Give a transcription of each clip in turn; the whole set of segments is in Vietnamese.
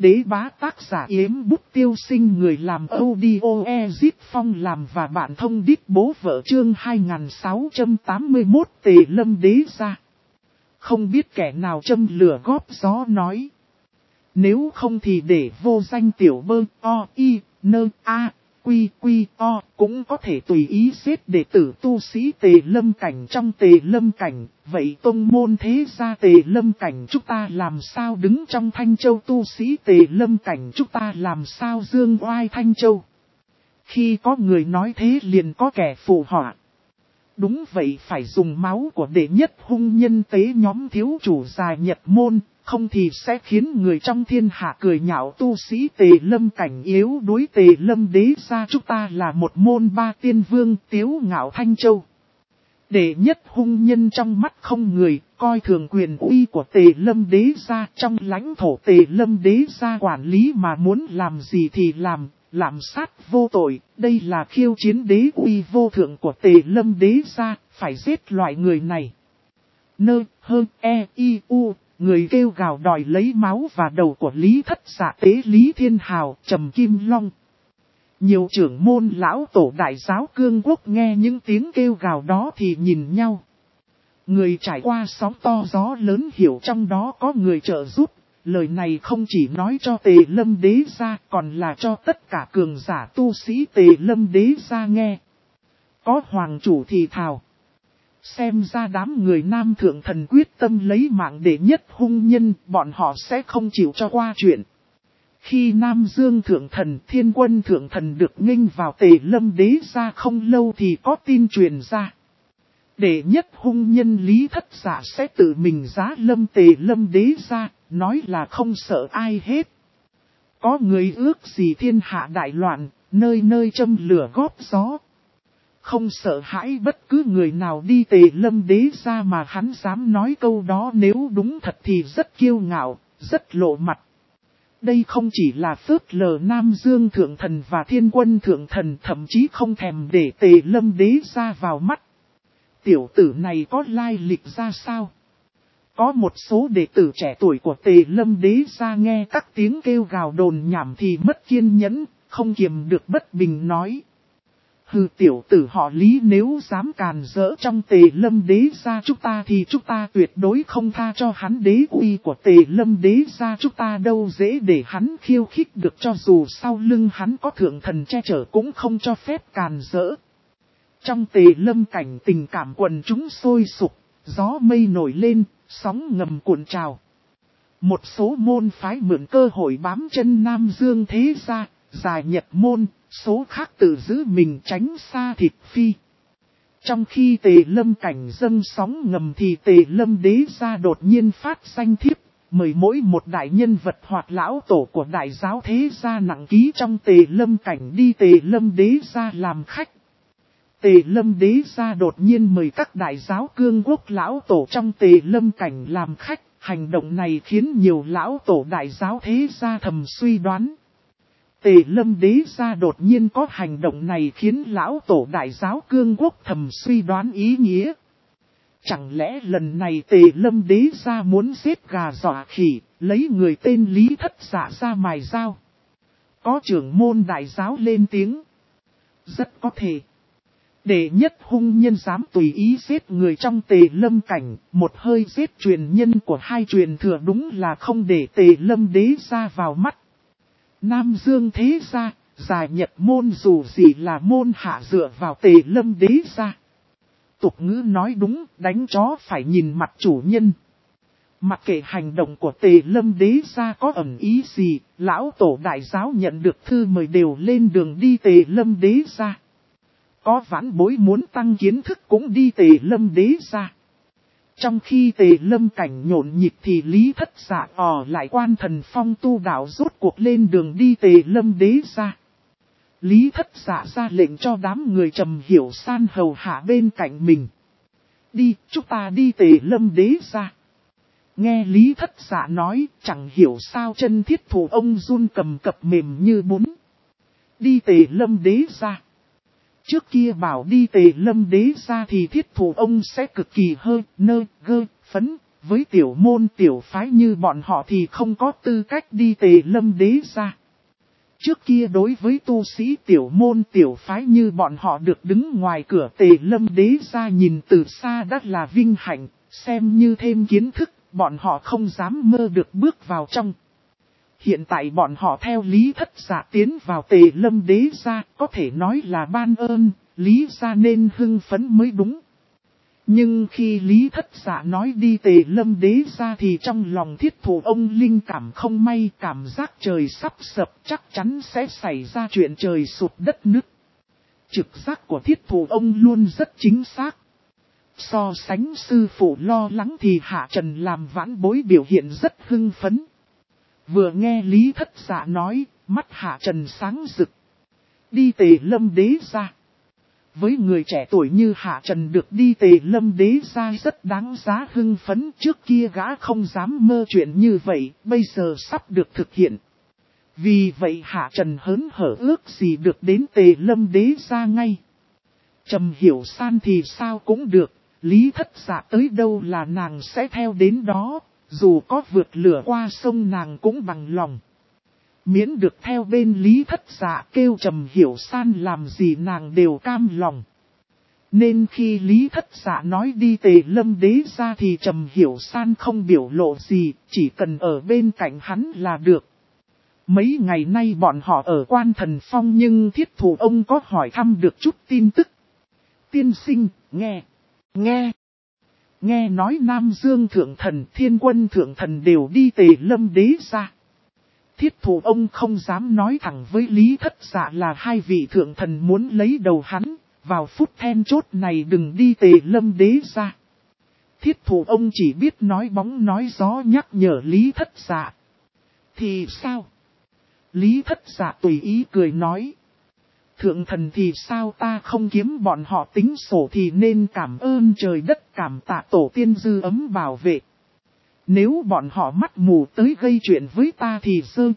đế bá tác giả Yếm Bút Tiêu Sinh, người làm audio Ezip Phong làm và bạn thông đít bố vợ, chương 2681 Tề Lâm đế ra. Không biết kẻ nào châm lửa góp gió nói. Nếu không thì để vô danh tiểu bơ o y nơ a quy quy o cũng có thể tùy ý xếp đệ tử tu sĩ Tề Lâm cảnh trong Tề Lâm cảnh. Vậy tông môn thế gia Tề Lâm cảnh chúng ta làm sao đứng trong Thanh Châu, tu sĩ Tề Lâm cảnh chúng ta làm sao dương oai Thanh Châu? Khi có người nói thế liền có kẻ phụ họa. Đúng vậy, phải dùng máu của đệ nhất hung nhân tế nhóm thiếu chủ dài Nhật môn, không thì sẽ khiến người trong thiên hạ cười nhạo tu sĩ Tề Lâm cảnh yếu đuối. Tề Lâm đế gia chúng ta là một môn ba tiên vương, tiếu ngạo Thanh Châu. Đệ nhất hung nhân trong mắt không người, coi thường quyền uy của Tề Lâm đế gia, trong lãnh thổ Tề Lâm đế gia quản lý mà muốn làm gì thì làm sát vô tội. Đây là khiêu chiến đế uy vô thượng của Tề Lâm đế gia, phải giết loại người này. Nơ hơ e i u, người kêu gào đòi lấy máu và đầu của Lý Thất Dạ tế Lý Thiên Hào, Trầm Kim Long. Nhiều trưởng môn lão tổ đại giáo Cương Quốc nghe những tiếng kêu gào đó thì nhìn nhau. Người trải qua sóng to gió lớn hiểu trong đó có người trợ giúp. Lời này không chỉ nói cho Tề Lâm đế gia, còn là cho tất cả cường giả tu sĩ Tề Lâm đế gia nghe. Có hoàng chủ thì thào. Xem ra đám người Nam Thượng Thần quyết tâm lấy mạng đệ nhất hung nhân, bọn họ sẽ không chịu cho qua chuyện. Khi Nam Dương Thượng Thần, Thiên Quân Thượng Thần được nghênh vào Tề Lâm đế gia không lâu thì có tin truyền ra. Đệ nhất hung nhân Lý Thất Dạ sẽ tự mình giá lâm Tề Lâm đế gia, nói là không sợ ai hết. Có người ước gì thiên hạ đại loạn, nơi nơi châm lửa góp gió. Không sợ hãi bất cứ người nào đi Tề Lâm đế gia mà hắn dám nói câu đó, nếu đúng thật thì rất kiêu ngạo, rất lộ mặt. Đây không chỉ là phớt lờ Nam Dương Thượng Thần và Thiên Quân Thượng Thần, thậm chí không thèm để Tề Lâm đế gia vào mắt. Tiểu tử này có lai lịch ra sao? Có một số đệ tử trẻ tuổi của Tề Lâm đế gia nghe các tiếng kêu gào đồn nhảm thì mất kiên nhẫn, không kiềm được bất bình nói. Hừ, tiểu tử họ Lý nếu dám càn rỡ trong Tề Lâm đế gia chúng ta thì chúng ta tuyệt đối không tha cho hắn. Đế uy của Tề Lâm đế gia chúng ta đâu dễ để hắn khiêu khích được, cho dù sau lưng hắn có thượng thần che chở cũng không cho phép càn rỡ. Trong Tề Lâm cảnh tình cảm quần chúng sôi sục, gió mây nổi lên, sóng ngầm cuộn trào. Một số môn phái mượn cơ hội bám chân Nam Dương thế gia, dài Nhật môn, số khác tự giữ mình tránh xa thịt phi. Trong khi Tề Lâm cảnh dâng sóng ngầm thì Tề Lâm đế gia đột nhiên phát danh thiếp, mời mỗi một đại nhân vật hoặc lão tổ của đại giáo thế gia nặng ký trong Tề Lâm cảnh đi Tề Lâm đế gia làm khách. Tề Lâm đế gia đột nhiên mời các đại giáo Cương Quốc lão tổ trong Tề Lâm cảnh làm khách. Hành động này khiến nhiều lão tổ đại giáo thế gia thầm suy đoán. Tề Lâm đế gia đột nhiên có hành động này khiến lão tổ đại giáo Cương Quốc thầm suy đoán ý nghĩa. Chẳng lẽ lần này Tề Lâm đế gia muốn giết gà dọa khỉ, lấy người tên Lý Thất Dạ ra mài dao? Có trưởng môn đại giáo lên tiếng. Rất có thể. Đệ nhất hung nhân dám tùy ý giết người trong Tề Lâm cảnh, một hơi giết truyền nhân của hai truyền thừa, đúng là không để Tề Lâm đế gia vào mắt. Nam Dương thế gia, dài Nhật môn dù gì là môn hạ dựa vào Tề Lâm đế gia. Tục ngữ nói đúng, đánh chó phải nhìn mặt chủ nhân. Mặc kệ hành động của Tề Lâm đế gia có ẩn ý gì, lão tổ đại giáo nhận được thư mời đều lên đường đi Tề Lâm đế gia. Có vãn bối muốn tăng kiến thức cũng đi Tề Lâm đế gia. Trong khi Tề Lâm cảnh nhộn nhịp thì Lý Thất Dạ lại quan thần phong tu đạo rốt cuộc lên đường đi Tề Lâm đế gia. Lý Thất Dạ ra lệnh cho đám người Trầm Hiểu San hầu hạ bên cạnh mình. Đi, chúng ta đi Tề Lâm đế gia. Nghe Lý Thất Dạ nói, chẳng hiểu sao chân thiết thủ ông run cầm cập mềm như bún. Đi Tề Lâm đế gia. Trước kia bảo đi Tề Lâm đế gia thì thiết thủ ông sẽ cực kỳ phấn, Với tiểu môn tiểu phái như bọn họ thì không có tư cách đi Tề Lâm đế gia. Trước kia đối với tu sĩ tiểu môn tiểu phái như bọn họ được đứng ngoài cửa Tề Lâm đế gia nhìn từ xa đã là vinh hạnh, xem như thêm kiến thức, bọn họ không dám mơ được bước vào trong. Hiện tại bọn họ theo Lý Thất Dạ tiến vào Tề Lâm đế gia, có thể nói là ban ơn, Lý gia nên hưng phấn mới đúng. Nhưng khi Lý Thất Dạ nói đi Tề Lâm đế gia thì trong lòng Thiết Thủ ông linh cảm không may, cảm giác trời sắp sập, chắc chắn sẽ xảy ra chuyện trời sụt đất nứt. Trực giác của Thiết Thủ ông luôn rất chính xác. So sánh sư phụ lo lắng thì Hạ Trần làm vãn bối biểu hiện rất hưng phấn. Vừa nghe Lý Thất Dạ nói, mắt Hạ Trần sáng rực. Đi Tề Lâm đế gia. Với người trẻ tuổi như Hạ Trần được đi Tề Lâm đế gia rất đáng giá hưng phấn, trước kia gã không dám mơ chuyện như vậy, bây giờ sắp được thực hiện. Vì vậy Hạ Trần hớn hở ước gì được đến Tề Lâm đế gia ngay. Trầm Hiểu San thì sao cũng được, Lý Thất Dạ tới đâu là nàng sẽ theo đến đó, dù có vượt lửa qua sông nàng cũng bằng lòng. Miễn được theo bên Lý Thất Dạ kêu Trầm Hiểu San làm gì nàng đều cam lòng. Nên khi Lý Thất Dạ nói đi Tề Lâm đế gia thì Trầm Hiểu San không biểu lộ gì, chỉ cần ở bên cạnh hắn là được. Mấy ngày nay bọn họ ở Quan Thần Phong nhưng Thiết Thủ ông có hỏi thăm được chút tin tức. Tiên sinh, nghe nói Nam Dương Thượng Thần, Thiên Quân Thượng Thần đều đi Tề Lâm đế gia. Thiết Thủ ông không dám nói thẳng với Lý Thất Dạ là hai vị thượng thần muốn lấy đầu hắn, vào phút then chốt này đừng đi Tề Lâm đế gia. Thiết Thủ ông chỉ biết nói bóng nói gió nhắc nhở Lý Thất Dạ. Thì sao? Lý Thất Dạ tùy ý cười nói. Thượng thần thì sao ta không kiếm bọn họ tính sổ thì nên cảm ơn trời đất, cảm tạ tổ tiên dư ấm bảo vệ. Nếu bọn họ mắt mù tới gây chuyện với ta thì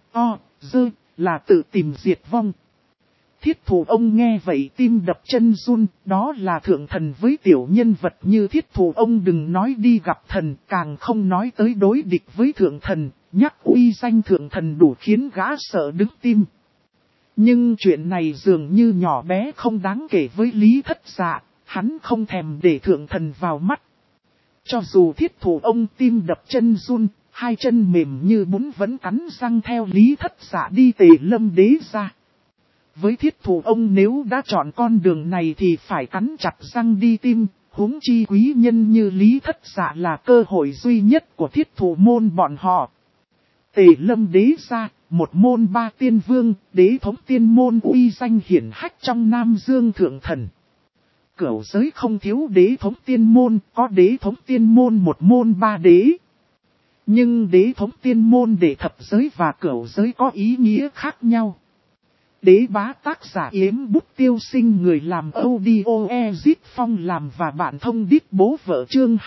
là tự tìm diệt vong. Thiết Thủ ông nghe vậy tim đập chân run, đó là thượng thần với tiểu nhân vật như Thiết Thủ ông đừng nói đi gặp thần, càng không nói tới đối địch với thượng thần, nhắc uy danh thượng thần đủ khiến gã sợ đứng tim. Nhưng chuyện này dường như nhỏ bé không đáng kể với Lý Thất Dạ, hắn không thèm để thượng thần vào mắt. Cho dù Thiết Thủ ông tim đập chân run, hai chân mềm như bún vẫn cắn răng theo Lý Thất Dạ đi Tề Lâm đế gia. Với Thiết Thủ ông nếu đã chọn con đường này thì phải cắn chặt răng đi tim, huống chi quý nhân như Lý Thất Dạ là cơ hội duy nhất của Thiết Thủ môn bọn họ. Tề Lâm đế gia, một môn ba tiên vương, đế thống tiên môn uy danh hiển hách trong Nam Dương Thượng Thần. Cửu giới không thiếu đế thống tiên môn, có đế thống tiên môn một môn ba đế. Nhưng đế thống tiên môn để thập giới và cửu giới có ý nghĩa khác nhau. Đế bá tác giả Yếm Bút Tiêu Sinh, người làm audio Ezit Phong làm và bạn thông đít bố vợ chương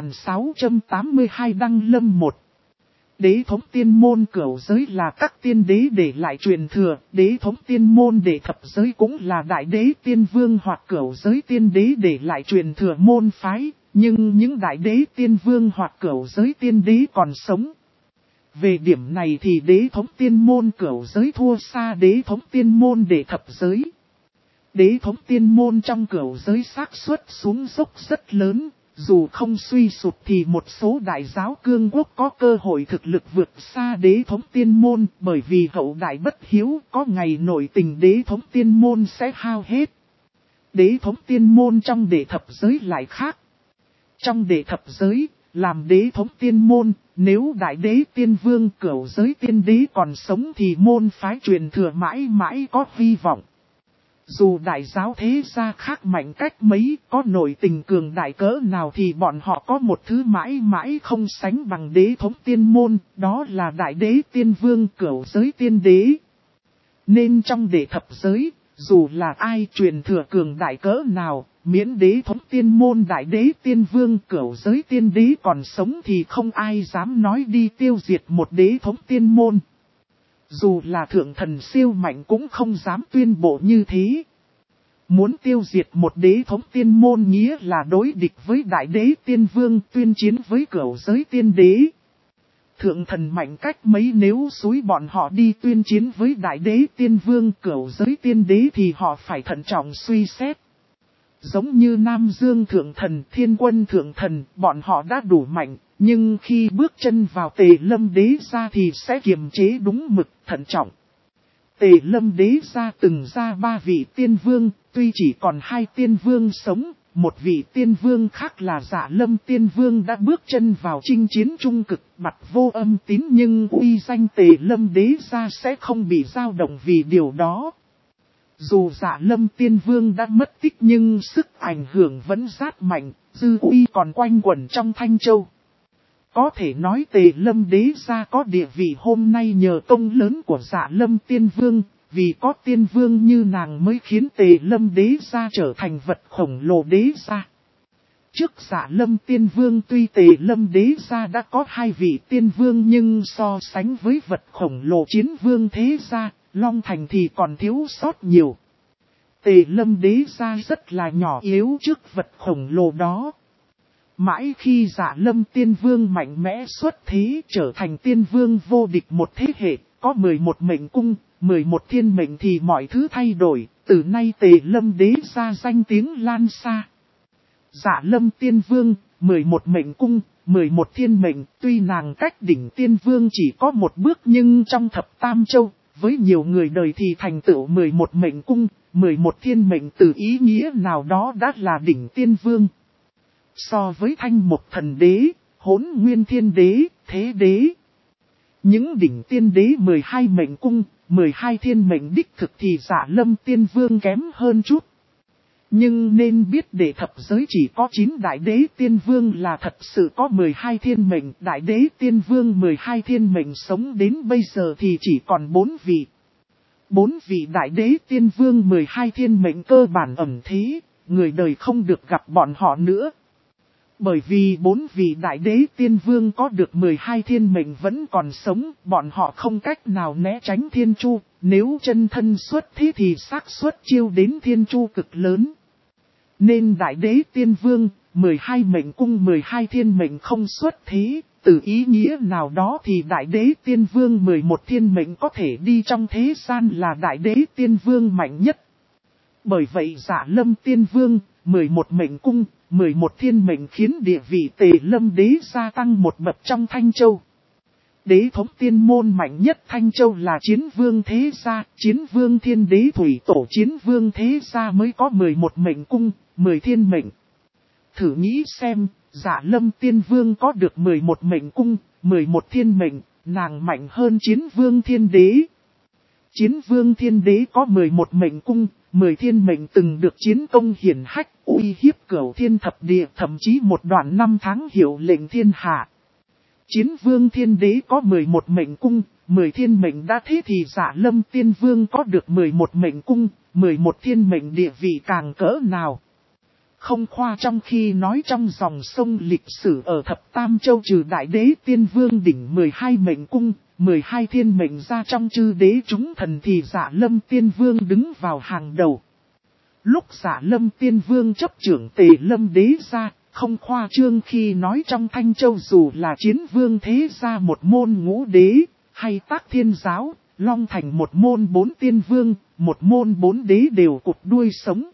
2682 đăng lâm 1. Đế thống tiên môn cửu giới là các tiên đế để lại truyền thừa, đế thống tiên môn để thập giới cũng là đại đế tiên vương hoặc cửu giới tiên đế để lại truyền thừa môn phái, nhưng những đại đế tiên vương hoặc cửu giới tiên đế còn sống. Về điểm này thì đế thống tiên môn cửu giới thua xa đế thống tiên môn để thập giới. Đế thống tiên môn trong cửu giới xác suất xuống dốc rất lớn. Dù không suy sụp thì một số đại giáo cương quốc có cơ hội thực lực vượt xa đế thống tiên môn, bởi vì hậu đại bất hiếu có ngày nội tình đế thống tiên môn sẽ hao hết. Đế thống tiên môn trong đệ thập giới lại khác. Trong đệ thập giới, làm đế thống tiên môn, nếu đại đế tiên vương cửu giới tiên đế còn sống thì môn phái truyền thừa mãi mãi có hy vọng. Dù đại giáo thế gia khác mạnh cách mấy, có nội tình cường đại cỡ nào thì bọn họ có một thứ mãi mãi không sánh bằng đế thống tiên môn, đó là đại đế tiên vương cửu giới tiên đế. Nên trong đệ thập giới, dù là ai truyền thừa cường đại cỡ nào, miễn đế thống tiên môn đại đế tiên vương cửu giới tiên đế còn sống thì không ai dám nói đi tiêu diệt một đế thống tiên môn. Dù là thượng thần siêu mạnh cũng không dám tuyên bộ như thế. Muốn tiêu diệt một đế thống tiên môn nghĩa là đối địch với đại đế tiên vương, tuyên chiến với cửu giới tiên đế. Thượng thần mạnh cách mấy, nếu xúi bọn họ đi tuyên chiến với đại đế tiên vương cửu giới tiên đế thì họ phải thận trọng suy xét. Giống như Nam Dương thượng thần, Thiên Quân thượng thần, bọn họ đã đủ mạnh, nhưng khi bước chân vào Tề Lâm đế gia thì sẽ kiềm chế đúng mực, thận trọng. Tề Lâm đế gia từng ra 3 vị tiên vương, tuy chỉ còn 2 tiên vương sống, một vị tiên vương khác là Dạ Lâm tiên vương đã bước chân vào chinh chiến trung cực, mặt vô âm tín, nhưng uy danh Tề Lâm đế gia sẽ không bị dao động vì điều đó. Dù Dạ Lâm tiên vương đã mất tích nhưng sức ảnh hưởng vẫn rất mạnh, dư uy còn quanh quẩn trong Thanh Châu. Có thể nói Tề Lâm đế gia có địa vị hôm nay nhờ công lớn của Dạ Lâm tiên vương, vì có tiên vương như nàng mới khiến Tề Lâm đế gia trở thành vật khổng lồ đế gia. Trước Dạ Lâm tiên vương tuy Tề Lâm đế gia đã có 2 vị tiên vương nhưng so sánh với vật khổng lồ chiến vương thế gia, Long Thành thì còn thiếu sót nhiều. Tề Lâm đế gia rất là nhỏ yếu trước vật khổng lồ đó. Mãi khi Dạ Lâm tiên vương mạnh mẽ xuất thế trở thành tiên vương vô địch một thế hệ, có 11 mệnh cung, 11 thiên mệnh thì mọi thứ thay đổi, từ nay Tề Lâm đế gia danh tiếng lan xa. Dạ Lâm tiên vương, 11 mệnh cung, 11 thiên mệnh, tuy nàng cách đỉnh tiên vương chỉ có một bước nhưng trong thập tam châu, với nhiều người đời thì thành tựu 11 mệnh cung, 11 thiên mệnh từ ý nghĩa nào đó đã là đỉnh tiên vương. So với Thanh Mục thần đế, Hỗn Nguyên thiên đế, Thế đế, những đỉnh tiên đế 12 mệnh cung, 12 thiên mệnh đích thực thì Dạ Lâm tiên vương kém hơn chút. Nhưng nên biết để thập giới chỉ có 9 đại đế tiên vương là thật sự có 12 thiên mệnh. Đại đế tiên vương 12 thiên mệnh sống đến bây giờ thì chỉ còn 4 vị. 4 vị đại đế tiên vương 12 thiên mệnh cơ bản ẩn thế, người đời không được gặp bọn họ nữa. Bởi vì 4 vị đại đế tiên vương có được 12 thiên mệnh vẫn còn sống, bọn họ không cách nào né tránh thiên chu, nếu chân thân xuất thế thì xác suất chiêu đến thiên chu cực lớn. Nên đại đế tiên vương, 12 mệnh cung 12 thiên mệnh không xuất thế, từ ý nghĩa nào đó thì đại đế tiên vương 11 thiên mệnh có thể đi trong thế gian là đại đế tiên vương mạnh nhất. Bởi vậy Dạ Lâm tiên vương, 11 mệnh cung, 11 thiên mệnh khiến địa vị Tề Lâm đế gia tăng một bậc trong Thanh Châu. Đế thống tiên môn mạnh nhất Thanh Châu là Chiến Vương Thế Gia, Chiến Vương Thiên Đế Thủy Tổ Chiến Vương Thế Gia mới có 11 mệnh cung, 10 thiên mệnh. Thử nghĩ xem, Dạ Lâm tiên vương có được 11 mệnh cung, 11 thiên mệnh, nàng mạnh hơn Chiến Vương Thiên Đế. Chiến Vương Thiên Đế có 11 mệnh cung, 10 thiên mệnh từng được chiến công hiển hách, uy hiếp cửu thiên thập địa, thậm chí một đoạn 5 tháng hiệu lệnh thiên hạ. Chiến Vương Thiên Đế có 11 mệnh cung, 10 thiên mệnh đã thế thì Dạ Lâm tiên vương có được 11 mệnh cung, 11 thiên mệnh địa vị càng cỡ nào. Không khoa trong khi nói trong dòng sông lịch sử ở thập tam châu trừ đại đế tiên vương đỉnh 12 mệnh cung, 12 thiên mệnh ra trong chư đế chúng thần thì Dạ Lâm tiên vương đứng vào hàng đầu. Lúc Dạ Lâm tiên vương chấp trưởng Tề Lâm đế gia, không khoa trương khi nói trong Thanh Châu dù là Chiến Vương Thế Gia một môn ngũ đế, hay Tác Thiên Giáo, Long Thành một môn 4 tiên vương, một môn 4 đế đều cụt đuôi sống.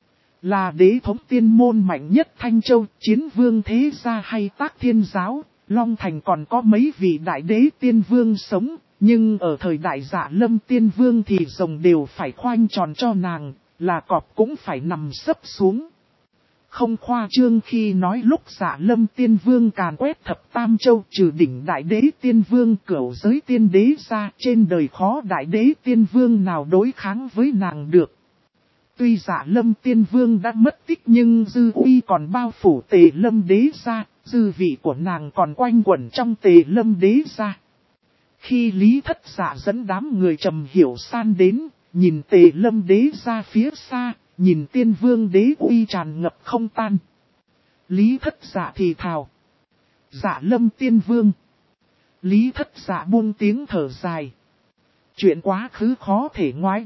Là đế thống tiên môn mạnh nhất Thanh Châu, Chiến Vương Thế Gia hay Tác Thiên Giáo, Long Thành còn có mấy vị đại đế tiên vương sống, nhưng ở thời đại Dạ Lâm tiên vương thì rồng đều phải khoanh tròn cho nàng, là cọp cũng phải nằm sấp xuống. Không khoa trương khi nói lúc Dạ Lâm tiên vương càn quét thập tam châu trừ đỉnh đại đế tiên vương cửu giới tiên đế ra, trên đời khó đại đế tiên vương nào đối kháng với nàng được. Tuy Dạ Lâm tiên vương đã mất tích nhưng dư uy còn bao phủ Tề Lâm đế gia, dư vị của nàng còn quanh quẩn trong Tề Lâm đế gia. Khi Lý Thất Dạ dẫn đám người Trầm Hiểu San đến, nhìn Tề Lâm đế gia phía xa, nhìn tiên vương đế uy tràn ngập không tan. Lý Thất Dạ thì thào: Dạ Lâm tiên vương. Lý Thất Dạ buông tiếng thở dài. Chuyện quá khứ khó thể ngoái đầu,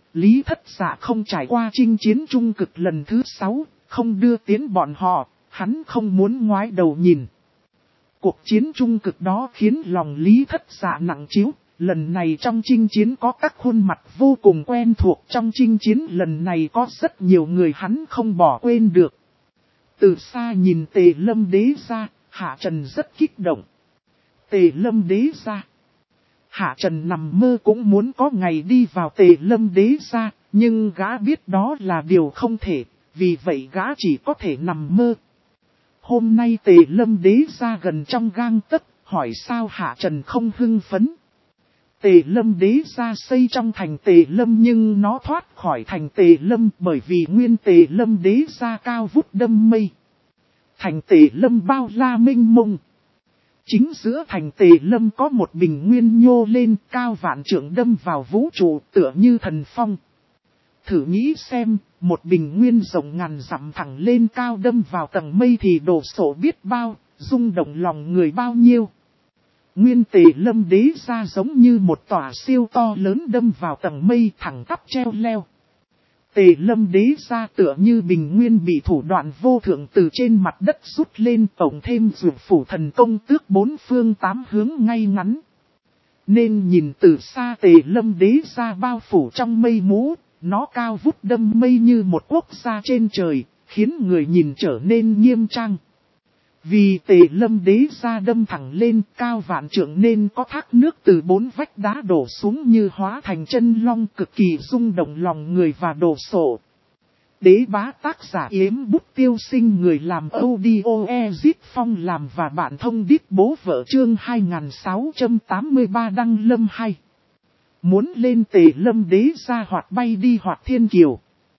Lý Thất Dạ không trải qua chinh chiến trung cực lần thứ 6, không đưa tiến bọn họ, hắn không muốn ngoái đầu nhìn. Cuộc chiến trung cực đó khiến lòng Lý Thất Dạ nặng trĩu, lần này trong chinh chiến có các khuôn mặt vô cùng quen thuộc, trong chinh chiến lần này có rất nhiều người hắn không bỏ quên được. Từ xa nhìn Tề Lâm Đế ra, Hạ Trần rất kích động. Tề Lâm Đế ra. Hạ Trần nằm mơ cũng muốn có ngày đi vào Tề Lâm Đế ra, nhưng gã biết đó là điều không thể, vì vậy gã chỉ có thể nằm mơ. Hôm nay Tề Lâm Đế ra gần trong gang tấc, hỏi sao Hạ Trần không hưng phấn. Tề Lâm Đế ra xây trong thành Tề Lâm nhưng nó thoát khỏi thành Tề Lâm bởi vì nguyên Tề Lâm Đế ra cao vút đâm mây. Thành Tề Lâm bao la mênh mông. Chính giữa thành Tề Lâm có một bình nguyên nhô lên cao vạn trượng đâm vào vũ trụ tựa như thần phong. Thử nghĩ xem, một bình nguyên rộng ngàn dặm thẳng lên cao đâm vào tầng mây thì đổ sộ biết bao, rung động lòng người bao nhiêu. Nguyên Tề Lâm Đế ra giống như một tòa siêu to lớn đâm vào tầng mây thẳng tắp treo leo. Tề Lâm Đế ra tựa như bình nguyên bị thủ đoạn vô thượng từ trên mặt đất rút lên tổng thêm dược phủ thần công tước bốn phương tám hướng ngay ngắn. Nên nhìn từ xa Tề Lâm Đế ra bao phủ trong mây mũ, nó cao vút đâm mây như một quốc gia trên trời, khiến người nhìn trở nên nghiêm trang. Vì Tề Lâm Đế ra đâm thẳng lên cao vạn trượng nên có thác nước từ 4 vách đá đổ xuống như hóa thành chân long cực kỳ rung động lòng người và đổ sộ. Đế bá tác giả Yếm Bút Tiêu Sinh, người làm audio Ezit Phong làm và bạn thông đít bố vợ chương 2683 đăng lâm 2. Muốn lên Tề Lâm Đế ra hoặc bay đi hoặc thiên kiều.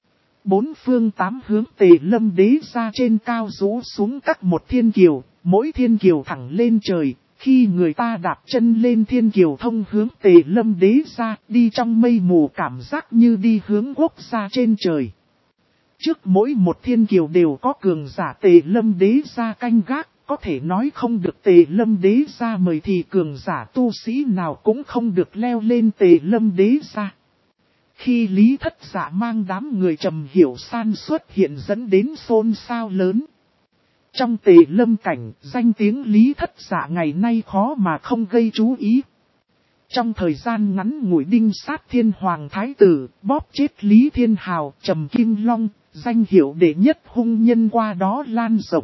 4 phương 8 hướng Tề Lâm Đế ra trên cao rũ xuống các một thiên kiều, mỗi thiên kiều thẳng lên trời. Khi người ta đạp chân lên thiên kiều thông hướng Tề Lâm Đế ra, đi trong mây mù cảm giác như đi hướng quốc gia trên trời. Trước mỗi một thiên kiều đều có cường giả Tề Lâm Đế ra canh gác, có thể nói không được Tề Lâm Đế ra mời thì cường giả tu sĩ nào cũng không được leo lên Tề Lâm Đế ra. Khi Lý Thất Dạ mang đám người Trầm Hiểu San xuất hiện dẫn đến xôn xao lớn. Trong Tề Lâm cảnh, danh tiếng Lý Thất Dạ ngày nay khó mà không gây chú ý. Trong thời gian ngắn ngủi đinh sát Thiên Hoàng Thái Tử, bóp chết Lý Thiên Hào, Trầm Kim Long, danh hiệu đệ nhất hung nhân qua đó lan rộng.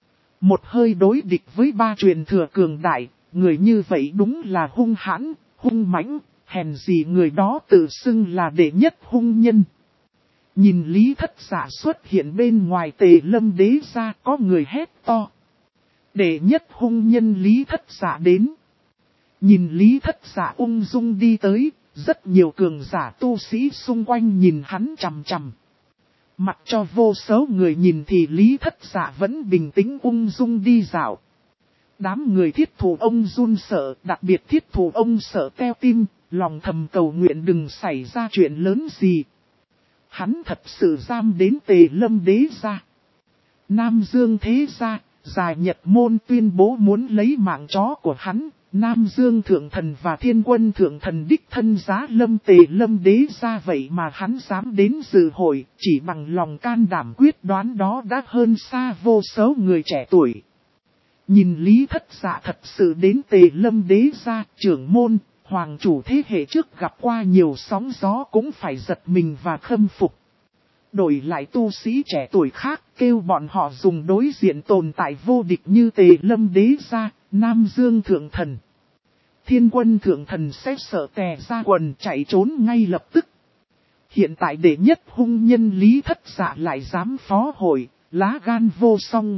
Một hơi đối địch với 3 truyền thừa cường đại, người như vậy đúng là hung hãn, hung mãnh. Hèn gì người đó tự xưng là đệ nhất hung nhân. Nhìn Lý Thất Dạ xuất hiện bên ngoài Tề Lâm Đế ra, có người hét to. Đệ nhất hung nhân Lý Thất Dạ đến. Nhìn Lý Thất Dạ ung dung đi tới, rất nhiều cường giả tu sĩ xung quanh nhìn hắn chằm chằm. Mặc cho vô số người nhìn thì Lý Thất Dạ vẫn bình tĩnh ung dung đi dạo. Đám người thiết thủ ông run sợ, đặc biệt thiết thủ ông sợ teo tim. Lòng thầm cầu nguyện đừng xảy ra chuyện lớn gì. Hắn thật sự giam đến Tề Lâm Đế ra. Nam Dương thế ra, Dài Nhật Môn tuyên bố muốn lấy mạng chó của hắn. Nam Dương Thượng Thần và Thiên Quân Thượng Thần đích thân giá lâm Tề Lâm Đế ra, vậy mà hắn dám đến dự hội. Chỉ bằng lòng can đảm quyết đoán đó đã hơn xa vô số người trẻ tuổi. Nhìn Lý Thất Dạ thật sự đến Tề Lâm Đế ra, trưởng môn. Hoàng chủ thế hệ trước gặp qua nhiều sóng gió cũng phải giật mình và khâm phục. Đổi lại tu sĩ trẻ tuổi khác kêu bọn họ dùng đối diện tồn tại vô địch như Tề Lâm Đế ra, Nam Dương Thượng Thần. Thiên Quân Thượng Thần sẽ sợ tè ra quần chạy trốn ngay lập tức. Hiện tại đệ nhất hung nhân Lý Thất Dạ lại dám phó hội, lá gan vô song.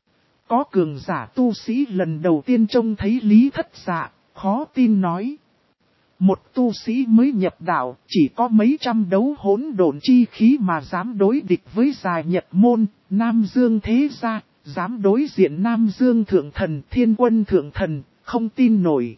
Có cường giả tu sĩ lần đầu tiên trông thấy Lý Thất Dạ, khó tin nói. Một tu sĩ mới nhập đạo, chỉ có mấy trăm đấu hỗn độn chi khí mà dám đối địch với Dài Nhật Môn, Nam Dương thế gia, dám đối diện Nam Dương Thượng Thần, Thiên Quân Thượng Thần, không tin nổi.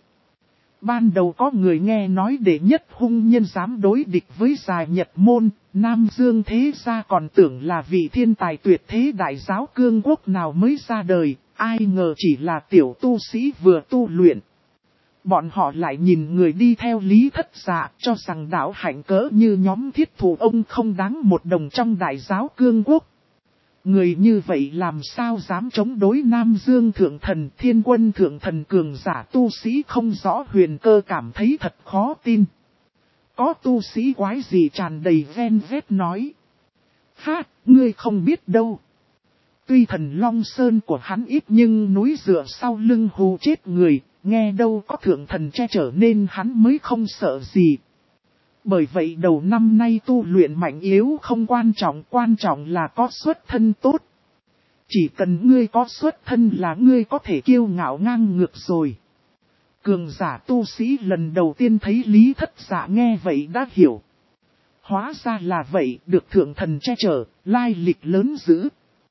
Ban đầu có người nghe nói đệ nhất hung nhân dám đối địch với Dài Nhật Môn, Nam Dương thế gia còn tưởng là vị thiên tài tuyệt thế đại giáo cương quốc nào mới ra đời, ai ngờ chỉ là tiểu tu sĩ vừa tu luyện. Bọn họ lại nhìn người đi theo Lý Thất Dạ cho rằng đạo hạnh cỡ như nhóm Thiết Thủ ông không đáng một đồng trong đại giáo cương quốc. Người như vậy làm sao dám chống đối Nam Dương Thượng Thần, Thiên Quân Thượng Thần cường giả tu sĩ không rõ huyền cơ cảm thấy thật khó tin. Có tu sĩ quái gì tràn đầy ven vết nói. Ha, ngươi không biết đâu. Tuy thần Long Sơn của hắn ít nhưng núi dựa sau lưng hù chết người, nghe đâu có Thượng Thần che chở nên hắn mới không sợ gì. Bởi vậy đầu năm nay tu luyện mạnh yếu không quan trọng là có xuất thân tốt. Chỉ cần ngươi có xuất thân là ngươi có thể kiêu ngạo ngang ngược rồi. Cường giả tu sĩ lần đầu tiên thấy Lý Thất Dạ nghe vậy đã hiểu. Hóa ra là vậy, được Thượng Thần che chở, lai lịch lớn dữ.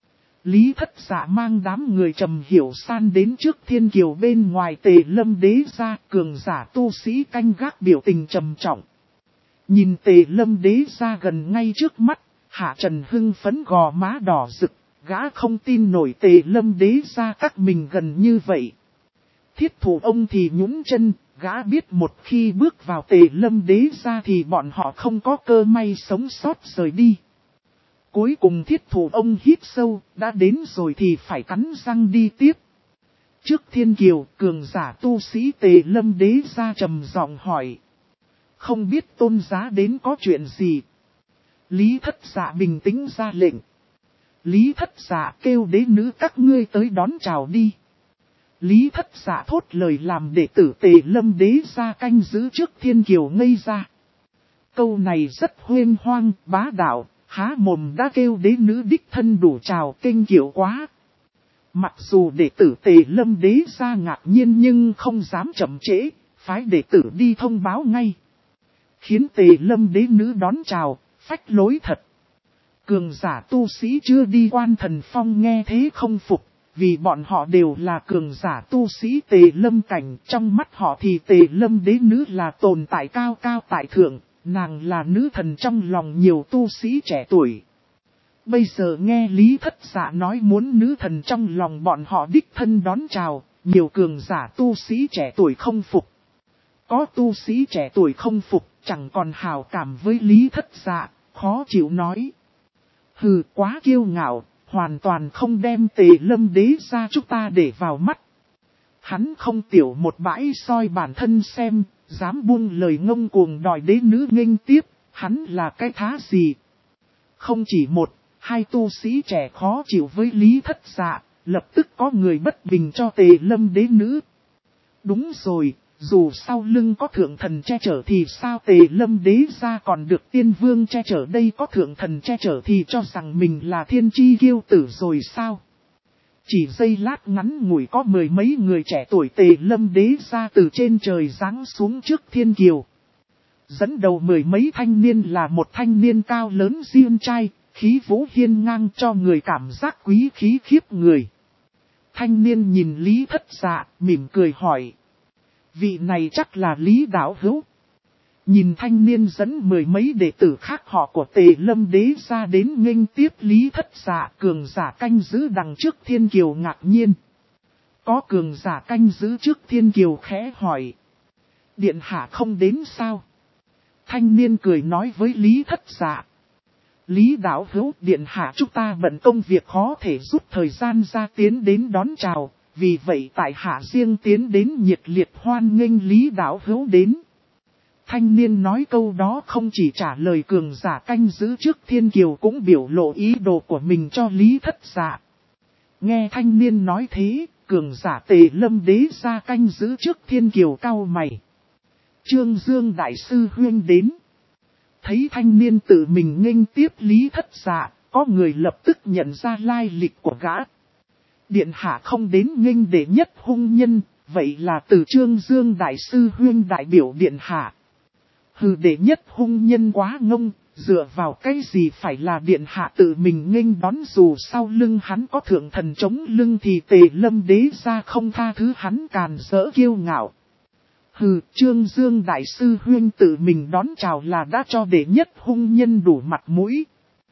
Lý Thất Dạ mang đám người Trầm Hiểu San đến trước thiên kiều bên ngoài Tề Lâm Đế gia, cường giả tu sĩ canh gác biểu tình trầm trọng. Nhìn Tề Lâm Đế gia gần ngay trước mắt, Hạ Trần hưng phấn gò má đỏ rực, gã không tin nổi Tề Lâm Đế gia các mình gần như vậy. Thiết Thủ ông thì nhún chân, gã biết một khi bước vào Tề Lâm Đế gia thì bọn họ không có cơ may sống sót rời đi. Cuối cùng Thiết Thủ ông hít sâu, đã đến rồi thì phải cắn răng đi tiếp. Trước thiên kiều, cường giả tu sĩ Tề Lâm Đế gia trầm giọng hỏi. Không biết tôn giá đến có chuyện gì? Lý Thất Dạ bình tĩnh ra lệnh. Lý Thất Dạ kêu đế nữ các ngươi tới đón chào đi. Lý Thất Dạ thốt lời làm đệ tử Tề Lâm Đế gia canh giữ trước thiên kiều ngây ra. Câu này rất huênh hoang, bá đạo, há mồm đã kêu đế nữ đích thân đủ chào kinh kiệu quá. Mặc dù đệ tử Tề Lâm Đế gia ngạc nhiên nhưng không dám chậm trễ, phái đệ tử đi thông báo ngay. Khiến Tề Lâm Đế nữ đón chào, phách lối thật. Cường giả tu sĩ chưa đi Quan Thần Phong nghe thế không phục, vì bọn họ đều là cường giả tu sĩ Tề Lâm cảnh, trong mắt họ thì Tề Lâm Đế nữ là tồn tại cao cao tại thượng, nàng là nữ thần trong lòng nhiều tu sĩ trẻ tuổi. Bây giờ nghe Lý Thất Dạ nói muốn nữ thần trong lòng bọn họ đích thân đón chào, nhiều cường giả tu sĩ trẻ tuổi không phục. Có tu sĩ trẻ tuổi không phục, chẳng còn hào cảm với Lý Thất Dạ, khó chịu nói. Hừ, quá kiêu ngạo, hoàn toàn không đem Tề Lâm Đế gia chúng ta để vào mắt. Hắn không tiểu một bãi soi bản thân xem, dám buông lời ngông cuồng đòi đế nữ nghênh tiếp, hắn là cái thá gì? Không chỉ một, hai tu sĩ trẻ khó chịu với Lý Thất Dạ, lập tức có người bất bình cho Tề Lâm Đế nữ. Đúng rồi, dù sau lưng có Thượng Thần che chở thì sao Tề Lâm Đế gia còn được Tiên Vương che chở, đây có Thượng Thần che chở thì cho rằng mình là thiên chi kiêu tử rồi sao? Chỉ giây lát ngắn ngủi có mười mấy người trẻ tuổi Tề Lâm Đế gia từ trên trời giáng xuống trước thiên kiều. Dẫn đầu mười mấy thanh niên là một thanh niên cao lớn diêm trai, khí vũ hiên ngang cho người cảm giác quý khí khiếp người. Thanh niên nhìn Lý Thất Dạ, mỉm cười hỏi. Vị này chắc là Lý Đạo Hữu. Nhìn thanh niên dẫn mười mấy đệ tử khác họ của Tề Lâm Đế gia đến nghênh tiếp Lý Thất Dạ, cường giả canh giữ đằng trước thiên kiều ngạc nhiên. Có cường giả canh giữ trước thiên kiều khẽ hỏi. Điện hạ không đến sao? Thanh niên cười nói với Lý Thất Dạ. Lý Đạo Hữu, điện hạ chúng ta bận công việc khó thể rút thời gian ra tiến đến đón chào, vì vậy tại hạ riêng tiến đến nhiệt liệt hoan nghênh Lý Đạo Hữu đến. Thanh niên nói câu đó không chỉ trả lời cường giả canh giữ trước thiên kiều cũng biểu lộ ý đồ của mình cho Lý Thất Dạ. Nghe thanh niên nói thế, cường giả Tề Lâm Đế gia canh giữ trước thiên kiều cau mày. Trương Dương Đại Sư Huyên đến. Thấy thanh niên tự mình nghênh tiếp Lý Thất Dạ, có người lập tức nhận ra lai lịch của gã. Điện hạ không đến nghênh đệ nhất hung nhân, vậy là từ Trương Dương Đại Sư Huyên đại biểu điện hạ. Hừ, đệ nhất hung nhân quá ngông, dựa vào cái gì phải là điện hạ tự mình nghênh đón, dù sau lưng hắn có Thượng Thần chống lưng thì Tề Lâm Đế gia không tha thứ hắn càn rỡ kiêu ngạo. Hừ, Trương Dương Đại Sư Huyên tự mình đón chào là đã cho đệ nhất hung nhân đủ mặt mũi.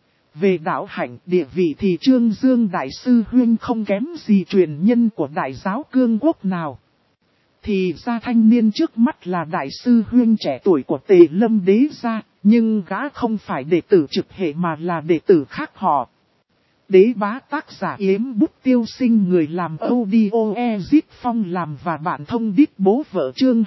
Về đạo hạnh địa vị thì Trương Dương Đại Sư Huyên không kém gì truyền nhân của đại giáo cương quốc nào. Thì ra thanh niên trước mắt là đại sư huynh trẻ tuổi của Tề Lâm Đế gia, nhưng gã không phải đệ tử trực hệ mà là đệ tử khác họ. Đế bá tác giả Yếm Bút Tiêu Sinh, người làm audio Ezit Phong làm và bạn thông đít bố vợ, chương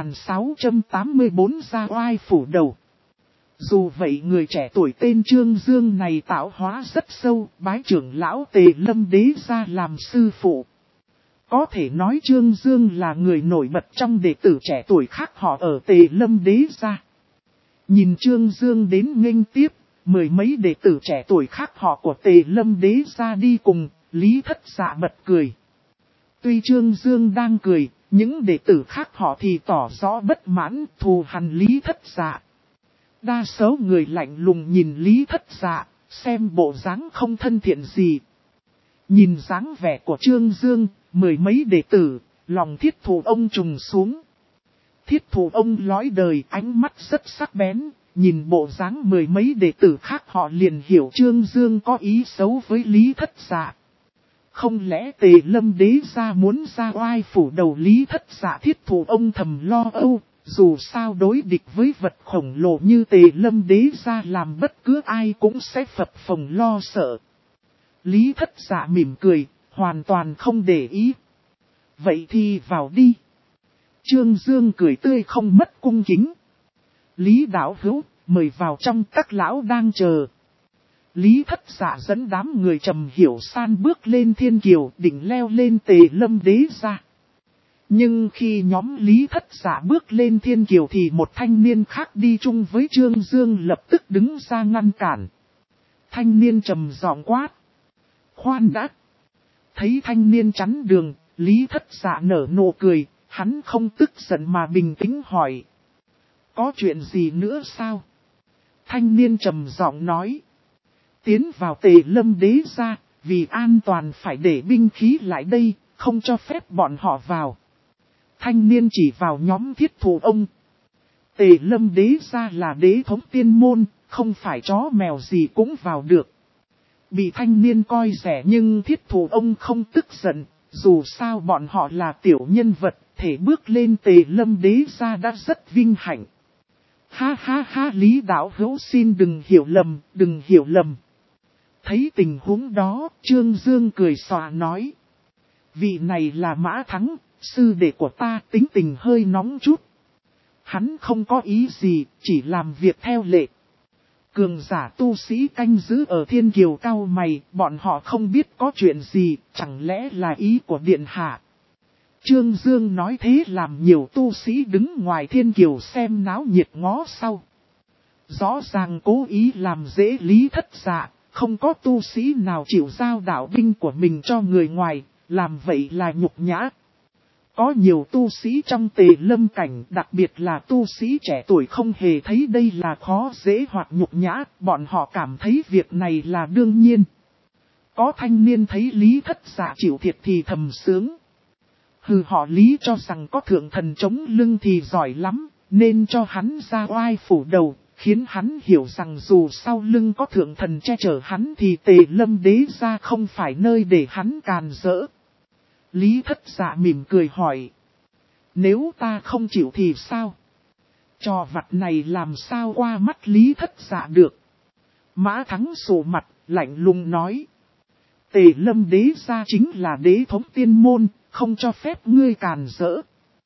2684 ra oai phủ đầu. Dù vậy người trẻ tuổi tên Trương Dương này tạo hóa rất sâu, bái trưởng lão Tề Lâm Đế gia làm sư phụ. Có thể nói Trương Dương là người nổi bật trong đệ tử trẻ tuổi khác họ ở Tề Lâm Đế gia. Nhìn Trương Dương đến nghênh tiếp, mười mấy đệ tử trẻ tuổi khác họ của Tề Lâm Đế gia đi cùng, Lý Thất Dạ bật cười. Tuy Trương Dương đang cười, những đệ tử khác họ thì tỏ rõ bất mãn, thù hằn Lý Thất Dạ. Đa số người lạnh lùng nhìn Lý Thất Dạ, xem bộ dáng không thân thiện gì. Nhìn dáng vẻ của Trương Dương, mười mấy đệ tử, lòng thiết thù ông trùng xuống. Thiết thù ông lõi đời, ánh mắt rất sắc bén, nhìn bộ dáng mười mấy đệ tử khác họ liền hiểu Trương Dương có ý xấu với Lý Thất Dạ. Không lẽ Tề Lâm Đế gia muốn ra oai phủ đầu? Lý Thất Dạ thiết thù ông thầm lo âu, dù sao đối địch với vật khổng lồ như Tề Lâm Đế gia làm bất cứ ai cũng sẽ phập phồng lo sợ. Lý Thất Dạ mỉm cười, hoàn toàn không để ý. Vậy thì vào đi. Trương Dương cười tươi không mất cung kính. Lý đạo hữu, mời vào trong, các lão đang chờ. Lý Thất Dạ dẫn đám người Trầm Hiểu San bước lên thiên kiều, định leo lên Tề Lâm Đế gia. Nhưng khi nhóm Lý Thất Dạ bước lên thiên kiều thì một thanh niên khác đi chung với Trương Dương lập tức đứng ra ngăn cản. Thanh niên trầm giọng quát: khoan đã! Thấy thanh niên chắn đường, Lý Thất Dạ nở nụ cười, hắn không tức giận mà bình tĩnh hỏi: có chuyện gì nữa sao? Thanh niên trầm giọng nói: tiến vào Tề Lâm Đế gia, vì an toàn phải để binh khí lại đây, không cho phép bọn họ vào. Thanh niên chỉ vào nhóm thiết thù ông. Tề Lâm Đế gia là đế thống tiên môn, không phải chó mèo gì cũng vào được. Bị thanh niên coi rẻ nhưng thiết thù ông không tức giận, dù sao bọn họ là tiểu nhân vật, thể bước lên Tề Lâm Đế gia đã rất vinh hạnh. Ha ha ha, Lý đạo hữu xin đừng hiểu lầm, đừng hiểu lầm. Thấy tình huống đó, Trương Dương cười xòa nói: vị này là Mã Thắng, sư đệ của ta, tính tình hơi nóng chút. Hắn không có ý gì, chỉ làm việc theo lệ. Cường giả tu sĩ canh giữ ở thiên kiều cao mày, bọn họ không biết có chuyện gì, chẳng lẽ là ý của điện hạ. Trương Dương nói thế làm nhiều tu sĩ đứng ngoài thiên kiều xem náo nhiệt ngó sau. Rõ ràng cố ý làm dễ Lý Thất Dạ, không có tu sĩ nào chịu giao đạo binh của mình cho người ngoài, làm vậy là nhục nhã. Có nhiều tu sĩ trong Tề Lâm cảnh, đặc biệt là tu sĩ trẻ tuổi, không hề thấy đây là khó dễ hoặc nhục nhã, bọn họ cảm thấy việc này là đương nhiên. Có thanh niên thấy Lý Thất Dạ chịu thiệt thì thầm sướng. Hừ, họ Lý cho rằng có thượng thần chống lưng thì giỏi lắm, nên cho hắn ra oai phủ đầu, khiến hắn hiểu rằng dù sau lưng có thượng thần che chở hắn thì Tề Lâm Đế gia không phải nơi để hắn càn rỡ. Lý Thất Dạ mỉm cười hỏi: nếu ta không chịu thì sao? Trò vặt này làm sao qua mắt Lý Thất Dạ được? Mã Thắng sụ mặt, lạnh lùng nói: Tề Lâm Đế gia chính là đế thống tiên môn, không cho phép ngươi càn rỡ.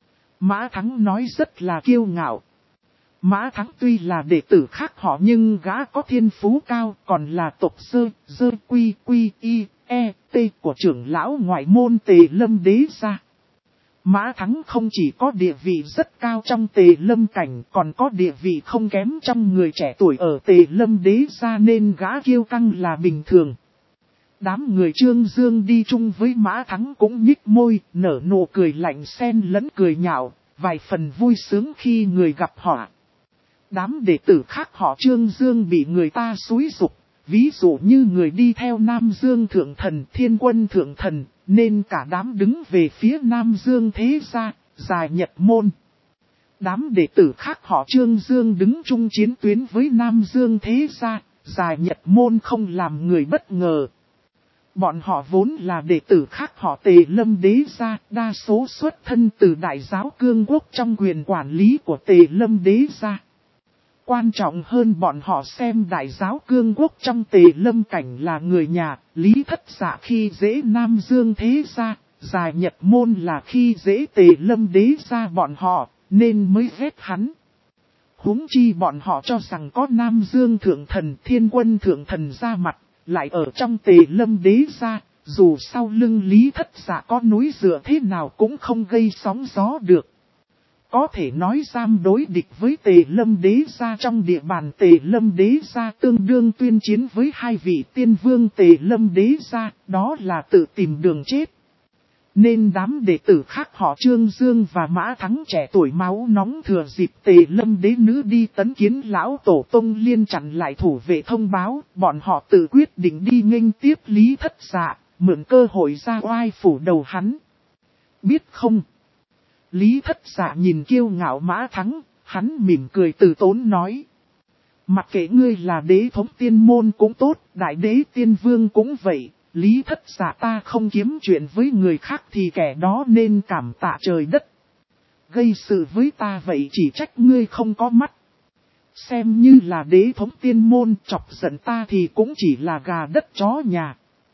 Mã Thắng nói rất là kiêu ngạo. Mã Thắng tuy là đệ tử khác họ nhưng gã có thiên phú cao, còn là tộc dơ quy y t của trưởng lão ngoại môn Tề Lâm Đế gia. Mã Thắng không chỉ có địa vị rất cao trong Tề Lâm cảnh, còn có địa vị không kém trong người trẻ tuổi ở Tề Lâm Đế gia, nên gã kiêu căng là bình thường. Đám người Trương Dương đi chung với Mã Thắng cũng nhích môi, nở nụ cười lạnh xen lẫn cười nhạo, vài phần vui sướng khi người gặp họ. Đám đệ tử khác họ Trương Dương bị người ta xúi giục, ví dụ như người đi theo Nam Dương Thượng Thần, Thiên Quân Thượng Thần, nên cả đám đứng về phía Nam Dương Thế Gia, Giài Nhật Môn. Đám đệ tử khác họ Trương Dương đứng chung chiến tuyến với Nam Dương Thế Gia, Giài Nhật Môn không làm người bất ngờ. Bọn họ vốn là đệ tử khác họ Tề Lâm Đế gia, đa số xuất thân từ Đại giáo Cương Quốc trong quyền quản lý của Tề Lâm Đế gia. Quan trọng hơn bọn họ xem Đại giáo Cương Quốc trong Tề Lâm cảnh là người nhà, Lý Thất Dạ khi dễ Nam Dương Thế gia, Giải Nhật Môn là khi dễ Tề Lâm Đế gia bọn họ, nên mới ghét hắn. Huống chi bọn họ cho rằng có Nam Dương Thượng Thần, Thiên Quân Thượng Thần ra mặt, lại ở trong Tề Lâm Đế gia, dù sau lưng Lý Thất Dạ có núi dựa thế nào cũng không gây sóng gió được. Có thể nói giam đối địch với Tề Lâm Đế gia trong địa bàn Tề Lâm Đế gia tương đương tuyên chiến với hai vị tiên vương Tề Lâm Đế gia, đó là tự tìm đường chết. Nên đám đệ tử khác họ Trương Dương và Mã Thắng trẻ tuổi máu nóng thừa dịp Tề Lâm Đế nữ đi tấn kiến lão tổ tông liên chặn lại thủ vệ thông báo, bọn họ tự quyết định đi nghênh tiếp Lý Thất Dạ, mượn cơ hội ra oai phủ đầu hắn. Biết không? Lý Thất Dạ nhìn kiêu ngạo Mã Thắng, hắn mỉm cười từ tốn nói. Mặc kệ ngươi là đế thống tiên môn cũng tốt, đại đế tiên vương cũng vậy. Lý Thất Dạ ta không kiếm chuyện với người khác thì kẻ đó nên cảm tạ trời đất. Gây sự với ta vậy chỉ trách ngươi không có mắt. Xem như là đế thống tiên môn chọc giận ta thì cũng chỉ là gà đất chó nhà.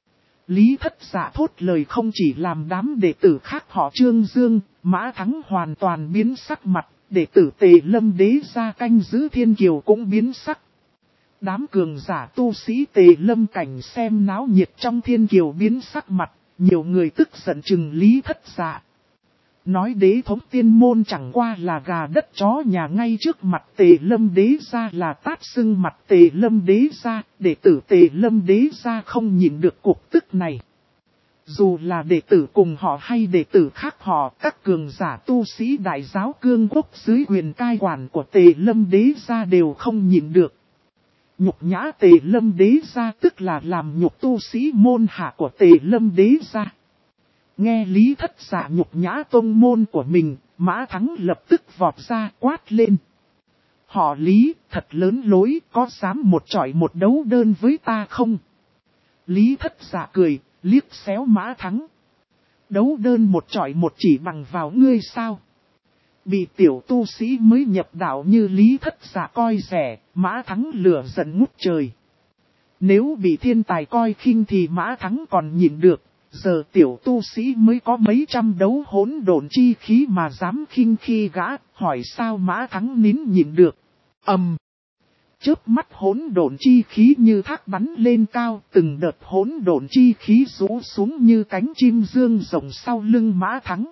Lý Thất Dạ thốt lời không chỉ làm đám đệ tử khác họ Trương Dương, Mã Thắng hoàn toàn biến sắc mặt, đệ tử Tề Lâm Đế gia canh giữ Thiên Kiều cũng biến sắc. Đám cường giả tu sĩ Tề Lâm cảnh xem náo nhiệt trong Thiên Kiều biến sắc mặt, nhiều người tức giận chừng Lý Thất Dạ. Nói đế thống tiên môn chẳng qua là gà đất chó nhà ngay trước mặt Tề Lâm Đế gia là tát sưng mặt Tề Lâm Đế gia, đệ tử Tề Lâm Đế gia không nhịn được cuộc tức này. Dù là đệ tử cùng họ hay đệ tử khác họ, các cường giả tu sĩ Đại giáo Cương Quốc dưới quyền cai quản của Tề Lâm Đế gia đều không nhịn được. Nhục nhã Tề Lâm Đế gia tức là làm nhục tu sĩ môn hạ của Tề Lâm Đế gia. Nghe Lý Thất Dạ nhục nhã tông môn của mình, Mã Thắng lập tức vọt ra quát lên. Họ Lý, thật lớn lối, có dám một chọi một đấu đơn với ta không? Lý Thất Dạ cười, liếc xéo Mã Thắng. Đấu đơn một chọi một chỉ bằng vào ngươi sao? Bị tiểu tu sĩ mới nhập đạo như Lý Thất Dạ coi rẻ, Mã Thắng lửa giận ngút trời. Nếu bị thiên tài coi khinh thì Mã Thắng còn nhịn được. Giờ tiểu tu sĩ mới có mấy trăm đấu hỗn độn chi khí mà dám khinh khi gã, hỏi sao Mã Thắng nín nhịn được. Chớp mắt hỗn độn chi khí như thác bắn lên cao, từng đợt hỗn độn chi khí rũ xuống như cánh chim dương rộng sau lưng Mã Thắng.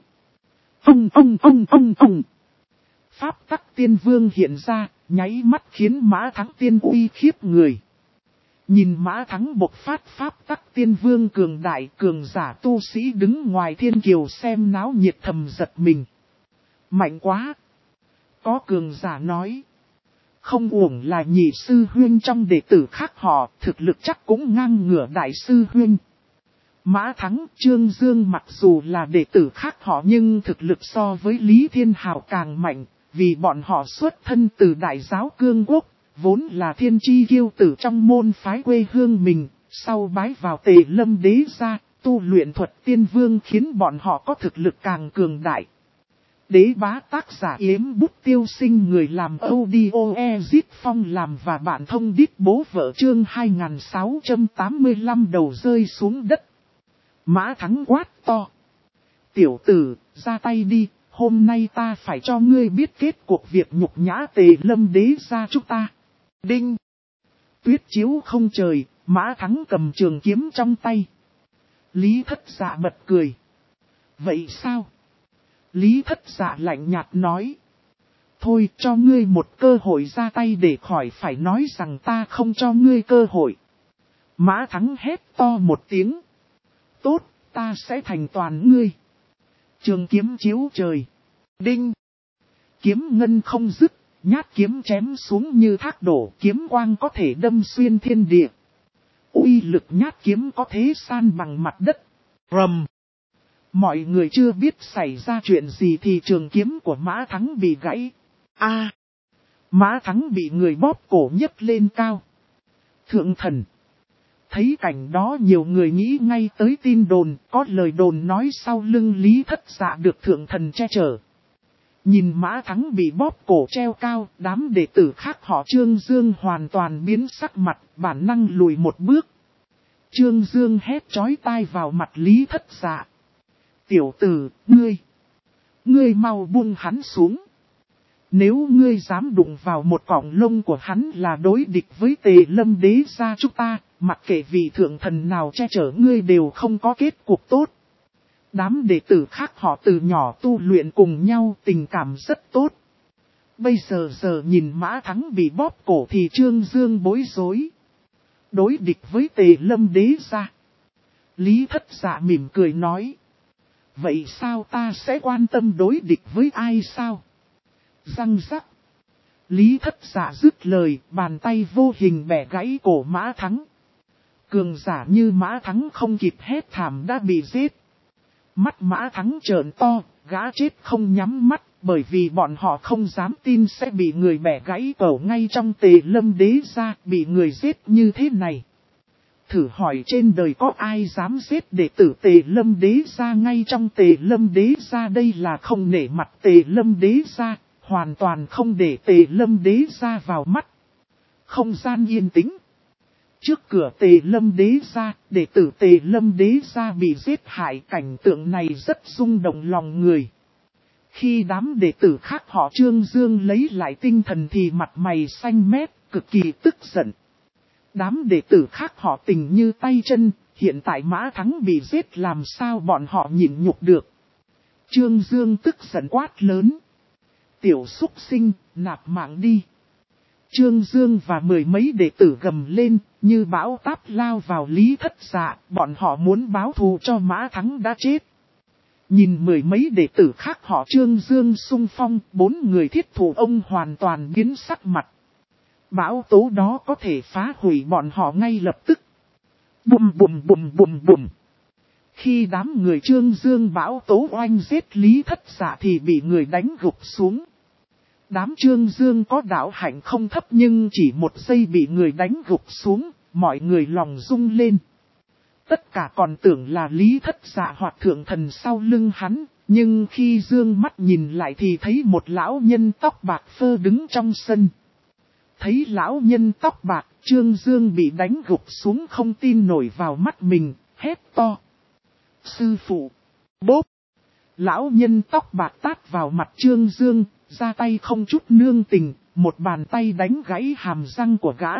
Pháp tắc tiên vương hiện ra, nháy mắt khiến Mã Thắng tiên uy khiếp người. Nhìn Mã Thắng bộc phát pháp tắc tiên vương cường đại, cường giả tu sĩ đứng ngoài Thiên Kiều xem náo nhiệt thầm giật mình. Mạnh quá! Có cường giả nói. Không uổng là nhị sư huynh trong đệ tử khác họ, thực lực chắc cũng ngang ngửa đại sư huynh. Mã Thắng, Trương Dương mặc dù là đệ tử khác họ nhưng thực lực so với Lý Thiên Hào càng mạnh, vì bọn họ xuất thân từ Đại giáo Cương Quốc. Vốn là thiên chi kiêu tử trong môn phái quê hương mình, sau bái vào Tề Lâm Đế gia, tu luyện thuật tiên vương khiến bọn họ có thực lực càng cường đại. Đế bá tác giả Yếm Bút Tiêu Sinh người làm audio Ezit Phong làm và bạn thông đít bố vợ chương 2685 đầu rơi xuống đất. Mã Thắng quát to. Tiểu tử, ra tay đi, hôm nay ta phải cho ngươi biết kết cuộc việc nhục nhã Tề Lâm Đế gia chúng ta. Đinh! Tuyết chiếu không trời, Mã Thắng cầm trường kiếm trong tay. Lý Thất Dạ bật cười. Vậy sao? Lý Thất Dạ lạnh nhạt nói. Thôi cho ngươi một cơ hội ra tay để khỏi phải nói rằng ta không cho ngươi cơ hội. Mã Thắng hét to một tiếng. Tốt, ta sẽ thành toàn ngươi. Trường kiếm chiếu trời. Đinh! Kiếm ngân không dứt. Nhát kiếm chém xuống như thác đổ, kiếm quang có thể đâm xuyên thiên địa. Uy lực nhát kiếm có thế san bằng mặt đất. Rầm. Mọi người chưa biết xảy ra chuyện gì thì trường kiếm của Mã Thắng bị gãy. Mã Thắng bị người bóp cổ nhấc lên cao. Thượng thần. Thấy cảnh đó nhiều người nghĩ ngay tới tin đồn, có lời đồn nói sau lưng Lý Thất Dạ được thượng thần che chở. Nhìn Mã Thắng bị bóp cổ treo cao, đám đệ tử khác họ Trương Dương hoàn toàn biến sắc mặt, bản năng lùi một bước. Trương Dương hét chói tai vào mặt Lý Thất Dạ. Tiểu tử, ngươi mau buông hắn xuống. Nếu ngươi dám đụng vào một cọng lông của hắn là đối địch với Tề Lâm đế gia chúng ta, mặc kệ vị thượng thần nào che chở ngươi đều không có kết cục tốt. Đám đệ tử khác họ từ nhỏ tu luyện cùng nhau, tình cảm rất tốt. Bây giờ nhìn Mã Thắng bị bóp cổ thì Trương Dương bối rối. Đối địch với Tề Lâm đế gia. Lý Thất Dạ mỉm cười nói. Vậy sao ta sẽ quan tâm đối địch với ai sao? Răng rắc. Lý Thất Dạ dứt lời, bàn tay vô hình bẻ gãy cổ Mã Thắng. Cường giả như Mã Thắng không kịp hét thảm đã bị giết. Mắt Mã Thắng trợn to, gã chết không nhắm mắt, bởi vì bọn họ không dám tin sẽ bị người bẻ gãy cổ ngay trong Tề Lâm đế gia, bị người giết như thế này. Thử hỏi trên đời có ai dám giết đệ tử Tề Lâm đế gia ngay trong Tề Lâm đế gia, đây là không nể mặt Tề Lâm đế gia, hoàn toàn không để Tề Lâm đế gia vào mắt. Không gian yên tĩnh. Trước cửa Tề Lâm đế gia, đệ tử Tề Lâm đế gia bị giết hại, cảnh tượng này rất rung động lòng người. Khi đám đệ tử khác họ Trương Dương lấy lại tinh thần thì mặt mày xanh mét, cực kỳ tức giận. Đám đệ tử khác họ Tình như tay chân, hiện tại Mã Thắng bị giết làm sao bọn họ nhịn nhục được. Trương Dương tức giận quát lớn. Tiểu súc sinh, nạp mạng đi. Trương Dương và mười mấy đệ tử gầm lên, như bão táp lao vào Lý Thất Dạ, bọn họ muốn báo thù cho Mã Thắng đã chết. Nhìn mười mấy đệ tử khác họ Trương Dương xung phong, 4 người thiết thủ ông hoàn toàn biến sắc mặt. Bão tố đó có thể phá hủy bọn họ ngay lập tức. Bùm bùm bùm bùm bùm. Khi đám người Trương Dương bão tố oanh giết Lý Thất Dạ thì bị người đánh gục xuống. Đám Trương Dương có đạo hạnh không thấp nhưng chỉ một giây bị người đánh gục xuống, mọi người lòng rung lên. Tất cả còn tưởng là Lý Thất Dạ hoặc thượng thần sau lưng hắn, nhưng khi dương mắt nhìn lại thì thấy một lão nhân tóc bạc phơ đứng trong sân. Thấy lão nhân tóc bạc, Trương Dương bị đánh gục xuống không tin nổi vào mắt mình, hét to. Sư phụ! Bốp! Lão nhân tóc bạc tát vào mặt Trương Dương, ra tay không chút nương tình, một bàn tay đánh gãy hàm răng của gã.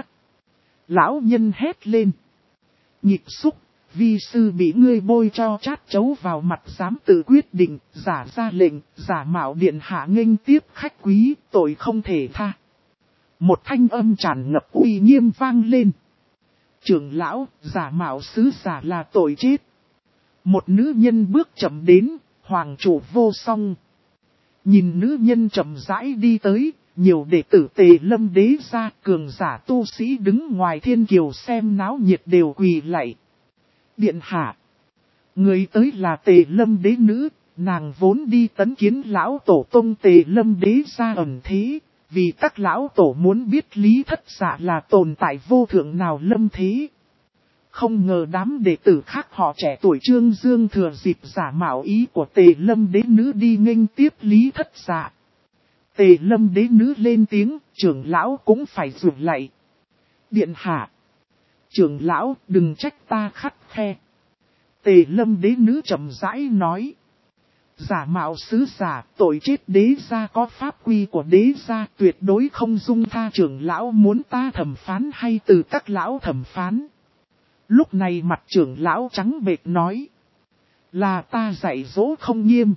Lão nhân hét lên. Nhịp xúc, vi sư bị ngươi bôi cho chát chấu vào mặt dám tự quyết định, giả ra lệnh, giả mạo điện hạ nghênh tiếp khách quý, tội không thể tha. Một thanh âm tràn ngập uy nghiêm vang lên. Trưởng lão, giả mạo sứ giả là tội chết. Một nữ nhân bước chậm đến, hoàng chủ vô song. Nhìn nữ nhân chậm rãi đi tới, nhiều đệ tử Tề Lâm đế gia, cường giả tu sĩ đứng ngoài thiên kiều xem náo nhiệt đều quỳ lạy. Điện hạ. Người tới là Tề Lâm đế nữ, nàng vốn đi tấn kiến lão tổ tông Tề Lâm đế gia ẩn thế, vì các lão tổ muốn biết Lý Thất Dạ là tồn tại vô thượng nào lâm thế. Không ngờ đám đệ tử khác họ trẻ tuổi Trương Dương thừa dịp giả mạo ý của Tề Lâm đế nữ đi nghênh tiếp Lý Thất Dạ. Tề Lâm đế nữ lên tiếng, trưởng lão cũng phải rụt lại. Điện hạ. Trưởng lão đừng trách ta khắt khe. Tề Lâm đế nữ chậm rãi nói. Giả mạo sứ giả, tội chết đế gia có pháp quy của đế gia, tuyệt đối không dung tha. Trưởng lão muốn ta thẩm phán hay từ các lão thẩm phán. Lúc này mặt trưởng lão trắng bệch nói. Là ta dạy dỗ không nghiêm.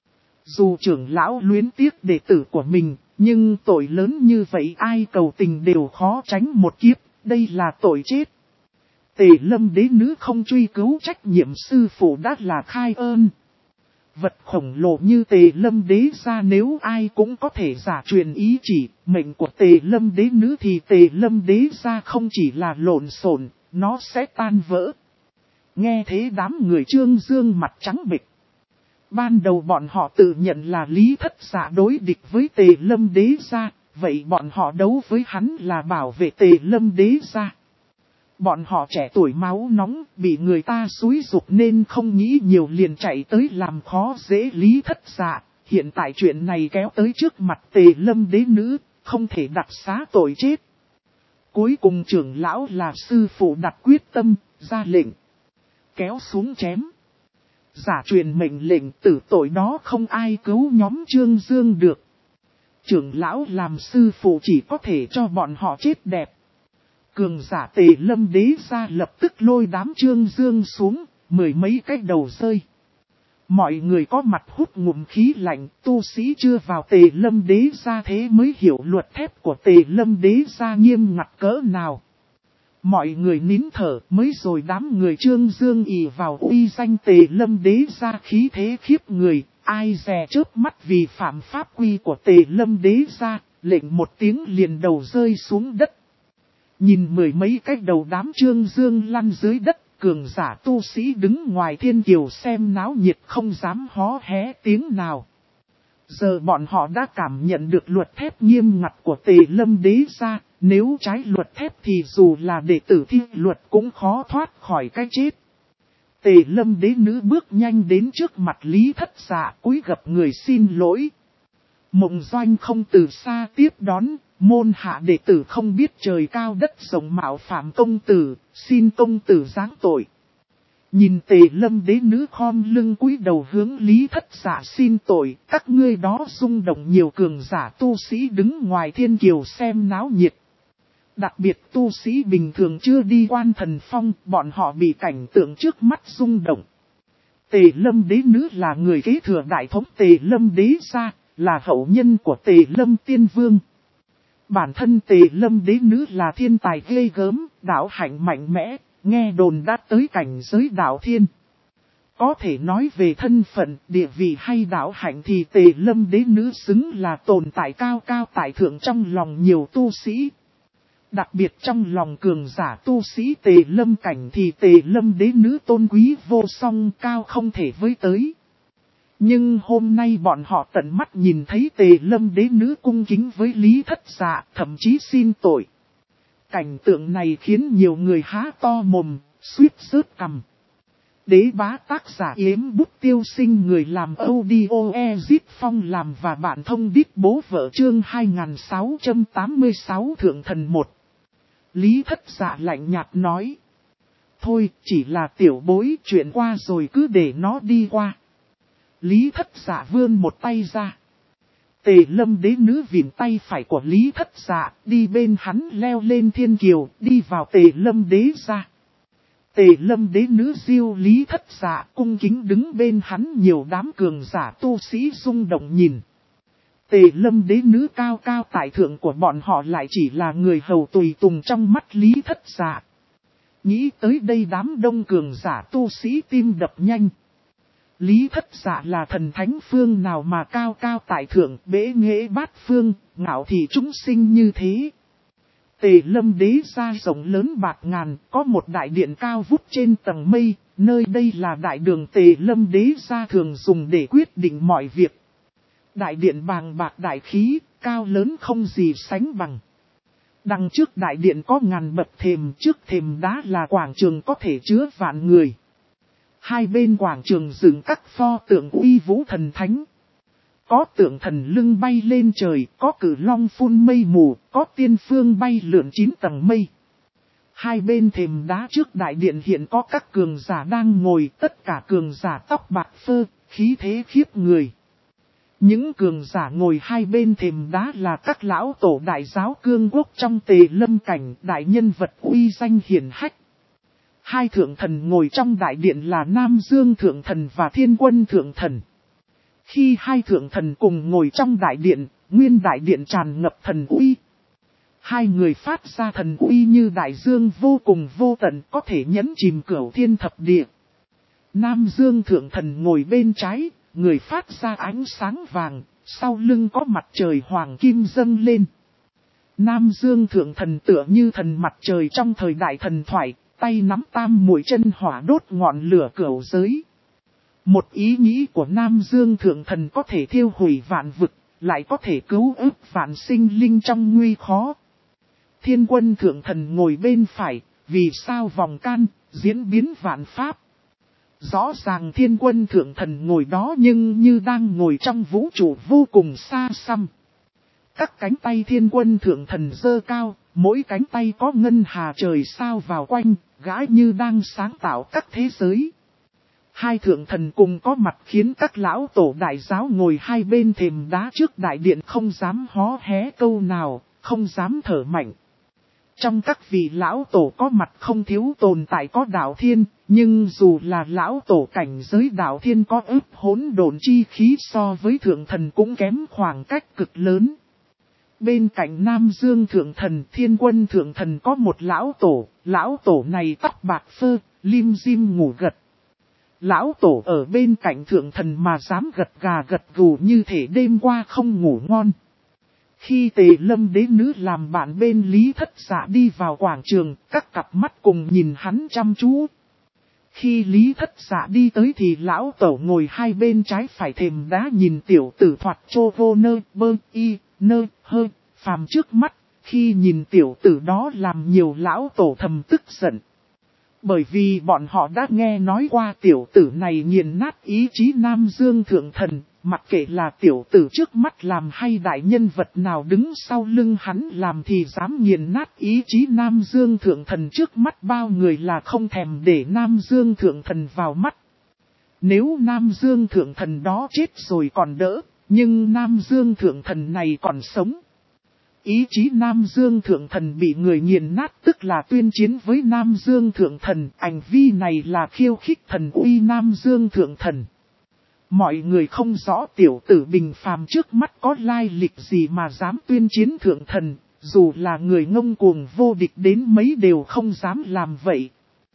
Dù trưởng lão luyến tiếc đệ tử của mình, nhưng tội lớn như vậy ai cầu tình đều khó tránh một kiếp, đây là tội chết. Tề Lâm đế nữ không truy cứu trách nhiệm sư phụ đã là khai ơn. Vật khổng lồ như Tề Lâm đế gia nếu ai cũng có thể giả truyền ý chỉ, mệnh của Tề Lâm đế nữ thì Tề Lâm đế gia không chỉ là lộn xộn, nó sẽ tan vỡ. Nghe thế đám người Trương Dương mặt trắng bệch. Ban đầu bọn họ tự nhận là Lý Thất Dạ đối địch với Tề Lâm đế gia, vậy bọn họ đấu với hắn là bảo vệ Tề Lâm đế gia. Bọn họ trẻ tuổi máu nóng, bị người ta xúi giục nên không nghĩ nhiều liền chạy tới làm khó dễ Lý Thất Dạ. Hiện tại chuyện này kéo tới trước mặt Tề Lâm đế nữ, không thể đặt xá tội chết. Cuối cùng trưởng lão là sư phụ đặt quyết tâm, ra lệnh. Kéo xuống chém. Giả truyền mệnh lệnh tử tội đó không ai cứu nhóm Trương Dương được. Trưởng lão làm sư phụ chỉ có thể cho bọn họ chết đẹp. Cường giả Tề Lâm đế ra lập tức lôi đám Trương Dương xuống, mười mấy cái đầu rơi. Mọi người có mặt hút ngụm khí lạnh, tu sĩ chưa vào Tề Lâm đế ra thế mới hiểu luật thép của Tề Lâm đế ra nghiêm ngặt cỡ nào. Mọi người nín thở, mới rồi đám người Trương Dương ỷ vào uy danh Tề Lâm đế ra khí thế khiếp người, ai dè chớp mắt vì phạm pháp quy của Tề Lâm đế ra, lệnh một tiếng liền đầu rơi xuống đất. Nhìn mười mấy cái đầu đám Trương Dương lăn dưới đất, cường giả tu sĩ đứng ngoài thiên kiều xem náo nhiệt không dám hó hé tiếng nào. Giờ bọn họ đã cảm nhận được luật thép nghiêm ngặt của Tề Lâm đế ra, nếu trái luật thép thì dù là đệ tử thi luật cũng khó thoát khỏi cái chết. Tề Lâm đế nữ bước nhanh đến trước mặt Lý Thất Dạ cúi gập người xin lỗi. Mộng Doanh không từ xa tiếp đón, môn hạ đệ tử không biết trời cao đất rộng mạo phạm công tử, xin công tử giáng tội. Nhìn Tề Lâm đế nữ khom lưng cúi đầu hướng Lý Thất Dạ xin tội, các ngươi đó rung động nhiều cường giả tu sĩ đứng ngoài thiên kiều xem náo nhiệt. Đặc biệt tu sĩ bình thường chưa đi quan thần phong, bọn họ bị cảnh tượng trước mắt rung động. Tề Lâm đế nữ là người kế thừa đại thống Tề Lâm đế gia, là hậu nhân của Tề Lâm tiên vương. Bản thân Tề Lâm đế nữ là thiên tài ghê gớm, đạo hạnh mạnh mẽ, nghe đồn đã tới cảnh giới đạo thiên. Có thể nói về thân phận, địa vị hay đạo hạnh thì Tề Lâm đế nữ xứng là tồn tại cao cao tại thượng trong lòng nhiều tu sĩ. Đặc biệt trong lòng cường giả tu sĩ Tề Lâm cảnh thì Tề Lâm đế nữ tôn quý vô song cao không thể với tới. Nhưng hôm nay bọn họ tận mắt nhìn thấy Tề Lâm đế nữ cung kính với Lý Thất Dạ, thậm chí xin tội. Cảnh tượng này khiến nhiều người há to mồm, suýt rớt cằm. Đế bá tác giả Yếm Bút Tiêu Sinh, người làm audio Ezit Phong làm và bạn thông đít bố vợ chương 2686 Thượng Thần 1. Lý Thất Dạ lạnh nhạt nói. Thôi, chỉ là tiểu bối, chuyện qua rồi cứ để nó đi qua. Lý Thất Dạ vươn một tay ra. Tề Lâm đế nữ vịn tay phải của Lý Thất Dạ, đi bên hắn leo lên thiên kiều, đi vào Tề Lâm đế ra. Tề Lâm đế nữ diêu Lý Thất Dạ cung kính đứng bên hắn, nhiều đám cường giả tu sĩ rung động nhìn. Tề Lâm đế nữ cao cao tại thượng của bọn họ lại chỉ là người hầu tùy tùng trong mắt Lý Thất Dạ. Nghĩ tới đây đám đông cường giả tu sĩ tim đập nhanh. Lý Thất Dạ là thần thánh phương nào mà cao cao tại thượng, bế nghệ bát phương, ngạo thị chúng sinh như thế. Tề Lâm đế gia rộng lớn bạt ngàn, có một đại điện cao vút trên tầng mây, nơi đây là đại đường Tề Lâm đế gia thường dùng để quyết định mọi việc. Đại điện bàng bạc đại khí, cao lớn không gì sánh bằng. Đằng trước đại điện có ngàn bậc thềm, trước thềm đá là quảng trường có thể chứa vạn người. Hai bên quảng trường dựng các pho tượng uy vũ thần thánh. Có tượng thần lưng bay lên trời, có cử long phun mây mù, có tiên phương bay lượn 9 tầng mây. Hai bên thềm đá trước đại điện hiện có các cường giả đang ngồi, tất cả cường giả tóc bạc phơ, khí thế khiếp người. Những cường giả ngồi hai bên thềm đá là các lão tổ đại giáo cương quốc trong Tề Lâm cảnh, đại nhân vật uy danh hiển hách. Hai thượng thần ngồi trong đại điện là Nam Dương thượng thần và Thiên Quân thượng thần. Khi hai thượng thần cùng ngồi trong đại điện, nguyên đại điện tràn ngập thần uy. Hai người phát ra thần uy như đại dương vô cùng vô tận, có thể nhấn chìm cửu thiên thập địa. Nam Dương thượng thần ngồi bên trái, người phát ra ánh sáng vàng, sau lưng có mặt trời hoàng kim dâng lên. Nam Dương thượng thần tựa như thần mặt trời trong thời đại thần thoại, tay nắm tam muội chân hỏa đốt ngọn lửa cửu giới. Một ý nghĩ của Nam Dương thượng thần có thể thiêu hủy vạn vực, lại có thể cứu ức vạn sinh linh trong nguy khó. Thiên Quân thượng thần ngồi bên phải, vì sao vòng can, diễn biến vạn pháp. Rõ ràng thiên quân thượng thần ngồi đó nhưng như đang ngồi trong vũ trụ vô cùng xa xăm. Các cánh tay thiên quân thượng thần giơ cao, mỗi cánh tay có ngân hà trời sao vào quanh, gã như đang sáng tạo các thế giới. Hai thượng thần cùng có mặt khiến các lão tổ đại giáo ngồi hai bên thềm đá trước đại điện không dám hó hé câu nào, không dám thở mạnh. Trong các vị lão tổ có mặt không thiếu tồn tại có đạo thiên, nhưng dù là lão tổ cảnh giới đạo thiên có ức hỗn độn chi khí so với thượng thần cũng kém khoảng cách cực lớn. Bên cạnh Nam Dương thượng thần, Thiên Quân thượng thần có một lão tổ này tóc bạc phơ, lim dim ngủ gật. Lão tổ ở bên cạnh thượng thần mà dám gật gà gật gù như thể đêm qua không ngủ ngon. Khi Tề Lâm đế nữ làm bạn bên Lý Thất Dạ đi vào quảng trường, các cặp mắt cùng nhìn hắn chăm chú. Khi Lý Thất Dạ đi tới thì lão tổ ngồi hai bên trái phải thềm đá nhìn tiểu tử thoạt chô vô nơ bơ y nơ hơ phàm trước mắt. Khi nhìn tiểu tử đó làm nhiều lão tổ thầm tức giận. Bởi vì bọn họ đã nghe nói qua tiểu tử này nghiền nát ý chí Nam Dương thượng thần, mặc kệ là tiểu tử trước mắt làm hay đại nhân vật nào đứng sau lưng hắn làm thì dám nghiền nát ý chí Nam Dương thượng thần trước mắt bao người là không thèm để Nam Dương thượng thần vào mắt. Nếu Nam Dương thượng thần đó chết rồi còn đỡ, nhưng Nam Dương thượng thần này còn sống. Ý chí Nam Dương thượng thần bị người nghiền nát tức là tuyên chiến với Nam Dương thượng thần, hành vi này là khiêu khích thần uy Nam Dương thượng thần. Mọi người không rõ tiểu tử bình phàm trước mắt có lai lịch gì mà dám tuyên chiến thượng thần, dù là người ngông cuồng vô địch đến mấy đều không dám làm vậy.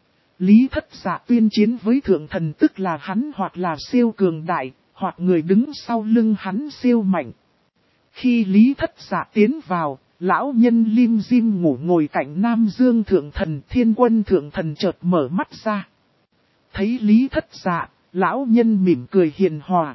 Lý Thất Dạ tuyên chiến với thượng thần tức là hắn hoặc là siêu cường đại, hoặc người đứng sau lưng hắn siêu mạnh. Khi Lý Thất Dạ tiến vào, lão nhân lim dim ngủ ngồi cạnh Nam Dương thượng thần, Thiên Quân thượng thần chợt mở mắt ra. Thấy Lý Thất Dạ, lão nhân mỉm cười hiền hòa.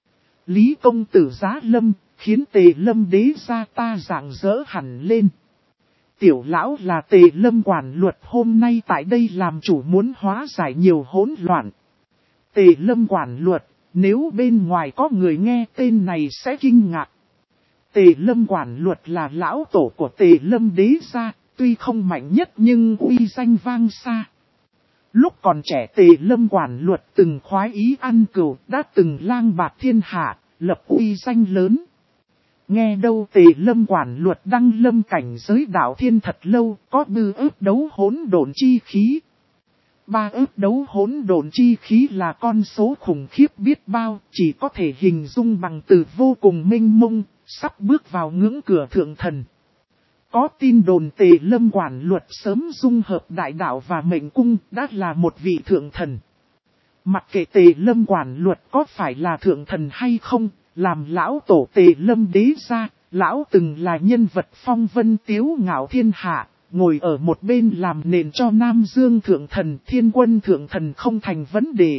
Lý công tử giá lâm, khiến Tề Lâm đế gia ta rạng rỡ hẳn lên. Tiểu lão là Tề Lâm quản luật hôm nay tại đây làm chủ muốn hóa giải nhiều hỗn loạn. Tề Lâm quản luật, nếu bên ngoài có người nghe tên này sẽ kinh ngạc. Tề Lâm quản luật là lão tổ của Tề Lâm đế gia, tuy không mạnh nhất nhưng uy danh vang xa. Lúc còn trẻ Tề Lâm quản luật từng khoái ý ăn cừu, đã từng lang bạt thiên hạ, lập uy danh lớn. Nghe đâu Tề Lâm quản luật đăng lâm cảnh giới đạo thiên thật lâu, có bư ước đấu hỗn độn chi khí. 3 ước đấu hỗn độn chi khí là con số khủng khiếp biết bao, chỉ có thể hình dung bằng từ vô cùng mênh mông, sắp bước vào ngưỡng cửa thượng thần. Có tin đồn Tề Lâm quản luật sớm dung hợp đại đạo và mệnh cung đã là một vị thượng thần. Mặc kệ Tề Lâm quản luật có phải là thượng thần hay không, làm lão tổ Tề Lâm đế gia, lão từng là nhân vật phong vân tiếu ngạo thiên hạ, ngồi ở một bên làm nền cho Nam Dương thượng thần, Thiên Quân thượng thần không thành vấn đề.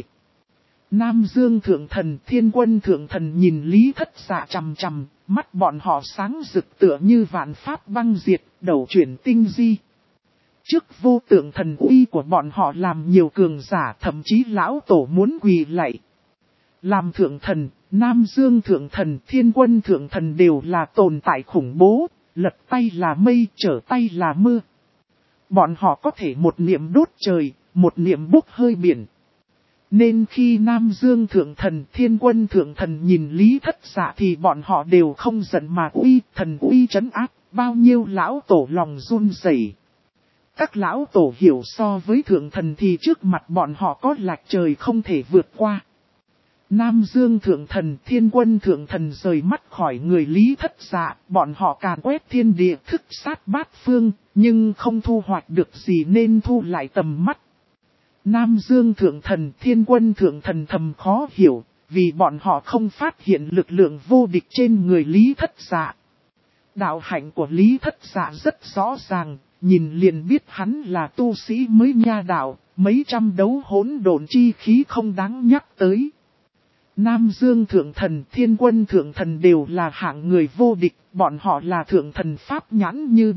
Nam Dương thượng thần, Thiên Quân thượng thần nhìn Lý Thất Dạ chằm chằm, mắt bọn họ sáng rực tựa như vạn pháp băng diệt, đầu chuyển tinh di. Trước vô tượng thần uy của bọn họ làm nhiều cường giả, thậm chí lão tổ muốn quỳ lạy. Làm thượng thần, Nam Dương thượng thần, Thiên Quân thượng thần đều là tồn tại khủng bố, lật tay là mây, trở tay là mưa. Bọn họ có thể một niệm đốt trời, một niệm bốc hơi biển. Nên khi Nam Dương thượng thần, Thiên Quân thượng thần nhìn Lý Thất Dạ thì bọn họ đều không giận mà uy, thần uy trấn áp, bao nhiêu lão tổ lòng run rẩy. Các lão tổ hiểu so với thượng thần thì trước mặt bọn họ có lạch trời không thể vượt qua. Nam Dương thượng thần, Thiên Quân thượng thần rời mắt khỏi người Lý Thất Dạ, bọn họ càn quét thiên địa thức sát bát phương, nhưng không thu hoạch được gì nên thu lại tầm mắt. Nam Dương thượng thần, Thiên Quân thượng thần thầm khó hiểu, vì bọn họ không phát hiện lực lượng vô địch trên người Lý Thất Dạ. Đạo hạnh của Lý Thất Dạ rất rõ ràng, nhìn liền biết hắn là tu sĩ mới nha đạo, mấy trăm đấu hỗn độn chi khí không đáng nhắc tới. Nam Dương thượng thần, Thiên Quân thượng thần đều là hạng người vô địch, bọn họ là thượng thần pháp nhãn như đuốc,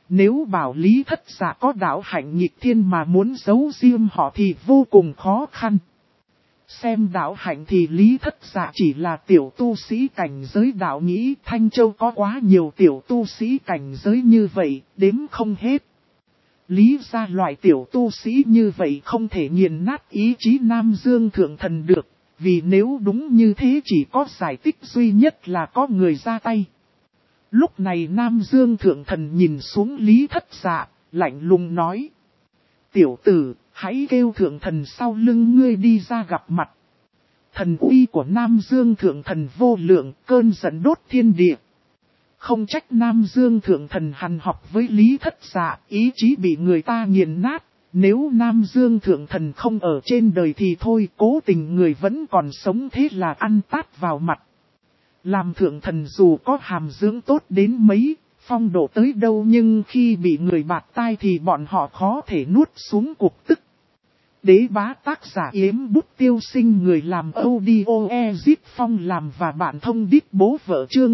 Nếu bảo Lý Thất Dạ có đạo hạnh nghịch thiên mà muốn giấu riêng họ thì vô cùng khó khăn. Xem đạo hạnh thì Lý Thất Dạ chỉ là tiểu tu sĩ cảnh giới đạo nghĩ Thanh Châu có quá nhiều tiểu tu sĩ cảnh giới như vậy, đếm không hết. Lý ra loại tiểu tu sĩ như vậy không thể nghiền nát ý chí Nam Dương Thượng Thần được, vì nếu đúng như thế chỉ có giải thích duy nhất là có người ra tay. Lúc này Nam Dương Thượng Thần nhìn xuống Lý Thất Dạ, lạnh lùng nói. Tiểu tử, hãy kêu Thượng Thần sau lưng ngươi đi ra gặp mặt. Thần uy của Nam Dương Thượng Thần vô lượng, cơn giận đốt thiên địa. Không trách Nam Dương Thượng Thần hằn học với Lý Thất Dạ, ý chí bị người ta nghiền nát. Nếu Nam Dương Thượng Thần không ở trên đời thì thôi, cố tình người vẫn còn sống thế là ăn tát vào mặt. Làm Thượng Thần dù có hàm dưỡng tốt đến mấy, phong độ tới đâu nhưng khi bị người bạt tai thì bọn họ khó thể nuốt xuống cục tức. Đế bá tác giả Yếm Bút Tiêu Sinh, người làm audio Ezip Phong làm và bạn thông đít bố vợ chương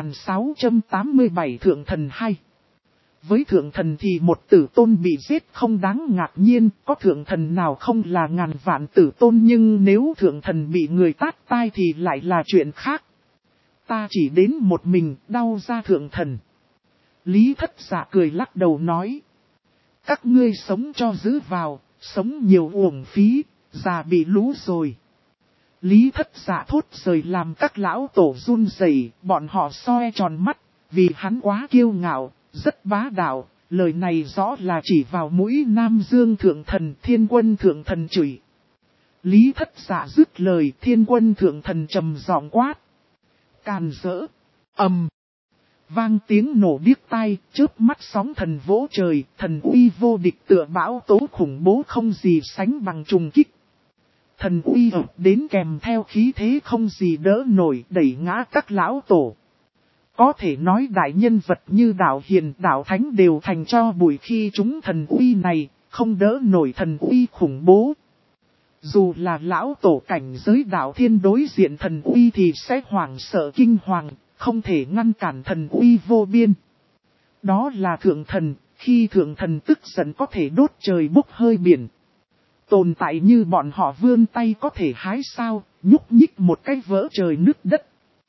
2687 Thượng Thần 2. Với Thượng Thần thì một tử tôn bị giết không đáng ngạc nhiên, có Thượng Thần nào không là ngàn vạn tử tôn, nhưng nếu Thượng Thần bị người tát tai thì lại là chuyện khác. Ta chỉ đến một mình, đau ra Thượng Thần. Lý Thất Dạ cười lắc đầu nói. Các ngươi sống cho giữ vào, sống nhiều uổng phí, già bị lú rồi. Lý Thất Dạ thốt rời làm các lão tổ run rẩy, bọn họ soi tròn mắt, vì hắn quá kiêu ngạo, rất bá đạo, lời này rõ là chỉ vào mũi Nam Dương Thượng Thần, Thiên Quân Thượng Thần chửi. Lý Thất Dạ dứt lời, Thiên Quân Thượng Thần trầm giọng quát. Càn rỡ, vang tiếng nổ điếc tai, chớp mắt sóng thần vỗ trời, thần uy vô địch tựa bão tố khủng bố không gì sánh bằng trùng kích. Thần uy ập đến kèm theo khí thế không gì đỡ nổi, đẩy ngã các lão tổ. Có thể nói đại nhân vật như đạo hiền, đạo thánh đều thành cho bụi khi chúng thần uy này, không đỡ nổi thần uy khủng bố. Dù là lão tổ cảnh giới đạo thiên đối diện thần uy thì sẽ hoảng sợ kinh hoàng, không thể ngăn cản thần uy vô biên. Đó là Thượng Thần, khi Thượng Thần tức giận có thể đốt trời bốc hơi biển. Tồn tại như bọn họ vươn tay có thể hái sao, nhúc nhích một cái vỡ trời nứt đất.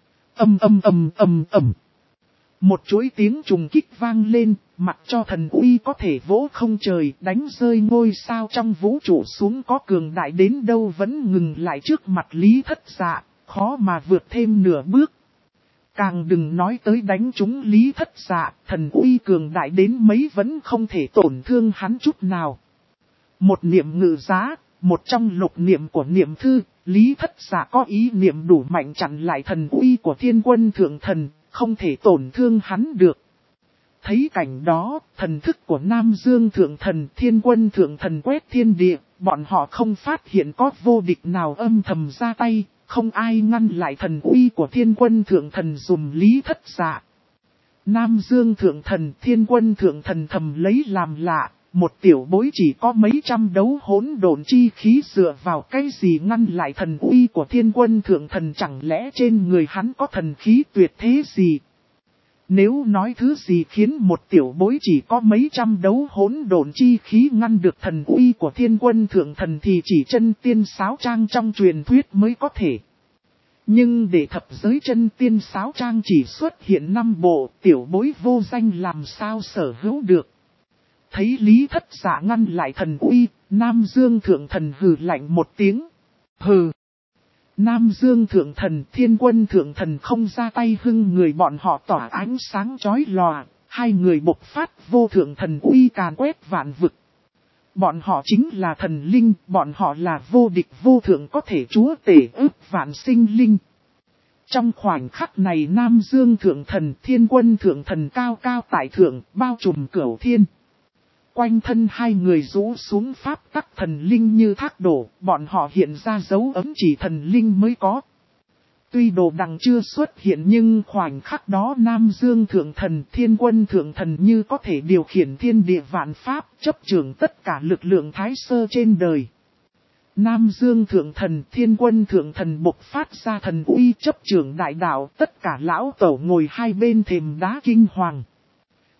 Một chuỗi tiếng trùng kích vang lên, mặc cho thần uy có thể vỗ không trời, đánh rơi ngôi sao trong vũ trụ xuống, có cường đại đến đâu vẫn ngừng lại trước mặt Lý Thất Dạ, khó mà vượt thêm nửa bước. Càng đừng nói tới đánh trúng Lý Thất Dạ, thần uy cường đại đến mấy vẫn không thể tổn thương hắn chút nào. Một niệm ngự giá, một trong lục niệm của niệm thư, Lý Thất Dạ có ý niệm đủ mạnh chặn lại thần uy của Thiên Quân Thượng Thần, không thể tổn thương hắn được. Thấy cảnh đó, thần thức của Nam Dương Thượng Thần, Thiên Quân Thượng Thần quét thiên địa, bọn họ không phát hiện có vô địch nào âm thầm ra tay, không ai ngăn lại thần uy của Thiên Quân Thượng Thần dùm Lý Thất Dạ. Nam Dương Thượng Thần, Thiên Quân Thượng Thần thầm lấy làm lạ, một tiểu bối chỉ có mấy trăm đấu hỗn độn chi khí dựa vào cái gì ngăn lại thần uy của Thiên Quân Thượng Thần, chẳng lẽ trên người hắn có thần khí tuyệt thế gì? Nếu nói thứ gì khiến một tiểu bối chỉ có mấy trăm đấu hỗn độn chi khí ngăn được thần uy của Thiên Quân Thượng Thần thì chỉ chân tiên sáo trang trong truyền thuyết mới có thể. Nhưng để thập giới chân tiên sáo trang chỉ xuất hiện 5 bộ, tiểu bối vô danh làm sao sở hữu được. Thấy Lý Thất Dạ ngăn lại thần uy, Nam Dương Thượng Thần hừ lạnh một tiếng. Hừ. Nam Dương Thượng Thần, Thiên Quân Thượng Thần không ra tay, hưng người bọn họ tỏa ánh sáng chói lòa, hai người bộc phát vô thượng thần uy càn quét vạn vực. Bọn họ chính là thần linh, bọn họ là vô địch vô thượng, có thể chúa tể ức vạn sinh linh. Trong khoảnh khắc này Nam Dương Thượng Thần, Thiên Quân Thượng Thần cao cao tại thượng, bao trùm cửu thiên. Quanh thân hai người rũ xuống pháp tắc thần linh như thác đổ, bọn họ hiện ra dấu ấm chỉ thần linh mới có. Tuy đồ đằng chưa xuất hiện nhưng khoảnh khắc đó Nam Dương Thượng Thần, Thiên Quân Thượng Thần như có thể điều khiển thiên địa vạn pháp, chấp trưởng tất cả lực lượng thái sơ trên đời. Nam Dương Thượng Thần, Thiên Quân Thượng Thần bộc phát ra thần uy chấp trưởng đại đạo, tất cả lão tổ ngồi hai bên thềm đá kinh hoàng.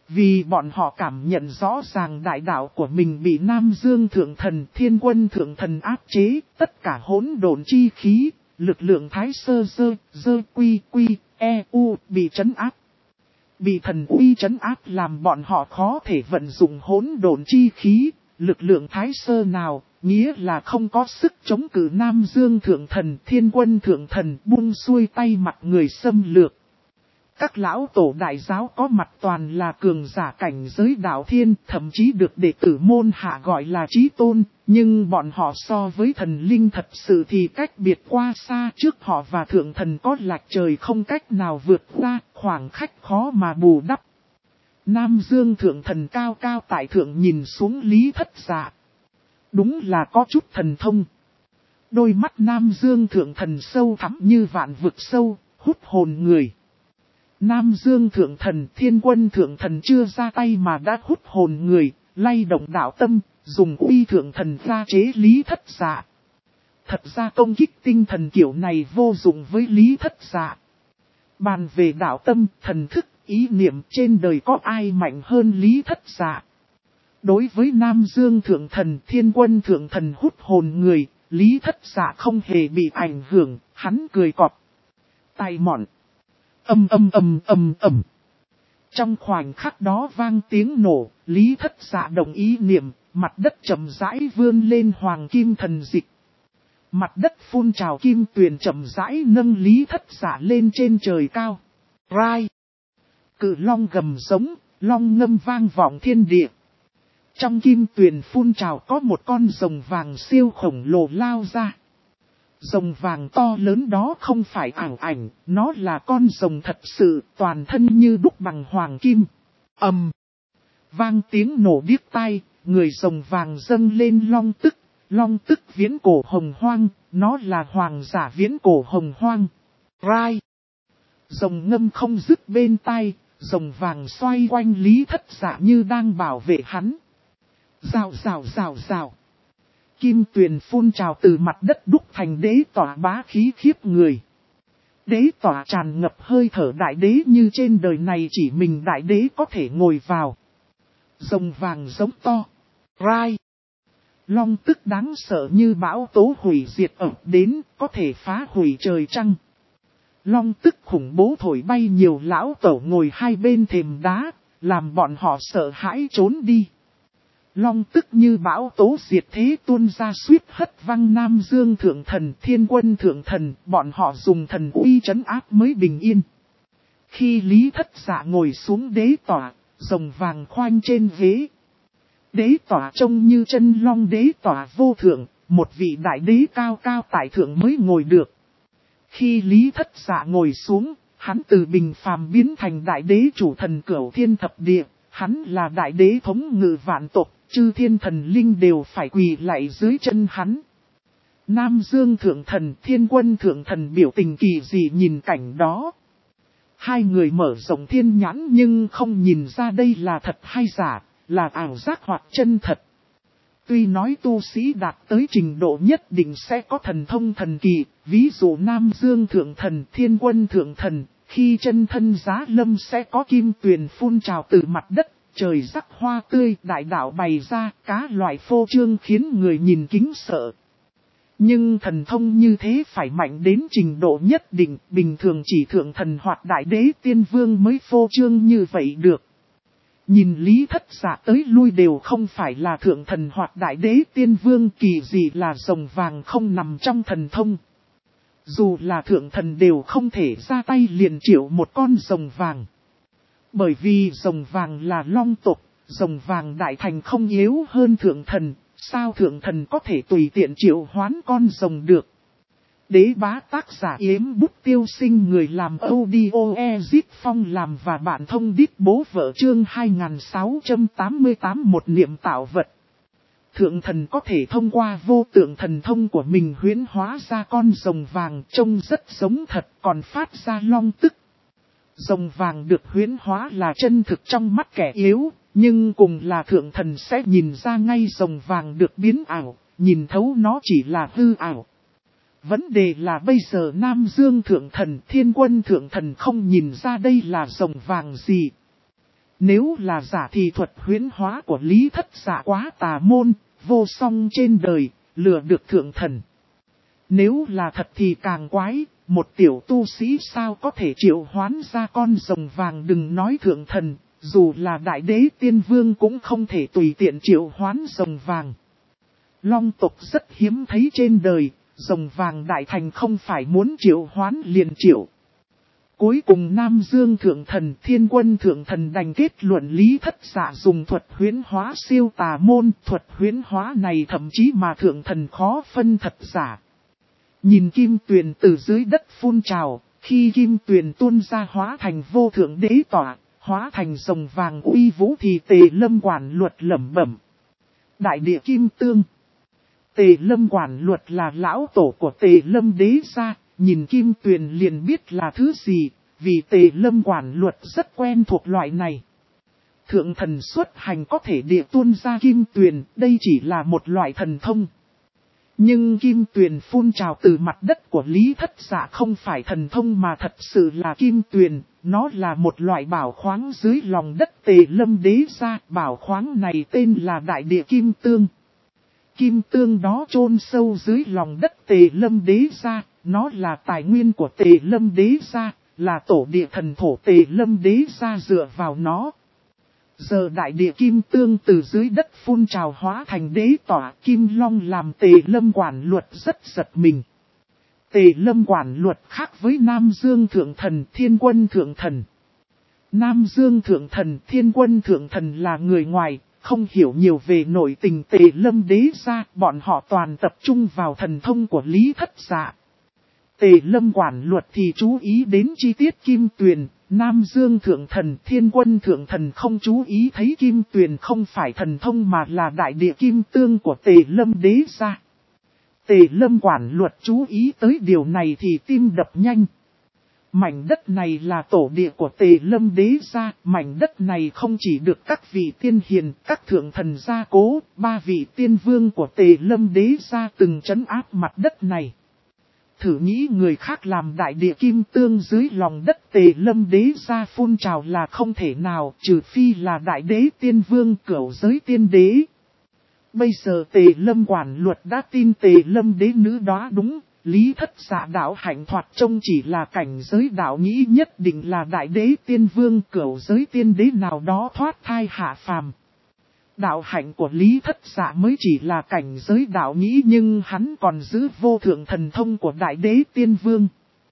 Vì bọn họ cảm nhận rõ ràng đại đạo của mình bị Nam Dương Thượng Thần, Thiên Quân Thượng Thần áp chế, tất cả hỗn độn chi khí, lực lượng thái sơ dơ quy bị trấn áp. Bị thần uy trấn áp làm bọn họ khó thể vận dụng hỗn độn chi khí, lực lượng thái sơ nào, nghĩa là không có sức chống cự Nam Dương Thượng Thần, Thiên Quân Thượng Thần buông xuôi tay mặt người xâm lược. Các lão tổ đại giáo có mặt toàn là cường giả cảnh giới đạo thiên, thậm chí được đệ tử môn hạ gọi là chí tôn, nhưng bọn họ so với thần linh thật sự thì cách biệt qua xa, trước họ và thượng thần có lệch trời không cách nào vượt qua, khoảng cách khó mà bù đắp. Nam Dương Thượng Thần cao cao tại thượng nhìn xuống Lý Thất Dạ. Đúng là có chút thần thông. Đôi mắt Nam Dương Thượng Thần sâu thẳm như vạn vực sâu, hút hồn người. Nam Dương Thượng Thần, Thiên Quân Thượng Thần chưa ra tay mà đã hút hồn người, lay động đạo tâm, dùng uy Thượng Thần ra chế Lý Thất Dạ. Thật ra công kích tinh thần kiểu này vô dụng với Lý Thất Dạ. Bàn về đạo tâm, thần thức, ý niệm trên đời có ai mạnh hơn Lý Thất Dạ. Đối với Nam Dương Thượng Thần, Thiên Quân Thượng Thần hút hồn người, Lý Thất Dạ không hề bị ảnh hưởng, hắn cười cọp. Tai mọn. Ầm. Trong khoảnh khắc đó vang tiếng nổ, Lý Thất Dạ đồng ý niệm, mặt đất chậm rãi vươn lên hoàng kim thần dịch. Mặt đất phun trào kim tuyền chậm rãi nâng Lý Thất Dạ lên trên trời cao. Rai. Cự long gầm giống, long ngâm vang vọng thiên địa. Trong kim tuyền phun trào có một con rồng vàng siêu khổng lồ lao ra. Rồng vàng to lớn đó không phải ảo ảnh, nó là con rồng thật sự, toàn thân như đúc bằng hoàng kim. Vang tiếng nổ điếc tai, người rồng vàng dâng lên long tức viễn cổ hồng hoang, nó là hoàng giả viễn cổ hồng hoang. Rai. Rồng ngâm không dứt bên tai, rồng vàng xoay quanh Lý Thất Dạ như đang bảo vệ hắn. Rào. Kim tuyền phun trào từ mặt đất đúc thành đế tỏa bá khí khiếp người. Đế tỏa tràn ngập hơi thở đại đế như trên đời này chỉ mình đại đế có thể ngồi vào. Rồng vàng giống to. Rai. Long tức đáng sợ như bão tố hủy diệt ập đến, có thể phá hủy trời trăng. Long tức khủng bố thổi bay nhiều lão tổ ngồi hai bên thềm đá, làm bọn họ sợ hãi trốn đi. Long tức như bão tố diệt thế tuôn ra suýt hất văng Nam Dương Thượng Thần, Thiên Quân Thượng Thần, bọn họ dùng thần uy trấn áp mới bình yên. Khi Lý Thất Dạ ngồi xuống đế tỏa, rồng vàng khoanh trên ghế. Đế tỏa trông như chân long đế tỏa vô thượng, một vị đại đế cao cao tại thượng mới ngồi được. Khi Lý Thất Dạ ngồi xuống, hắn từ bình phàm biến thành đại đế chủ thần cửu thiên thập địa, hắn là đại đế thống ngự vạn tộc, chư thiên thần linh đều phải quỳ lạy dưới chân hắn. Nam Dương Thượng Thần, Thiên Quân Thượng Thần biểu tình kỳ dị nhìn cảnh đó. Hai người mở rộng thiên nhãn nhưng không nhìn ra đây là thật hay giả, là ảo giác hoặc chân thật. Tuy nói tu sĩ đạt tới trình độ nhất định sẽ có thần thông thần kỳ, ví dụ Nam Dương Thượng Thần, Thiên Quân Thượng Thần, khi chân thân giá lâm sẽ có kim tuyền phun trào từ mặt đất, trời rắc hoa tươi, đại đạo bày ra, cá loại phô trương khiến người nhìn kính sợ. Nhưng thần thông như thế phải mạnh đến trình độ nhất định, bình thường chỉ thượng thần hoặc đại đế tiên vương mới phô trương như vậy được. Nhìn Lý Thất Dạ tới lui đều không phải là thượng thần hoặc đại đế tiên vương, kỳ gì là rồng vàng không nằm trong thần thông. Dù là thượng thần đều không thể ra tay liền triệu một con rồng vàng. Bởi vì rồng vàng là long tộc, rồng vàng đại thành không yếu hơn thượng thần, sao thượng thần có thể tùy tiện triệu hoán con rồng được. Đế bá tác giả Yếm Bút Tiêu Sinh, người làm audio Ezit Phong làm và bản thông đít bố vợ chương 2688 một niệm tạo vật. Thượng thần có thể thông qua vô tượng thần thông của mình huyễn hóa ra con rồng vàng trông rất giống thật, còn phát ra long tức. Rồng vàng được huyễn hóa là chân thực trong mắt kẻ yếu, nhưng cùng là thượng thần sẽ nhìn ra ngay rồng vàng được biến ảo, nhìn thấu nó chỉ là hư ảo. Vấn đề là bây giờ Nam Dương Thượng Thần, Thiên Quân Thượng Thần không nhìn ra đây là rồng vàng gì. Nếu là giả thì thuật huyễn hóa của Lý Thất Dạ quá tà môn, vô song trên đời, lừa được thượng thần. Nếu là thật thì càng quái, một tiểu tu sĩ sao có thể triệu hoán ra con rồng vàng, đừng nói thượng thần, dù là đại đế tiên vương cũng không thể tùy tiện triệu hoán rồng vàng. Long tộc rất hiếm thấy trên đời, rồng vàng đại thành không phải muốn triệu hoán liền triệu. Cuối cùng Nam Dương thượng thần, Thiên Quân thượng thần đành kết luận Lý Thất Dạ dùng thuật huyễn hóa siêu tà môn. Thuật huyễn hóa này thậm chí mà thượng thần khó phân thật giả. Nhìn kim tuyền từ dưới đất phun trào, khi kim tuyền tuôn ra hóa thành vô thượng đế tỏa, hóa thành rồng vàng uy vũ thì Tề Lâm Quản Luật lẩm bẩm. Đại địa kim tương. Tề Lâm Quản Luật là lão tổ của Tề Lâm đế gia, nhìn kim tuyền liền biết là thứ gì, vì Tề Lâm Quản Luật rất quen thuộc loại này. Thượng thần xuất hành có thể địa tuôn ra kim tuyền, đây chỉ là một loại thần thông. Nhưng kim tuyền phun trào từ mặt đất của Lý Thất Dạ không phải thần thông mà thật sự là kim tuyền, nó là một loại bảo khoáng dưới lòng đất Tề Lâm đế gia, bảo khoáng này tên là Đại Địa Kim Tương. Kim tương đó chôn sâu dưới lòng đất Tề Lâm đế gia, nó là tài nguyên của Tề Lâm đế gia, là tổ địa thần thổ Tề Lâm đế gia dựa vào nó. Giờ đại địa kim tương từ dưới đất phun trào hóa thành đế tỏa kim long làm Tề Lâm Quản Luật rất giật mình. Tề Lâm Quản Luật khác với Nam Dương thượng thần, Thiên Quân thượng thần. Nam Dương thượng thần, Thiên Quân thượng thần là người ngoài, không hiểu nhiều về nội tình Tề Lâm đế gia, bọn họ toàn tập trung vào thần thông của Lý Thất Dạ. Tề Lâm Quản Luật thì chú ý đến chi tiết kim tuyền, Nam Dương thượng thần, Thiên Quân thượng thần không chú ý thấy kim tuyền không phải thần thông mà là đại địa kim tương của Tề Lâm đế gia. Tề Lâm Quản Luật chú ý tới điều này thì tim đập nhanh. Mảnh đất này là tổ địa của Tề Lâm đế gia, mảnh đất này không chỉ được các vị tiên hiền, các thượng thần gia cố, 3 vị tiên vương của Tề Lâm đế gia từng trấn áp mặt đất này. Thử nghĩ người khác làm đại địa kim tương dưới lòng đất Tề Lâm đế gia phun trào là không thể nào, trừ phi là đại đế tiên vương cửu giới tiên đế. Bây giờ Tề Lâm Quản Luật đã tin Tề Lâm đế nữ đó đúng. Lý Thất Dạ đạo hạnh thoạt trông chỉ là cảnh giới đạo nghĩ nhất định là đại đế tiên vương cửu giới tiên đế nào đó thoát thai hạ phàm. Đạo hạnh của Lý Thất Dạ mới chỉ là cảnh giới đạo nghĩ nhưng hắn còn giữ vô thượng thần thông của đại đế tiên vương.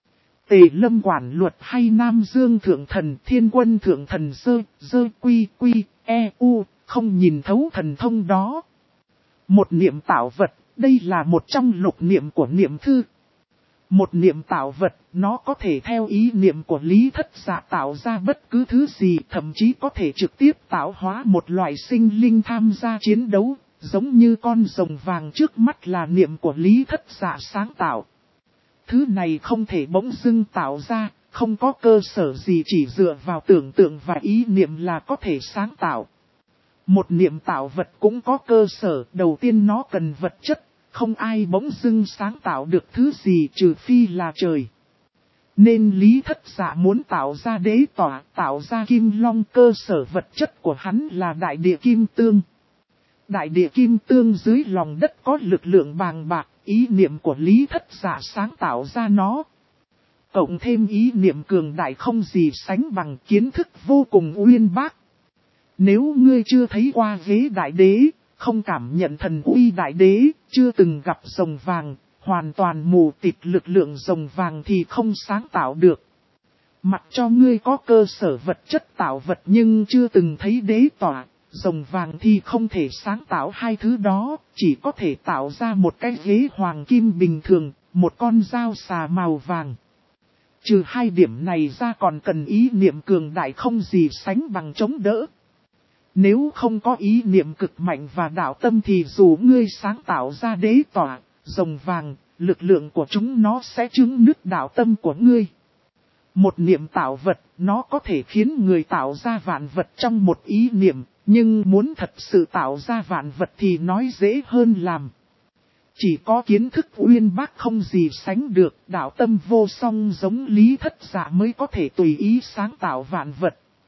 Tề Lâm Quản Luật hay Nam Dương thượng thần, Thiên Quân thượng thần dơ quy không nhìn thấu thần thông đó. Một niệm tạo vật. Đây là một trong lục niệm của niệm thư. Một niệm tạo vật, nó có thể theo ý niệm của Lý Thất Dạ tạo ra bất cứ thứ gì, thậm chí có thể trực tiếp tạo hóa một loại sinh linh tham gia chiến đấu, giống như con rồng vàng trước mắt là niệm của Lý Thất Dạ sáng tạo. Thứ này không thể bỗng dưng tạo ra, không có cơ sở gì, chỉ dựa vào tưởng tượng và ý niệm là có thể sáng tạo. Một niệm tạo vật cũng có cơ sở, đầu tiên nó cần vật chất. Không ai bỗng dưng sáng tạo được thứ gì trừ phi là trời. Nên Lý Thất Dạ muốn tạo ra đế tỏa, tạo ra kim long, cơ sở vật chất của hắn là đại địa kim tương. Đại địa kim tương dưới lòng đất có lực lượng bàng bạc, ý niệm của Lý Thất Dạ sáng tạo ra nó. Cộng thêm ý niệm cường đại không gì sánh bằng, kiến thức vô cùng uyên bác. Nếu ngươi chưa thấy qua ghế đại đế, không cảm nhận thần uy đại đế, chưa từng gặp rồng vàng, hoàn toàn mù tịt lực lượng rồng vàng thì không sáng tạo được. Mặc cho ngươi có cơ sở vật chất tạo vật nhưng chưa từng thấy đế tỏa, rồng vàng thì không thể sáng tạo hai thứ đó, chỉ có thể tạo ra một cái ghế hoàng kim bình thường, một con dao xà màu vàng. Trừ hai điểm này ra còn cần ý niệm cường đại không gì sánh bằng chống đỡ. Nếu không có ý niệm cực mạnh và đạo tâm thì dù ngươi sáng tạo ra đế tỏa, rồng vàng, lực lượng của chúng nó sẽ chứng nứt đạo tâm của ngươi. Một niệm tạo vật, nó có thể khiến người tạo ra vạn vật trong một ý niệm, nhưng muốn thật sự tạo ra vạn vật thì nói dễ hơn làm. Chỉ có kiến thức uyên bác không gì sánh được, đạo tâm vô song giống Lý Thất Dạ mới có thể tùy ý sáng tạo vạn vật.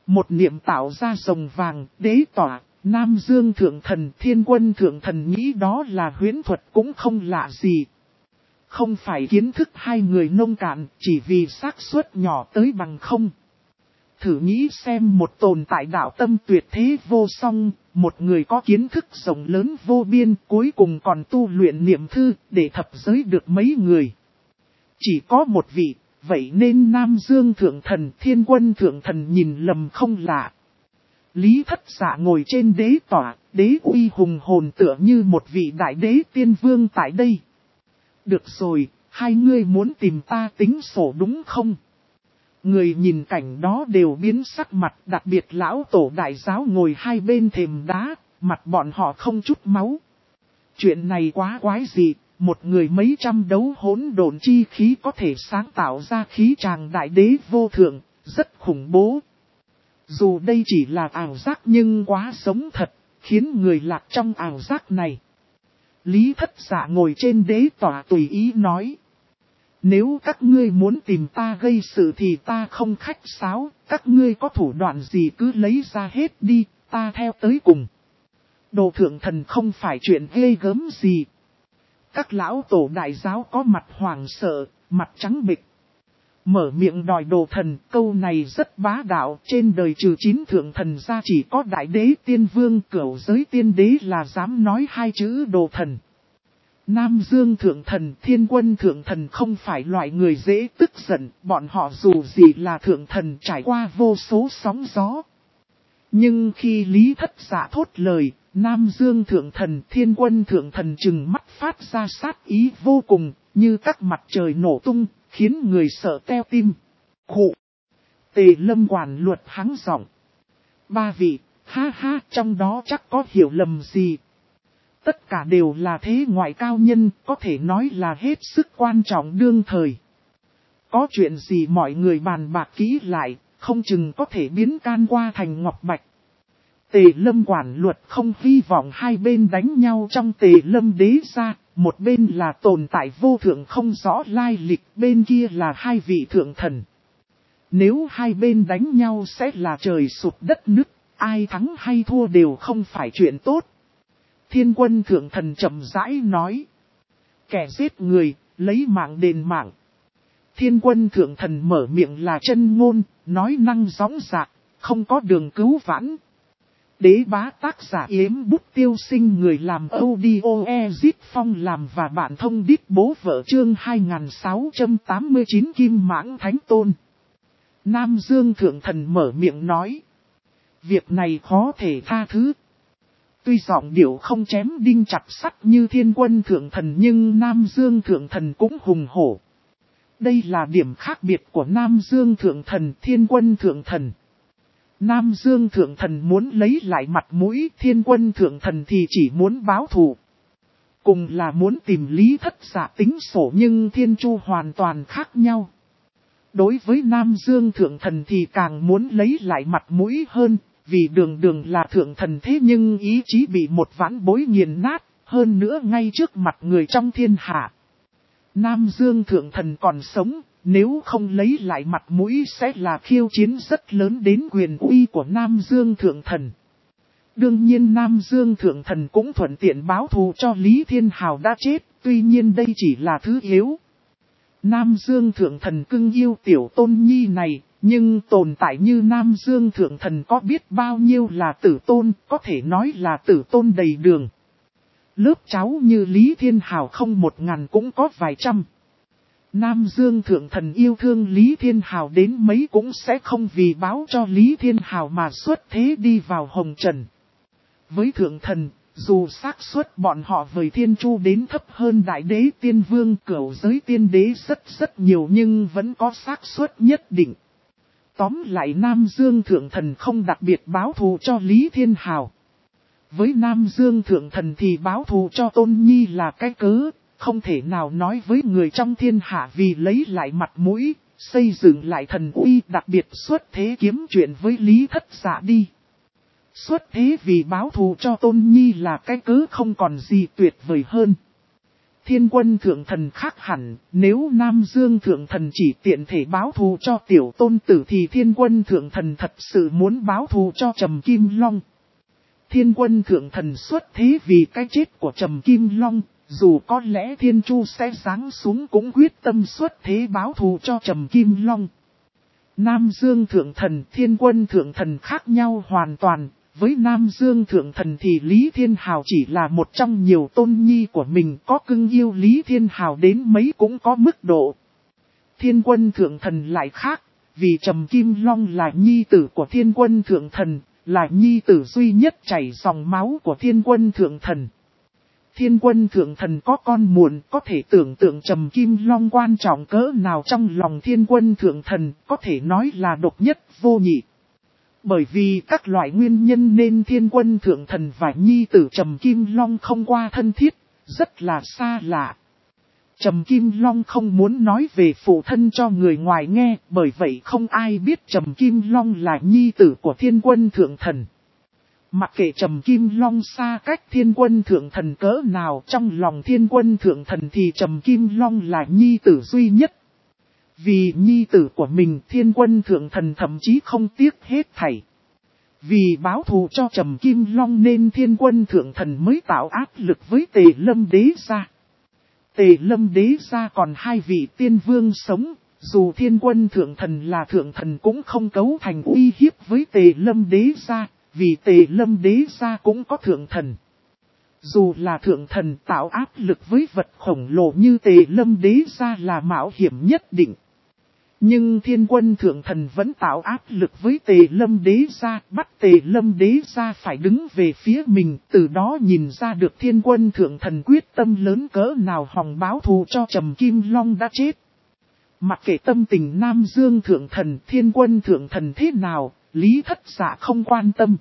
Một niệm tạo ra rồng vàng, đế tỏa, Nam Dương Thượng Thần, Thiên Quân Thượng Thần nghĩ đó là huyễn thuật cũng không lạ gì. Không phải kiến thức hai người nông cạn, chỉ vì xác suất nhỏ tới bằng không. Thử nghĩ xem một tồn tại đạo tâm tuyệt thế vô song, một người có kiến thức rộng lớn vô biên, cuối cùng còn tu luyện niệm thư, để thập giới được mấy người. Chỉ có một vị, vậy nên Nam Dương Thượng Thần, Thiên Quân Thượng Thần nhìn lầm không lạ. Lý Thất Dạ ngồi trên đế tỏa, đế uy hùng hồn tựa như một vị đại đế tiên vương tại đây. Được rồi, hai ngươi muốn tìm ta tính sổ đúng không? Người nhìn cảnh đó đều biến sắc mặt, đặc biệt lão tổ đại giáo ngồi hai bên thềm đá, mặt bọn họ không chút máu. Chuyện này quá quái dị, một người mấy trăm đấu hỗn độn chi khí có thể sáng tạo ra khí tràng đại đế vô thượng, rất khủng bố. Dù đây chỉ là ảo giác nhưng quá sống thật, khiến người lạc trong ảo giác này. Lý Thất Dạ ngồi trên đế tỏa tùy ý nói. Nếu các ngươi muốn tìm ta gây sự thì ta không khách sáo, các ngươi có thủ đoạn gì cứ lấy ra hết đi, ta theo tới cùng. Đồ thượng thần không phải chuyện ghê gớm gì. Các lão tổ đại giáo có mặt hoảng sợ, mặt trắng bệch. Mở miệng đòi đồ thần, câu này rất bá đạo, trên đời trừ 9 thượng thần ra chỉ có đại đế tiên vương cửu giới tiên đế là dám nói hai chữ đồ thần. Nam Dương Thượng Thần, Thiên Quân Thượng Thần không phải loại người dễ tức giận, bọn họ dù gì là Thượng Thần trải qua vô số sóng gió. Nhưng khi Lý Thất Dạ thốt lời, Nam Dương Thượng Thần, Thiên Quân Thượng Thần trừng mắt phát ra sát ý vô cùng, như các mặt trời nổ tung, khiến người sợ teo tim. Khụ! Tề Lâm quản luật hắng giọng. Ba vị, ha ha, trong đó chắc có hiểu lầm gì. Tất cả đều là thế ngoại cao nhân, có thể nói là hết sức quan trọng đương thời. Có chuyện gì mọi người bàn bạc kỹ lại, không chừng có thể biến can qua thành ngọc bạch. Tề Lâm quản luật không hy vọng hai bên đánh nhau trong Tề Lâm đế gia, một bên là tồn tại vô thượng không rõ lai lịch, bên kia là hai vị thượng thần. Nếu hai bên đánh nhau sẽ là trời sụp đất nứt, ai thắng hay thua đều không phải chuyện tốt. Thiên Quân Thượng Thần chậm rãi nói. Kẻ giết người, lấy mạng đền mạng. Thiên Quân Thượng Thần mở miệng là chân ngôn, nói năng gióng dạc, không có đường cứu vãn. Đế bá tác giả Yếm Bút Tiêu Sinh người làm audio Ezit Phong làm và bạn thông đít bố vợ chương 2689 Kim Mãng Thánh Tôn. Nam Dương Thượng Thần mở miệng nói. Việc này khó thể tha thứ. Tuy giọng điệu không chém đinh chặt sắt như Thiên Quân Thượng Thần nhưng Nam Dương Thượng Thần cũng hùng hổ. Đây là điểm khác biệt của Nam Dương Thượng Thần, Thiên Quân Thượng Thần. Nam Dương Thượng Thần muốn lấy lại mặt mũi, Thiên Quân Thượng Thần thì chỉ muốn báo thù. Cùng là muốn tìm Lý Thất Dạ tính sổ nhưng Thiên Chu hoàn toàn khác nhau. Đối với Nam Dương Thượng Thần thì càng muốn lấy lại mặt mũi hơn. Vì đường đường là thượng thần thế nhưng ý chí bị một vãn bối nghiền nát, hơn nữa ngay trước mặt người trong thiên hạ. Nam Dương Thượng Thần còn sống, nếu không lấy lại mặt mũi sẽ là khiêu chiến rất lớn đến quyền uy của Nam Dương Thượng Thần. Đương nhiên Nam Dương Thượng Thần cũng thuận tiện báo thù cho Lý Thiên Hào đã chết, tuy nhiên đây chỉ là thứ yếu. Nam Dương Thượng Thần cưng yêu tiểu tôn nhi này. Nhưng tồn tại như Nam Dương Thượng Thần có biết bao nhiêu là tử tôn, có thể nói là tử tôn đầy đường. Lớp cháu như Lý Thiên Hào không 1000 cũng có vài trăm. Nam Dương Thượng Thần yêu thương Lý Thiên Hào đến mấy cũng sẽ không vì báo cho Lý Thiên Hào mà xuất thế đi vào hồng trần. Với Thượng Thần, dù xác suất bọn họ với Thiên Chu đến thấp hơn Đại Đế Tiên Vương cửu giới tiên đế rất nhiều nhưng vẫn có xác suất nhất định. Tóm lại Nam Dương Thượng Thần không đặc biệt báo thù cho Lý Thiên Hào. Với Nam Dương Thượng Thần thì báo thù cho Tôn Nhi là cái cớ, không thể nào nói với người trong thiên hạ vì lấy lại mặt mũi, xây dựng lại thần uy đặc biệt xuất thế kiếm chuyện với Lý Thất Dạ đi. Xuất thế vì báo thù cho Tôn Nhi là cái cớ không còn gì tuyệt vời hơn. Thiên Quân Thượng Thần khác hẳn, nếu Nam Dương Thượng Thần chỉ tiện thể báo thù cho tiểu tôn tử thì Thiên Quân Thượng Thần thật sự muốn báo thù cho Trầm Kim Long. Thiên Quân Thượng Thần xuất thế vì cái chết của Trầm Kim Long, dù có lẽ Thiên Chu sẽ giáng xuống cũng quyết tâm xuất thế báo thù cho Trầm Kim Long. Nam Dương Thượng Thần, Thiên Quân Thượng Thần khác nhau hoàn toàn. Với Nam Dương Thượng Thần thì Lý Thiên Hào chỉ là một trong nhiều tôn nhi của mình, có cưng yêu Lý Thiên Hào đến mấy cũng có mức độ. Thiên Quân Thượng Thần lại khác, vì Trầm Kim Long là nhi tử của Thiên Quân Thượng Thần, là nhi tử duy nhất chảy dòng máu của Thiên Quân Thượng Thần. Thiên Quân Thượng Thần có con muộn, có thể tưởng tượng Trầm Kim Long quan trọng cỡ nào trong lòng Thiên Quân Thượng Thần, có thể nói là độc nhất vô nhị. Bởi vì các loại nguyên nhân nên Thiên Quân Thượng Thần và nhi tử Trầm Kim Long không qua thân thiết, rất là xa lạ. Trầm Kim Long không muốn nói về phụ thân cho người ngoài nghe, bởi vậy không ai biết Trầm Kim Long là nhi tử của Thiên Quân Thượng Thần. Mặc kệ Trầm Kim Long xa cách Thiên Quân Thượng Thần cỡ nào, trong lòng Thiên Quân Thượng Thần thì Trầm Kim Long là nhi tử duy nhất. Vì nhi tử của mình Thiên Quân Thượng Thần thậm chí không tiếc hết thảy. Vì báo thù cho Trầm Kim Long nên Thiên Quân Thượng Thần mới tạo áp lực với Tề Lâm Đế gia. Tề Lâm Đế gia còn hai vị tiên vương sống, dù Thiên Quân Thượng Thần là thượng thần cũng không cấu thành uy hiếp với Tề Lâm Đế gia, vì Tề Lâm Đế gia cũng có thượng thần. Dù là thượng thần tạo áp lực với vật khổng lồ như Tề Lâm Đế gia là mạo hiểm nhất định. Nhưng Thiên Quân Thượng Thần vẫn tạo áp lực với Tề Lâm Đế gia, bắt Tề Lâm Đế gia phải đứng về phía mình, từ đó nhìn ra được Thiên Quân Thượng Thần quyết tâm lớn cỡ nào hòng báo thù cho Trầm Kim Long đã chết. Mặc kệ tâm tình Nam Dương Thượng Thần, Thiên Quân Thượng Thần thế nào, Lý Thất Dạ không quan tâm.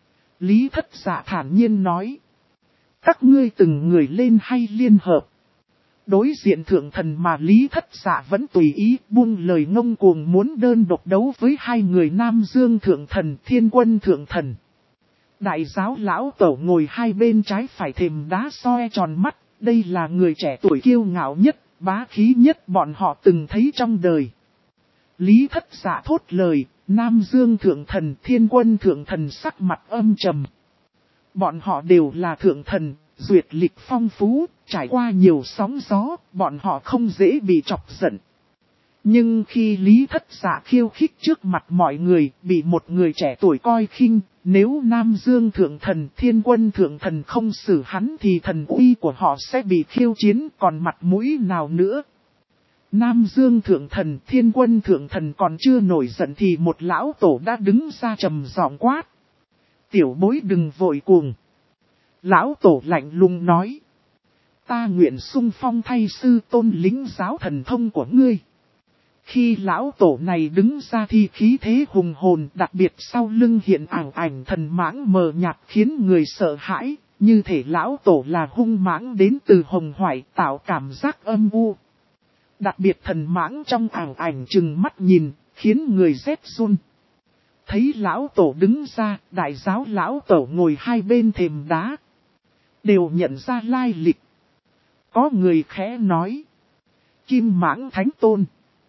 Lý Thất Dạ thản nhiên nói, các ngươi từng người lên hay liên hợp. Đối diện thượng thần mà Lý Thất Dạ vẫn tùy ý buông lời ngông cuồng muốn đơn độc đấu với hai người Nam Dương Thượng Thần, Thiên Quân Thượng Thần. Đại giáo lão tổ ngồi hai bên trái phải thềm đá soi tròn mắt, đây là người trẻ tuổi kiêu ngạo nhất, bá khí nhất bọn họ từng thấy trong đời. Lý Thất Dạ thốt lời, Nam Dương Thượng Thần, Thiên Quân Thượng Thần sắc mặt âm trầm. Bọn họ đều là thượng thần, duyệt lịch phong phú, trải qua nhiều sóng gió, bọn họ không dễ bị chọc giận. Nhưng khi Lý Thất Dạ khiêu khích trước mặt mọi người, bị một người trẻ tuổi coi khinh, nếu Nam Dương Thượng Thần, Thiên Quân Thượng Thần không xử hắn thì thần uy của họ sẽ bị khiêu chiến, còn mặt mũi nào nữa. Nam Dương Thượng Thần, Thiên Quân Thượng Thần còn chưa nổi giận thì một lão tổ đã đứng ra trầm giọng quát. Tiểu bối đừng vội cuồng. Lão tổ lạnh lùng nói. Ta nguyện xung phong thay sư tôn lĩnh giáo thần thông của ngươi. Khi lão tổ này đứng ra thì khí thế hùng hồn, đặc biệt sau lưng hiện ảnh thần mãng mờ nhạt khiến người sợ hãi, như thể lão tổ là hung mãng đến từ hồng hoại tạo cảm giác âm u. Đặc biệt thần mãng trong ảnh trừng mắt nhìn, khiến người rét run. Thấy lão tổ đứng ra, đại giáo lão tổ ngồi hai bên thềm đá. Đều nhận ra lai lịch. Có người khẽ nói. Kim Mãng Thánh Tôn.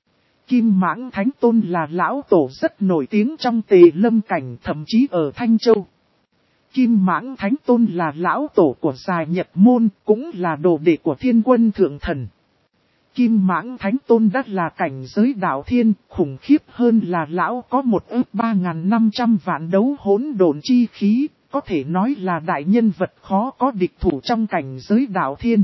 Kim Mãng Thánh Tôn là lão tổ rất nổi tiếng trong Tề Lâm cảnh, thậm chí ở Thanh Châu. Kim Mãng Thánh Tôn là lão tổ của Giài Nhật Môn, cũng là đồ đệ của Thiên Quân Thượng Thần. Kim Mãng Thánh Tôn đã là cảnh giới đạo thiên, khủng khiếp hơn là lão có 1.3500 vạn đấu hỗn độn chi khí, có thể nói là đại nhân vật khó có địch thủ trong cảnh giới đạo thiên.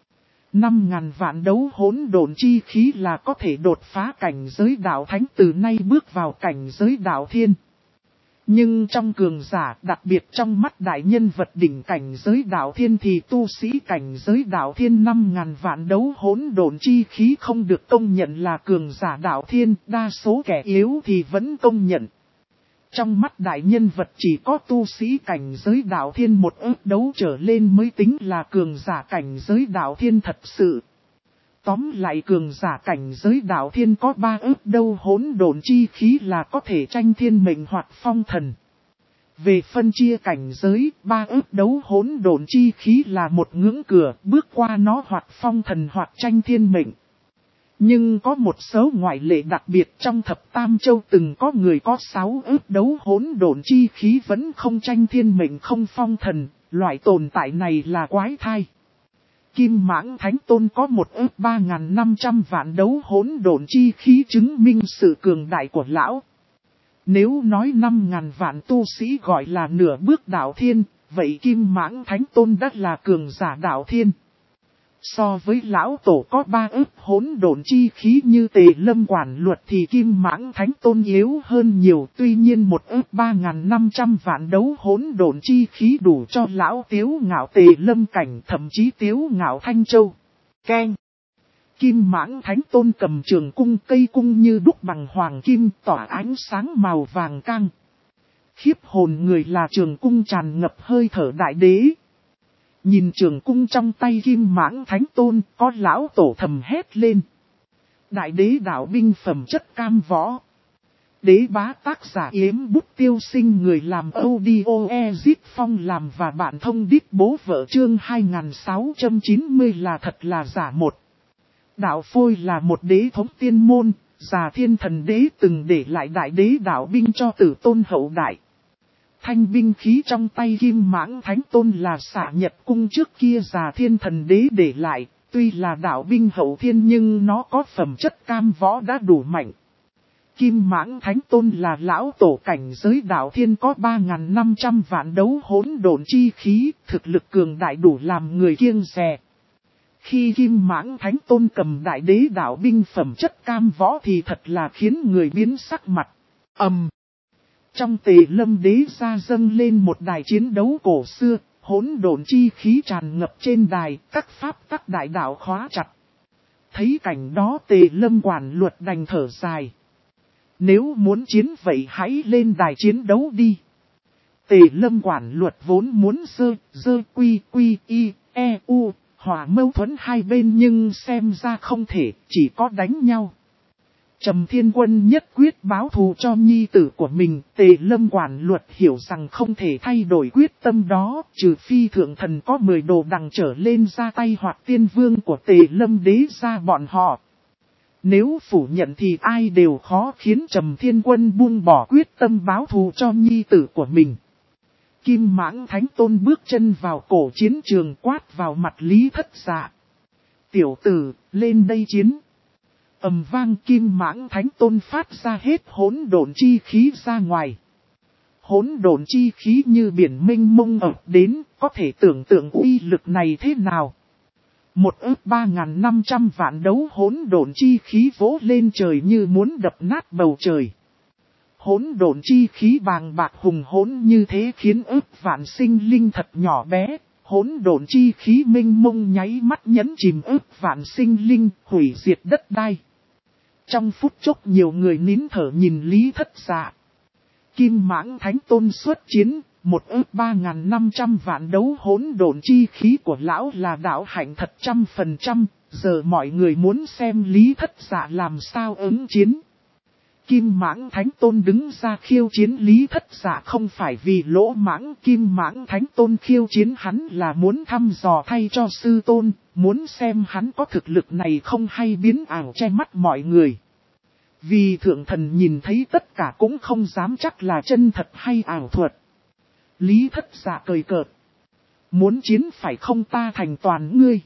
5.000 vạn đấu hỗn độn chi khí là có thể đột phá cảnh giới đạo thánh, từ nay bước vào cảnh giới đạo thiên. Nhưng trong cường giả, đặc biệt trong mắt đại nhân vật đỉnh cảnh giới đạo thiên thì tu sĩ cảnh giới đạo thiên 5.000 vạn đấu hỗn độn chi khí không được công nhận là cường giả đạo thiên, đa số kẻ yếu thì vẫn công nhận. Trong mắt đại nhân vật chỉ có tu sĩ cảnh giới đạo thiên một ước đấu trở lên mới tính là cường giả cảnh giới đạo thiên thật sự. Tóm lại cường giả cảnh giới đạo thiên có 3 ước đấu hỗn độn chi khí là có thể tranh thiên mệnh hoặc phong thần. Về phân chia cảnh giới, 3 ước đấu hỗn độn chi khí là một ngưỡng cửa, bước qua nó hoặc phong thần hoặc tranh thiên mệnh. Nhưng có một số ngoại lệ đặc biệt, trong thập tam châu từng có người có 6 ước đấu hỗn độn chi khí vẫn không tranh thiên mệnh không phong thần, loại tồn tại này là quái thai. Kim Mãng Thánh Tôn có 1 ước 3.500 vạn đấu hỗn độn chi khí chứng minh sự cường đại của lão. Nếu nói 5.000 vạn tu sĩ gọi là nửa bước đạo thiên, vậy Kim Mãng Thánh Tôn đã là cường giả đạo thiên. So với lão tổ có 3 ước hỗn độn chi khí như Tề Lâm quản luật thì Kim Mãng Thánh Tôn yếu hơn nhiều, tuy nhiên 1 ước 3.500 vạn đấu hỗn độn chi khí đủ cho lão Tiếu Ngạo Tề Lâm cảnh, thậm chí Tiếu Ngạo Thanh Châu. Keng. Kim Mãng Thánh Tôn cầm trường cung, cây cung như đúc bằng hoàng kim tỏa ánh sáng màu vàng cang. Khiếp hồn người là trường cung tràn ngập hơi thở đại đế. Nhìn trường cung trong tay Kim Mãng Thánh Tôn, có lão tổ thầm hét lên. Đại đế đạo binh phẩm chất cam võ. Đế bá tác giả Yếm Bút Tiêu Sinh, người làm audio Ezit Phong làm và bạn thông đít bố vợ chương 2690 là thật là giả một. Đạo Phôi là một đế thống tiên môn, Già Thiên Thần Đế từng để lại đại đế đạo binh cho Tử Tôn hậu đại. Thanh binh khí trong tay Kim Mãng Thánh Tôn là Xạ Nhật Cung trước kia Già Thiên Thần Đế để lại, tuy là đạo binh hậu thiên nhưng nó có phẩm chất cam võ đã đủ mạnh. Kim Mãng Thánh Tôn là lão tổ cảnh giới đạo thiên có 3.500 vạn đấu hỗn độn chi khí, thực lực cường đại đủ làm người kiêng dè. Khi Kim Mãng Thánh Tôn cầm đại đế đạo binh phẩm chất cam võ thì thật là khiến người biến sắc mặt. Trong Tề Lâm Đế ra dâng lên một đài chiến đấu cổ xưa, hỗn độn chi khí tràn ngập trên đài, các pháp tắc đại đạo khóa chặt. Thấy cảnh đó Tề Lâm quản luật đành thở dài. Nếu muốn chiến vậy hãy lên đài chiến đấu đi. Tề Lâm quản luật vốn muốn quy y, e, u, hòa mâu thuẫn hai bên nhưng xem ra không thể, chỉ có đánh nhau. Trầm Thiên Quân nhất quyết báo thù cho nhi tử của mình, Tề Lâm quản luật hiểu rằng không thể thay đổi quyết tâm đó, trừ phi thượng thần có 10 đồ đằng trở lên ra tay hoặc tiên vương của Tề Lâm đế ra bọn họ. Nếu phủ nhận thì ai đều khó khiến Trầm Thiên Quân buông bỏ quyết tâm báo thù cho nhi tử của mình. Kim Mãng Thánh Tôn bước chân vào cổ chiến trường quát vào mặt Lý Thất Dạ. Tiểu tử, lên đây chiến. Ầm vang Kim Mãng Thánh Tôn phát ra hết hỗn độn chi khí ra ngoài. Hỗn độn chi khí như biển mênh mông ập đến, có thể tưởng tượng uy lực này thế nào. 1 ước 3.500 vạn đấu hỗn độn chi khí vỗ lên trời như muốn đập nát bầu trời. Hỗn độn chi khí bàng bạc hùng hỗn như thế khiến ước vạn sinh linh thật nhỏ bé. Hỗn độn chi khí mênh mông nháy mắt nhấn chìm ước vạn sinh linh, hủy diệt đất đai. Trong phút chốc nhiều người nín thở nhìn Lý Thất Dạ. Kim Mãng Thánh Tôn xuất chiến, 1 ước 3.500 vạn đấu hỗn độn chi khí của lão là đạo hạnh thật 100%, giờ mọi người muốn xem Lý Thất Dạ làm sao ứng chiến. Kim Mãng Thánh Tôn đứng ra khiêu chiến Lý Thất Dạ không phải vì lỗ mãng, Kim Mãng Thánh Tôn khiêu chiến hắn là muốn thăm dò thay cho sư tôn, muốn xem hắn có thực lực này không hay biến ảo che mắt mọi người. Vì thượng thần nhìn thấy tất cả cũng không dám chắc là chân thật hay ảo thuật. Lý Thất Dạ cười cợt. Muốn chiến phải không ta thành toàn ngươi.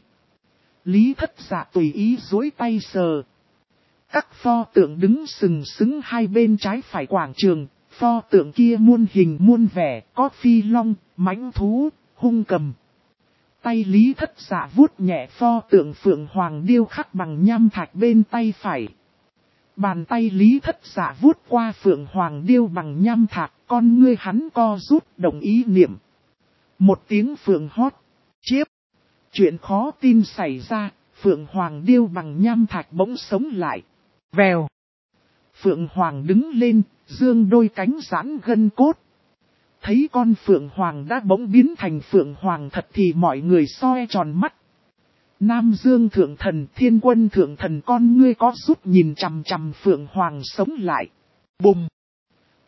Lý Thất Dạ tùy ý duỗi tay sờ. Các pho tượng đứng sừng sững hai bên trái phải quảng trường, pho tượng kia muôn hình muôn vẻ, có phi long, mãnh thú, hung cầm. Tay Lý Thất Dạ vuốt nhẹ pho tượng phượng hoàng điêu khắc bằng nham thạch bên tay phải. Bàn tay Lý Thất Dạ vuốt qua phượng hoàng điêu bằng nham thạch, con ngươi hắn co rút đồng ý niệm. Một tiếng phượng hót, chiếp. Chuyện khó tin xảy ra, phượng hoàng điêu bằng nham thạch bỗng sống lại. Vèo. Phượng Hoàng đứng lên, dương đôi cánh giãn gân cốt. Thấy con Phượng Hoàng đã bỗng biến thành Phượng Hoàng thật thì mọi người soi tròn mắt. Nam Dương Thượng Thần, Thiên Quân Thượng Thần con ngươi có rút nhìn chằm chằm Phượng Hoàng sống lại. Bùng.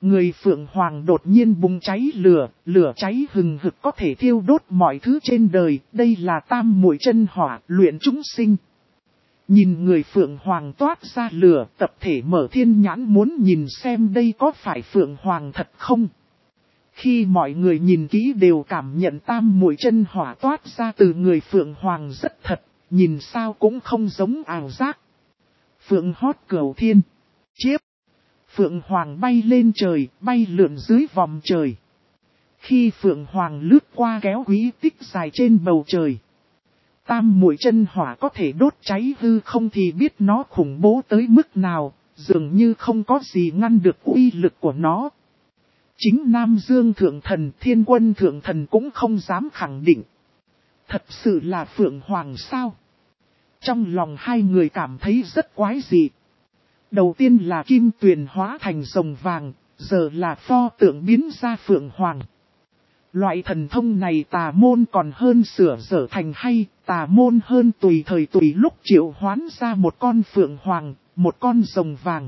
Người Phượng Hoàng đột nhiên bùng cháy lửa, lửa cháy hừng hực có thể thiêu đốt mọi thứ trên đời, đây là tam muội chân hỏa, luyện chúng sinh. Nhìn người Phượng Hoàng toát ra lửa, tập thể mở thiên nhãn muốn nhìn xem đây có phải Phượng Hoàng thật không. Khi mọi người nhìn kỹ đều cảm nhận tam muội chân hỏa toát ra từ người Phượng Hoàng rất thật, nhìn sao cũng không giống ảo giác. Phượng hót cửu thiên, chiếp. Phượng Hoàng bay lên trời, bay lượn dưới vòng trời. Khi Phượng Hoàng lướt qua kéo quý tích dài trên bầu trời. Tam muội chân hỏa có thể đốt cháy hư không thì biết nó khủng bố tới mức nào, dường như không có gì ngăn được uy lực của nó. Chính Nam Dương Thượng Thần, Thiên Quân Thượng Thần cũng không dám khẳng định. Thật sự là Phượng Hoàng sao? Trong lòng hai người cảm thấy rất quái dị. Đầu tiên là kim tuyền hóa thành rồng vàng, giờ là pho tượng biến ra Phượng Hoàng. Loại thần thông này tà môn còn hơn sửa dở thành hay, tà môn hơn tùy thời tùy lúc triệu hoán ra một con Phượng Hoàng, một con rồng vàng.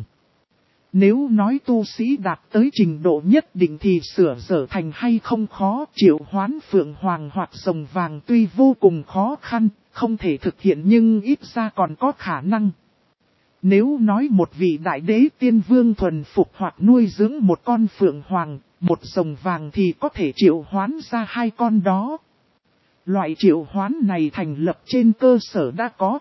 Nếu nói tu sĩ đạt tới trình độ nhất định thì sửa dở thành hay không khó, triệu hoán Phượng Hoàng hoặc rồng vàng tuy vô cùng khó khăn, không thể thực hiện nhưng ít ra còn có khả năng. Nếu nói một vị đại đế tiên vương thuần phục hoặc nuôi dưỡng một con Phượng Hoàng, một rồng vàng thì có thể triệu hoán ra hai con đó. Loại triệu hoán này thành lập trên cơ sở đã có.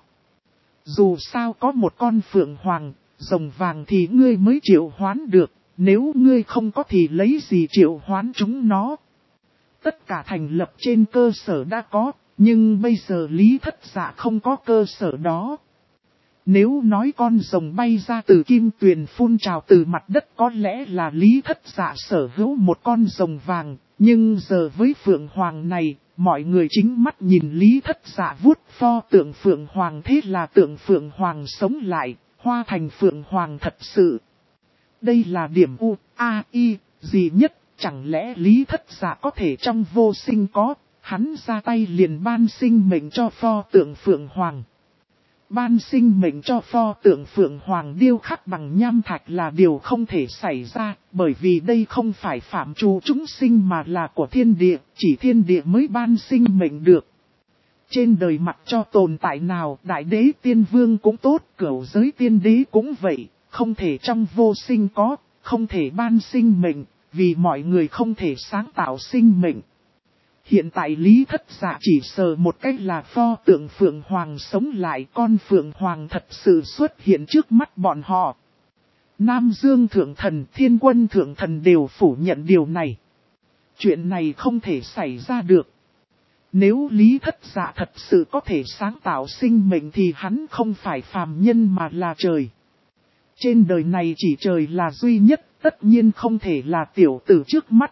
Dù sao có một con Phượng Hoàng, rồng vàng thì ngươi mới triệu hoán được, nếu ngươi không có thì lấy gì triệu hoán chúng nó. Tất cả thành lập trên cơ sở đã có, nhưng bây giờ Lý Thất Dạ không có cơ sở đó. Nếu nói con rồng bay ra từ kim tuyền phun trào từ mặt đất có lẽ là Lý Thất Dạ sở hữu một con rồng vàng, nhưng giờ với Phượng Hoàng này, mọi người chính mắt nhìn Lý Thất Dạ vuốt pho tượng Phượng Hoàng thế là tượng Phượng Hoàng sống lại, hóa thành Phượng Hoàng thật sự. Đây là điểm U-A-I gì nhất, chẳng lẽ Lý Thất Dạ có thể trong vô sinh có, hắn ra tay liền ban sinh mệnh cho pho tượng Phượng Hoàng. Ban sinh mệnh cho pho tượng Phượng Hoàng điêu khắc bằng nham thạch là điều không thể xảy ra, bởi vì đây không phải phạm trù chúng sinh mà là của thiên địa, chỉ thiên địa mới ban sinh mệnh được. Trên đời mặt cho tồn tại nào, đại đế tiên vương cũng tốt, cửu giới tiên đế cũng vậy, không thể trong vô sinh có, không thể ban sinh mệnh, vì mọi người không thể sáng tạo sinh mệnh. Hiện tại Lý Thất Dạ chỉ sờ một cách là pho tượng Phượng Hoàng sống lại, con Phượng Hoàng thật sự xuất hiện trước mắt bọn họ. Nam Dương Thượng Thần, Thiên Quân Thượng Thần đều phủ nhận điều này. Chuyện này không thể xảy ra được. Nếu Lý Thất Dạ thật sự có thể sáng tạo sinh mệnh thì hắn không phải phàm nhân mà là trời. Trên đời này chỉ trời là duy nhất, tất nhiên không thể là tiểu tử trước mắt.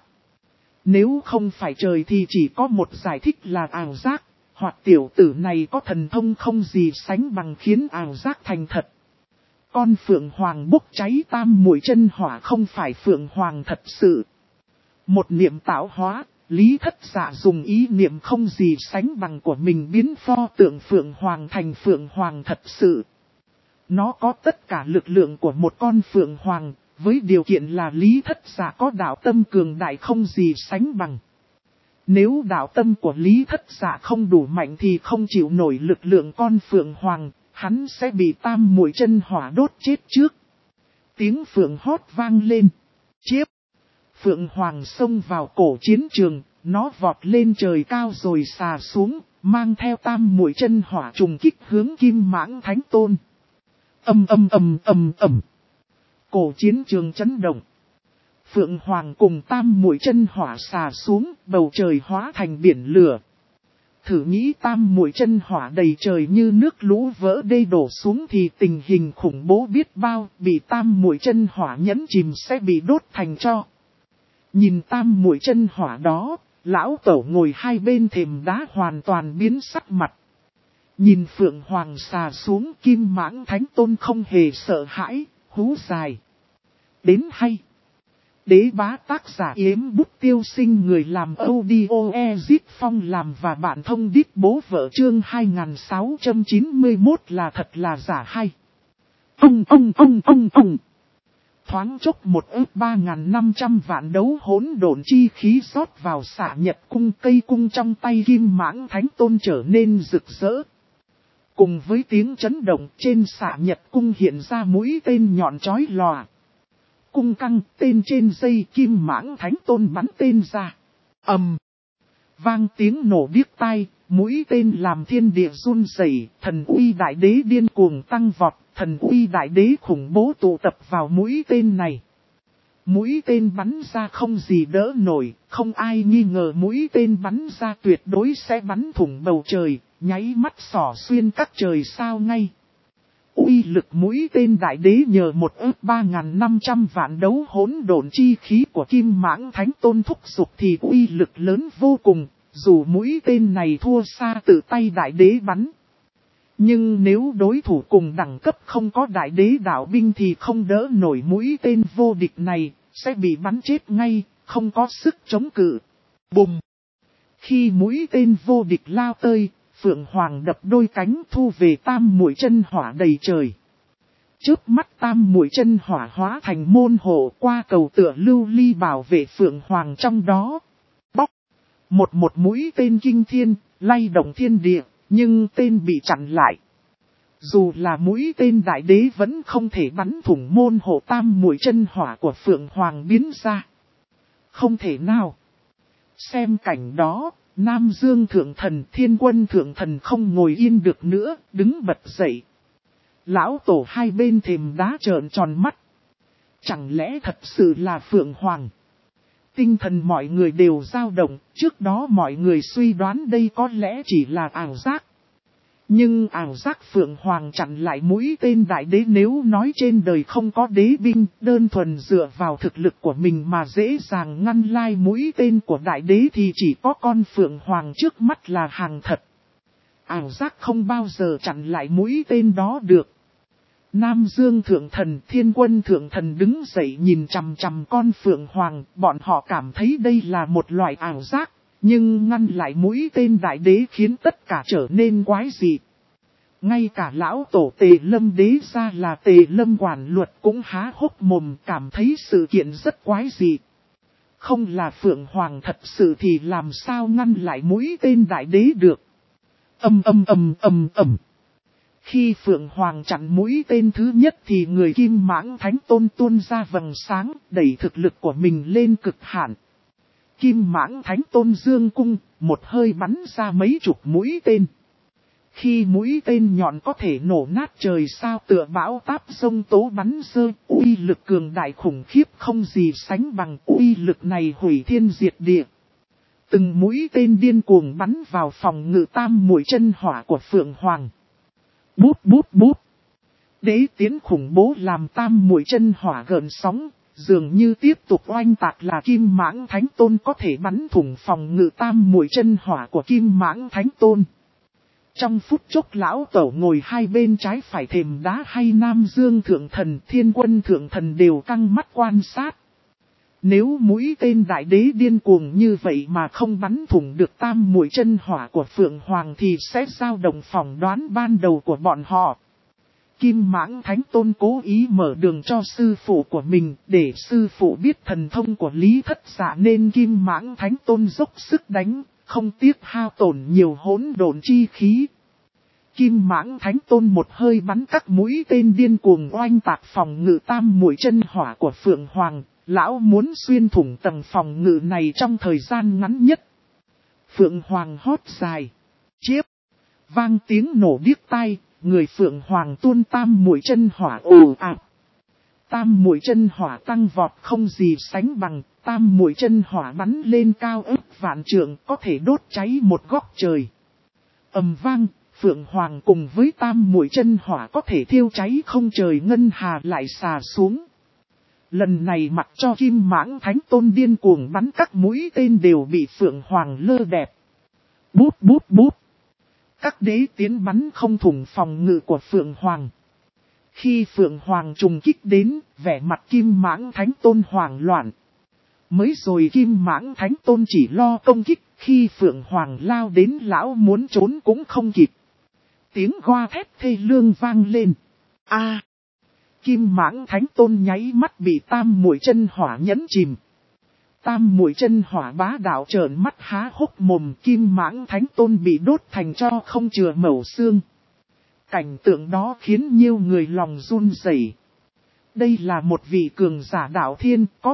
Nếu không phải trời thì chỉ có một giải thích là ảo giác, hoặc tiểu tử này có thần thông không gì sánh bằng khiến ảo giác thành thật. Con Phượng Hoàng bốc cháy tam muội chân hỏa không phải Phượng Hoàng thật sự. Một niệm tạo hóa, Lý Thất Dạ dùng ý niệm không gì sánh bằng của mình biến pho tượng Phượng Hoàng thành Phượng Hoàng thật sự. Nó có tất cả lực lượng của một con Phượng Hoàng, với điều kiện là Lý Thất Dạ có đạo tâm cường đại không gì sánh bằng. Nếu đạo tâm của Lý Thất Dạ không đủ mạnh thì không chịu nổi lực lượng con Phượng Hoàng, hắn sẽ bị tam muội chân hỏa đốt chết trước. Tiếng Phượng hót vang lên. Chiếp! Phượng Hoàng xông vào cổ chiến trường, nó vọt lên trời cao rồi xà xuống, mang theo tam muội chân hỏa trùng kích hướng Kim Mãng Thánh Tôn. Ầm ầm ầm ầm ầm. Cổ chiến trường chấn động. Phượng Hoàng cùng tam muội chân hỏa xà xuống, bầu trời hóa thành biển lửa. Thử nghĩ tam muội chân hỏa đầy trời như nước lũ vỡ đê đổ xuống thì tình hình khủng bố biết bao, bị tam muội chân hỏa nhấn chìm sẽ bị đốt thành tro. Nhìn tam muội chân hỏa đó, lão tẩu ngồi hai bên thềm đá hoàn toàn biến sắc mặt. Nhìn Phượng Hoàng xà xuống, Kim Mãng Thánh Tôn không hề sợ hãi, hú dài. Đến hay. Đế bá tác giả Yếm Bút Tiêu Sinh, người làm audio Ezit Phong làm và bạn thông đít bố vợ chương 2691 là thật là giả hay. Ông. Thoáng chốc 1.3500 vạn đấu hỗn độn chi khí rót vào xạ nhật cung, cây cung trong tay Kim Mãng Thánh Tôn trở nên rực rỡ. Cùng với tiếng chấn động trên xạ nhật cung hiện ra mũi tên nhọn chói lòa. Cung căng tên trên dây Kim Mãng Thánh Tôn bắn tên ra. Ầm. Vang tiếng nổ điếc tai, mũi tên làm thiên địa run rẩy, thần uy đại đế điên cuồng tăng vọt, thần uy đại đế khủng bố tụ tập vào mũi tên này. Mũi tên bắn ra không gì đỡ nổi, không ai nghi ngờ mũi tên bắn ra tuyệt đối sẽ bắn thủng bầu trời, nháy mắt xỏ xuyên các trời sao ngay. Uy lực mũi tên đại đế nhờ 1.3500 vạn đấu hỗn độn chi khí của Kim Mãng Thánh Tôn thúc giục thì uy lực lớn vô cùng, dù mũi tên này thua xa từ tay đại đế bắn. Nhưng nếu đối thủ cùng đẳng cấp không có đại đế đạo binh thì không đỡ nổi mũi tên vô địch này, sẽ bị bắn chết ngay, không có sức chống cự. Bùng! Khi mũi tên vô địch lao tới, Phượng Hoàng đập đôi cánh thu về tam muội chân hỏa đầy trời. Trước mắt tam muội chân hỏa hóa thành môn hộ qua cầu tựa lưu ly bảo vệ Phượng Hoàng trong đó. Bóc! Một mũi tên kinh thiên, lay động thiên địa, nhưng tên bị chặn lại. Dù là mũi tên đại đế vẫn không thể bắn thủng môn hộ tam muội chân hỏa của Phượng Hoàng biến ra. Không thể nào. Xem cảnh đó, Nam Dương Thượng Thần, Thiên Quân Thượng Thần không ngồi yên được nữa, đứng bật dậy. Lão tổ hai bên thềm đá trợn tròn mắt. Chẳng lẽ thật sự là Phượng Hoàng? Tinh thần mọi người đều dao động, trước đó mọi người suy đoán đây có lẽ chỉ là ảo giác. Nhưng ảo giác Phượng Hoàng chặn lại mũi tên đại đế, nếu nói trên đời không có đế binh, đơn thuần dựa vào thực lực của mình mà dễ dàng ngăn lai mũi tên của đại đế thì chỉ có con Phượng Hoàng trước mắt là hàng thật. Ảo giác không bao giờ chặn lại mũi tên đó được. Nam Dương Thượng Thần, Thiên Quân Thượng Thần đứng dậy nhìn chằm chằm con Phượng Hoàng, bọn họ cảm thấy đây là một loại ảo giác. Nhưng ngăn lại mũi tên đại đế khiến tất cả trở nên quái dị. Ngay cả lão tổ Tề Lâm đế ra là Tề Lâm quản luật cũng há hốc mồm, cảm thấy sự kiện rất quái dị. Không là Phượng Hoàng thật sự thì làm sao ngăn lại mũi tên đại đế được. Khi Phượng Hoàng chặn mũi tên thứ nhất thì người Kim Mãng Thánh Tôn tuôn ra vầng sáng, đẩy thực lực của mình lên cực hạn. Kim Mãng Thánh Tôn dương cung, một hơi bắn ra mấy chục mũi tên. Khi mũi tên nhọn có thể nổ nát trời sao tựa bão táp sông tố bắn rơi, uy lực cường đại khủng khiếp không gì sánh bằng, uy lực này hủy thiên diệt địa. Từng mũi tên điên cuồng bắn vào phòng ngự tam muội chân hỏa của Phượng Hoàng. Bút bút bút. Đế tiến khủng bố làm tam muội chân hỏa gợn sóng. Dường như tiếp tục oanh tạc là Kim Mãng Thánh Tôn có thể bắn thủng phòng ngự tam muội chân hỏa của Kim Mãng Thánh Tôn. Trong phút chốc lão tổ ngồi hai bên trái phải thềm đá hay Nam Dương Thượng Thần, Thiên Quân Thượng Thần đều căng mắt quan sát. Nếu mũi tên đại đế điên cuồng như vậy mà không bắn thủng được tam muội chân hỏa của Phượng Hoàng thì sẽ dao động phỏng đoán ban đầu của bọn họ. Kim Mãng Thánh Tôn cố ý mở đường cho sư phụ của mình, để sư phụ biết thần thông của Lý Thất Dạ nên Kim Mãng Thánh Tôn dốc sức đánh, không tiếc hao tổn nhiều hỗn độn chi khí. Kim Mãng Thánh Tôn một hơi bắn các mũi tên điên cuồng oanh tạc phòng ngự tam muội chân hỏa của Phượng Hoàng, lão muốn xuyên thủng tầng phòng ngự này trong thời gian ngắn nhất. Phượng Hoàng hót dài, chiếp, vang tiếng nổ điếc tai. Người Phượng Hoàng tuôn tam muội chân hỏa ồ ạt. Tam muội chân hỏa tăng vọt không gì sánh bằng, tam muội chân hỏa bắn lên cao ức vạn trượng có thể đốt cháy một góc trời. Ầm vang, Phượng Hoàng cùng với tam muội chân hỏa có thể thiêu cháy không trời ngân hà lại xà xuống. Lần này mặc cho Kim Mãng Thánh Tôn điên cuồng bắn các mũi tên đều bị Phượng Hoàng lơ đẹp. Bút bút bút. Các đế tiến bắn không thủng phòng ngự của Phượng Hoàng. Khi Phượng Hoàng trùng kích đến, vẻ mặt Kim Mãng Thánh Tôn hoảng loạn. Mới rồi Kim Mãng Thánh Tôn chỉ lo công kích, khi Phượng Hoàng lao đến lão muốn trốn cũng không kịp. Tiếng goa thét thê lương vang lên. Kim Mãng Thánh Tôn nháy mắt bị tam muội chân hỏa nhấn chìm. Tam muội chân hỏa bá đạo trợn mắt há hốc mồm, Kim Mãng Thánh Tôn bị đốt thành tro không chừa mẩu xương. Cảnh tượng đó khiến nhiều người lòng run rẩy. Đây là một vị cường giả đạo thiên, có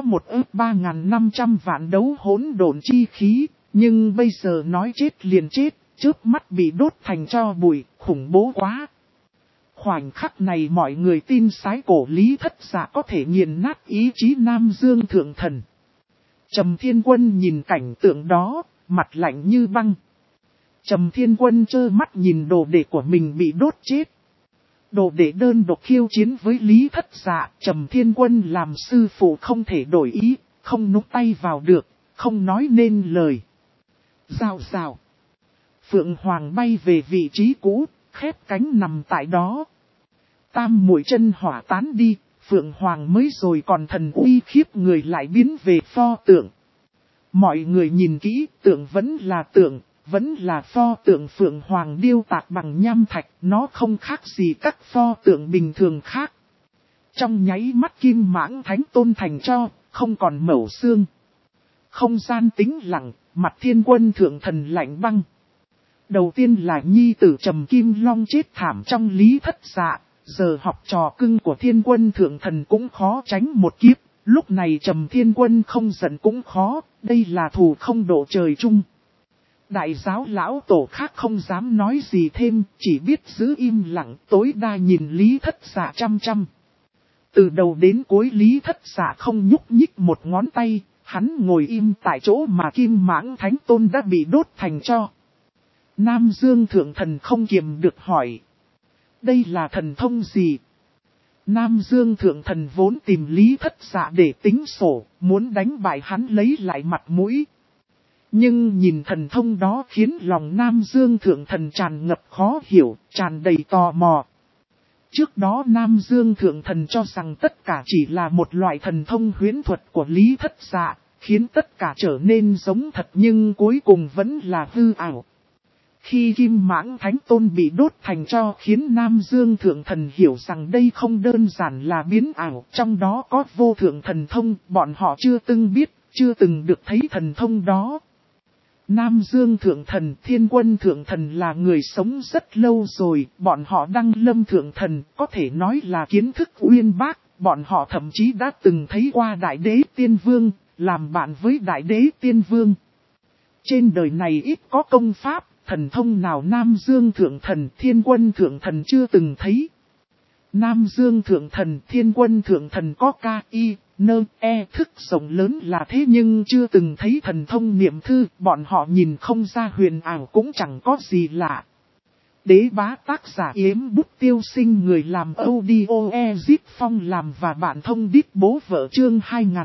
1.3500 vạn đấu hỗn độn chi khí, nhưng bây giờ nói chết liền chết, chớp mắt bị đốt thành tro bụi, khủng bố quá. Khoảnh khắc này mọi người tin sái cổ Lý Thất Dạ có thể nghiền nát ý chí Nam Dương Thượng Thần. Trầm Thiên Quân nhìn cảnh tượng đó, mặt lạnh như băng. Trầm Thiên Quân trơ mắt nhìn đồ đệ của mình bị đốt chết. Đồ đệ đơn độc khiêu chiến với Lý Thất Dạ, Trầm Thiên Quân làm sư phụ không thể đổi ý, không núp tay vào được, không nói nên lời. Rào rào. Phượng Hoàng bay về vị trí cũ, khép cánh nằm tại đó. Tam muội chân hỏa tán đi, Phượng Hoàng mới rồi còn thần uy khiếp người lại biến về pho tượng. Mọi người nhìn kỹ, tượng vẫn là pho tượng Phượng Hoàng điêu tạc bằng nham thạch, nó không khác gì các pho tượng bình thường khác. Trong nháy mắt Kim Mãng Thánh Tôn thành tro, không còn mẩu xương. Không gian tĩnh lặng, mặt Thiên Quân Thượng Thần lạnh băng. Đầu tiên là nhi tử Trầm Kim Long chết thảm trong Lý Thất Dạ, giờ học trò cưng của Thiên Quân Thượng Thần cũng khó tránh một kiếp. Lúc này Trầm Thiên Quân không giận cũng khó, đây là thù không độ trời chung. Đại giáo lão tổ khác không dám nói gì thêm, chỉ biết giữ im lặng, tối đa nhìn Lý Thất Dạ chăm chăm. Từ đầu đến cuối Lý Thất Dạ không nhúc nhích một ngón tay, hắn ngồi im tại chỗ mà Kim Mãng Thánh Tôn đã bị đốt thành tro. Nam Dương Thượng Thần không kiềm được hỏi. Đây là thần thông gì? Nam Dương Thượng Thần vốn tìm Lý Thất Dạ để tính sổ, muốn đánh bại hắn lấy lại mặt mũi. Nhưng nhìn thần thông đó khiến lòng Nam Dương Thượng Thần tràn ngập khó hiểu, tràn đầy tò mò. Trước đó Nam Dương Thượng Thần cho rằng tất cả chỉ là một loại thần thông huyễn thuật của Lý Thất Dạ, khiến tất cả trở nên giống thật nhưng cuối cùng vẫn là hư ảo. Khi Kim Mãng Thánh Tôn bị đốt thành tro khiến Nam Dương Thượng Thần hiểu rằng đây không đơn giản là biến ảo, trong đó có vô thượng thần thông, bọn họ chưa từng biết, chưa từng được thấy thần thông đó. Nam Dương Thượng Thần, Thiên Quân Thượng Thần là người sống rất lâu rồi, bọn họ Đăng Lâm Thượng Thần, có thể nói là kiến thức uyên bác, bọn họ thậm chí đã từng thấy qua Đại Đế Tiên Vương, làm bạn với Đại Đế Tiên Vương. Trên đời này ít có công pháp, thần thông nào Nam Dương Thượng Thần, Thiên Quân Thượng Thần chưa từng thấy. Nam Dương Thượng Thần, Thiên Quân Thượng Thần có thức rộng lớn là thế nhưng chưa từng thấy thần thông niệm thư, bọn họ nhìn không ra huyền ảo cũng chẳng có gì lạ. Đế bá tác giả Yếm Bút Tiêu Sinh, người làm audio Ezip Phong làm và bạn thông đít bố vợ chương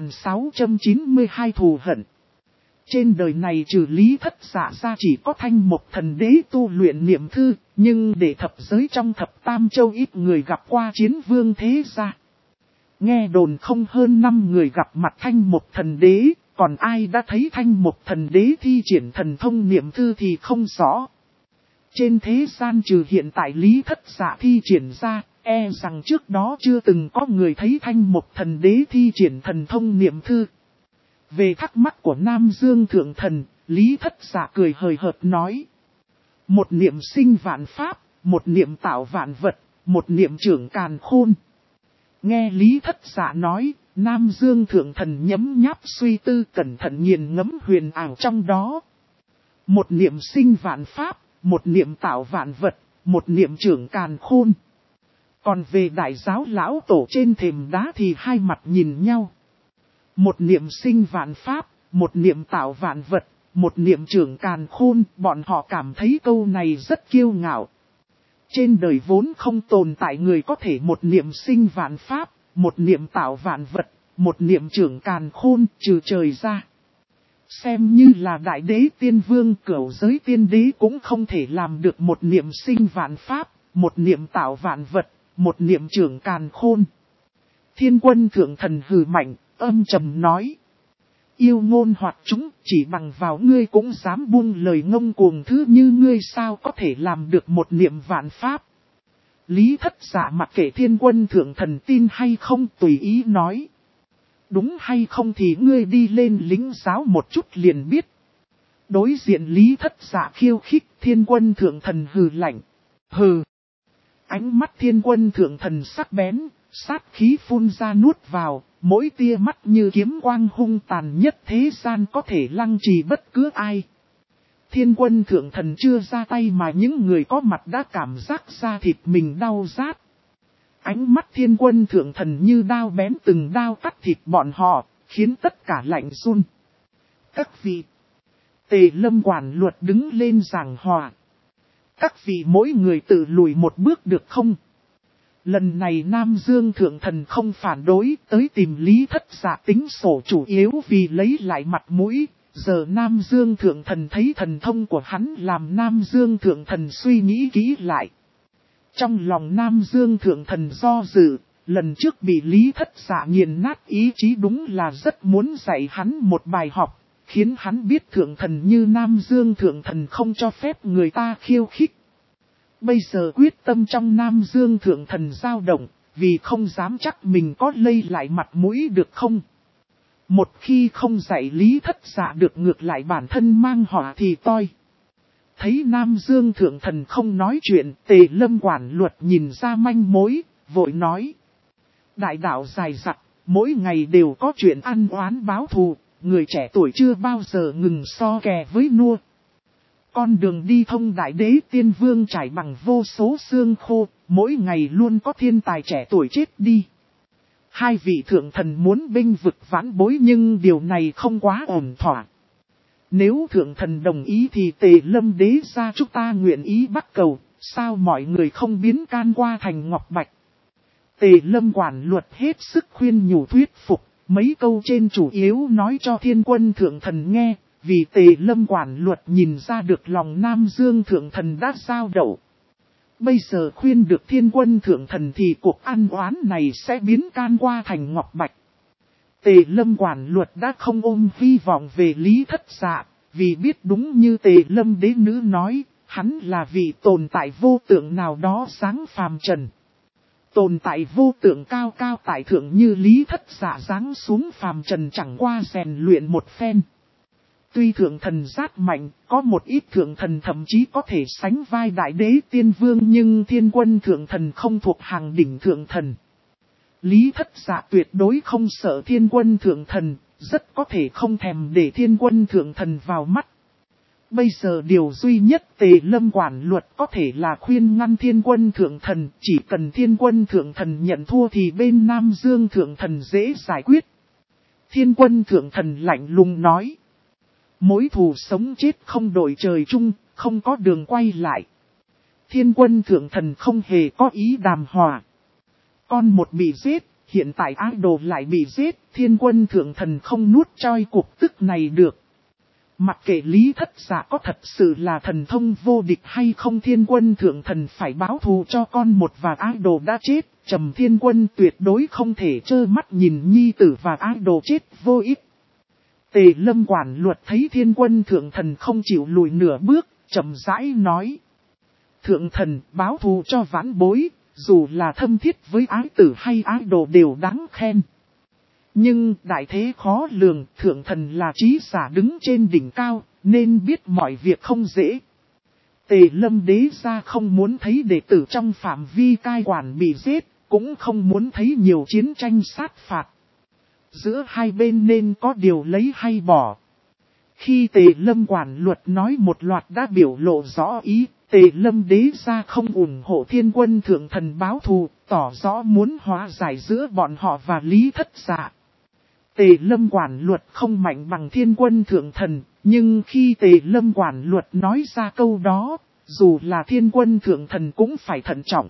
2692 thù hận. Trên đời này trừ Lý Thất Dạ ra chỉ có Thanh Mộc Thần Đế tu luyện niệm thư, nhưng để thập giới trong thập tam châu ít người gặp qua Chiến Vương thế gia. Nghe đồn không hơn 5 người gặp mặt Thanh Mộc Thần Đế, còn ai đã thấy Thanh Mộc Thần Đế thi triển thần thông niệm thư thì không rõ. Trên thế gian trừ hiện tại Lý Thất Dạ thi triển ra, rằng trước đó chưa từng có người thấy Thanh Mộc Thần Đế thi triển thần thông niệm thư. Về thắc mắc của Nam Dương Thượng Thần, Lý Thất Dạ cười hời hợt nói. Một niệm sinh vạn pháp, một niệm tạo vạn vật, một niệm trưởng càn khôn. Nghe Lý Thất Dạ nói, Nam Dương Thượng Thần nhấm nháp suy tư cẩn thận nghiền ngẫm huyền ảo trong đó. Một niệm sinh vạn pháp, một niệm tạo vạn vật, một niệm trưởng càn khôn. Còn về đại giáo lão tổ trên thềm đá thì hai mặt nhìn nhau. Một niệm sinh vạn pháp, một niệm tạo vạn vật, một niệm trưởng càn khôn, bọn họ cảm thấy câu này rất kiêu ngạo. Trên đời vốn không tồn tại người có thể một niệm sinh vạn pháp, một niệm tạo vạn vật, một niệm trưởng càn khôn trừ trời ra. Xem như là Đại Đế Tiên Vương cửu giới tiên đế cũng không thể làm được một niệm sinh vạn pháp, một niệm tạo vạn vật, một niệm trưởng càn khôn. Thiên Quân Thượng Thần hừ mạnh, âm trầm nói. Yêu ngôn hoặc chúng, chỉ bằng vào ngươi cũng dám buông lời ngông cuồng thứ như ngươi sao có thể làm được một niệm vạn pháp. Lý Thất Dạ mặc kệ Thiên Quân Thượng Thần tin hay không tùy ý nói. Đúng hay không thì ngươi đi lên lính giáo một chút liền biết. Đối diện Lý Thất Dạ khiêu khích, Thiên Quân Thượng Thần hừ lạnh. Hừ. Ánh mắt Thiên Quân Thượng Thần sắc bén, sát khí phun ra nuốt vào, mỗi tia mắt như kiếm quang hung tàn nhất thế gian có thể lăng trì bất cứ ai. Thiên Quân Thượng Thần chưa ra tay mà những người có mặt đã cảm giác da thịt mình đau rát. Ánh mắt Thiên Quân Thượng Thần như đao bén từng đao cắt thịt bọn họ, khiến tất cả lạnh run. Các vị. Tề Lâm quản luật đứng lên giảng hòa. Các vị mỗi người tự lùi một bước được không? Lần này Nam Dương Thượng Thần không phản đối tới tìm Lý Thất Dạ tính sổ chủ yếu vì lấy lại mặt mũi. Giờ Nam Dương Thượng Thần thấy thần thông của hắn làm Nam Dương Thượng Thần suy nghĩ kỹ lại. Trong lòng Nam Dương Thượng Thần do dự, lần trước bị Lý Thất Dạ nghiền nát ý chí đúng là rất muốn dạy hắn một bài học, khiến hắn biết Thượng Thần như Nam Dương Thượng Thần không cho phép người ta khiêu khích. Bây giờ quyết tâm trong Nam Dương Thượng Thần dao động, vì không dám chắc mình có lây lại mặt mũi được không. Một khi không dạy Lý Thất Dạ được ngược lại bản thân mang họa thì toi. Thấy Nam Dương Thượng Thần không nói chuyện, Tề Lâm quản luật nhìn ra manh mối, vội nói. Đại đạo dài dặt, mỗi ngày đều có chuyện ăn oán báo thù, người trẻ tuổi chưa bao giờ ngừng so kè với nua. Con đường đi thông đại đế tiên vương trải bằng vô số xương khô, mỗi ngày luôn có thiên tài trẻ tuổi chết đi. Hai vị thượng thần muốn bênh vực vãn bối nhưng điều này không quá ổn thỏa. Nếu thượng thần đồng ý thì Tề Lâm đế gia chúng ta nguyện ý bắt cầu, sao mọi người không biến can qua thành ngọc bạch. Tề Lâm quản luật hết sức khuyên nhủ thuyết phục, mấy câu trên chủ yếu nói cho Thiên Quân Thượng Thần nghe, vì Tề Lâm quản luật nhìn ra được lòng Nam Dương Thượng Thần đã dao động. Bây giờ khuyên được Thiên Quân Thượng Thần thì cuộc ăn oán này sẽ biến can qua thành ngọc bạch. Tề Lâm quản luật đã không ôm hy vọng về Lý Thất Dạ, vì biết đúng như Tề Lâm đế nữ nói, hắn là vị tồn tại vô tượng nào đó sáng phàm trần. Tồn tại vô tượng cao cao tại thượng như Lý Thất Dạ giáng xuống phàm trần chẳng qua rèn luyện một phen. Tuy thượng thần giác mạnh, có một ít thượng thần thậm chí có thể sánh vai đại đế tiên vương nhưng Thiên Quân Thượng Thần không thuộc hàng đỉnh thượng thần. Lý Thất Dạ tuyệt đối không sợ Thiên Quân Thượng Thần, rất có thể không thèm để Thiên Quân Thượng Thần vào mắt. Bây giờ điều duy nhất Tề Lâm quản luật có thể là khuyên ngăn Thiên Quân Thượng Thần, chỉ cần Thiên Quân Thượng Thần nhận thua thì bên Nam Dương Thượng Thần dễ giải quyết. Thiên Quân Thượng Thần lạnh lùng nói. Mối thù sống chết không đổi trời chung, không có đường quay lại. Thiên Quân Thượng Thần không hề có ý đàm hòa. Con một bị giết, hiện tại idol lại bị giết, Thiên Quân Thượng Thần không nuốt trôi cuộc tức này được. Mặc kệ Lý Thất Dạ có thật sự là thần thông vô địch hay không, Thiên Quân Thượng Thần phải báo thù cho con một và idol đã chết. Trầm Thiên Quân tuyệt đối không thể trơ mắt nhìn nhi tử và idol chết vô ích. Tề Lâm quản luật thấy Thiên Quân Thượng Thần không chịu lùi nửa bước, chậm rãi nói. Thượng Thần báo thù cho vãn bối, dù là thâm thiết với ái tử hay idol đều đáng khen. Nhưng đại thế khó lường, Thượng Thần là trí giả đứng trên đỉnh cao, nên biết mọi việc không dễ. Tề Lâm đế gia không muốn thấy đệ tử trong phạm vi cai quản bị giết, cũng không muốn thấy nhiều chiến tranh sát phạt. Giữa hai bên nên có điều lấy hay bỏ. Khi Tề Lâm quản luật nói một loạt đã biểu lộ rõ ý, Tề Lâm đế gia không ủng hộ Thiên Quân Thượng Thần báo thù, tỏ rõ muốn hóa giải giữa bọn họ và Lý Thất Dạ. Tề Lâm quản luật không mạnh bằng Thiên Quân Thượng Thần, nhưng khi Tề Lâm quản luật nói ra câu đó, dù là Thiên Quân Thượng Thần cũng phải thận trọng.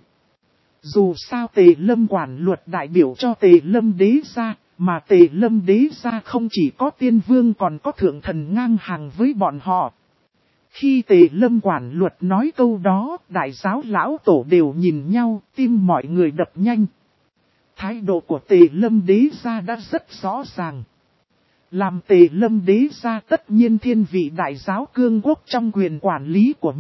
Dù sao Tề Lâm quản luật đại biểu cho Tề Lâm đế gia, mà Tề Lâm đế gia không chỉ có tiên vương còn có thượng thần ngang hàng với bọn họ. Khi Tề Lâm quản luật nói câu đó, đại giáo lão tổ đều nhìn nhau, tim mọi người đập nhanh. Thái độ của Tề Lâm đế gia đã rất rõ ràng. Làm Tề Lâm đế gia tất nhiên thiên vị đại giáo cương quốc trong quyền quản lý của mình,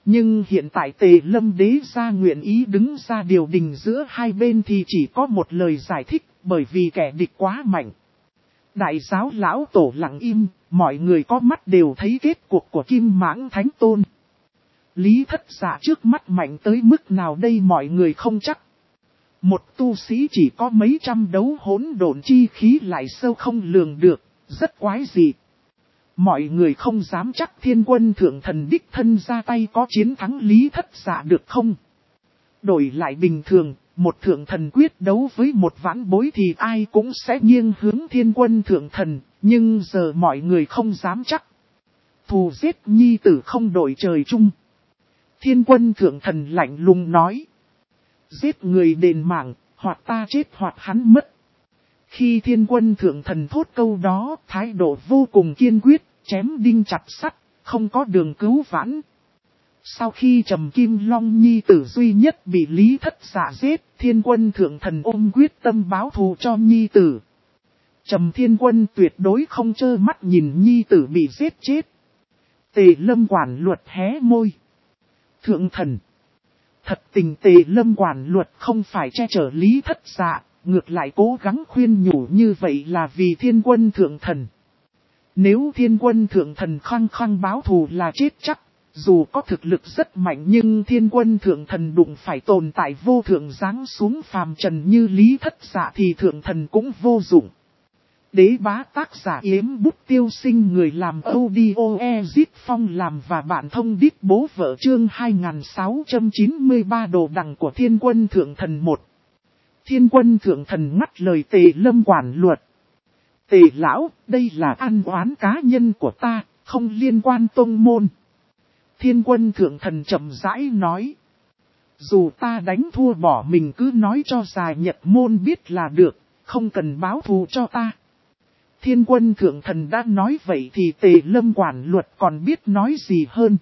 Nhưng hiện tại Tề Lâm Đế gia nguyện ý đứng ra điều đình giữa hai bên thì chỉ có một lời giải thích, bởi vì kẻ địch quá mạnh. Đại giáo lão tổ lặng im, mọi người có mắt đều thấy kết cuộc của Kim Mãng Thánh Tôn. Lý Thất Dạ trước mắt mạnh tới mức nào đây mọi người không chắc. Một tu sĩ chỉ có mấy trăm đấu hỗn độn chi khí lại sâu không lường được, rất quái dị. Mọi người không dám chắc Thiên Quân Thượng Thần đích thân ra tay có chiến thắng Lý Thất Dạ được không. Đổi lại bình thường, một thượng thần quyết đấu với một vãn bối thì ai cũng sẽ nghiêng hướng Thiên Quân Thượng Thần, nhưng giờ mọi người không dám chắc. Thù giết nhi tử không đổi trời chung. Thiên Quân Thượng Thần lạnh lùng nói. Giết người đền mạng, hoặc ta chết hoặc hắn mất. Khi Thiên Quân Thượng Thần thốt câu đó, thái độ vô cùng kiên quyết, chém đinh chặt sắt, không có đường cứu vãn. Sau khi Trầm Kim Long nhi tử duy nhất bị Lý Thất Dạ giết, Thiên Quân Thượng Thần ôm quyết tâm báo thù cho nhi tử. Trầm Thiên Quân tuyệt đối không trơ mắt nhìn nhi tử bị giết chết. Tề Lâm Quản Luật hé môi. Thượng Thần. Thật tình Tề Lâm Quản Luật không phải che chở Lý Thất Dạ, ngược lại cố gắng khuyên nhủ như vậy là vì Thiên Quân Thượng Thần. Nếu Thiên Quân Thượng Thần khăng khăng báo thù là chết chắc, dù có thực lực rất mạnh nhưng Thiên Quân Thượng Thần đụng phải tồn tại vô thượng giáng xuống phàm trần như Lý Thất Dạ thì Thượng Thần cũng vô dụng. Đế bá tác giả Yếm Bút Tiêu Sinh, người làm audio Ezit Phong làm và bạn thông đít bố vợ chương 2693 đồ đằng của Thiên Quân Thượng Thần 1. Thiên Quân Thượng Thần ngắt lời Tề Lâm Quản Luật. Tề lão, đây là ăn oán cá nhân của ta, không liên quan tông môn. Thiên Quân Thượng Thần chậm rãi nói. Dù ta đánh thua bỏ mình cứ nói cho Già Nhật môn biết là được, không cần báo thù cho ta. Thiên Quân Thượng Thần đã nói vậy thì Tề Lâm Quản Luật còn biết nói gì hơn.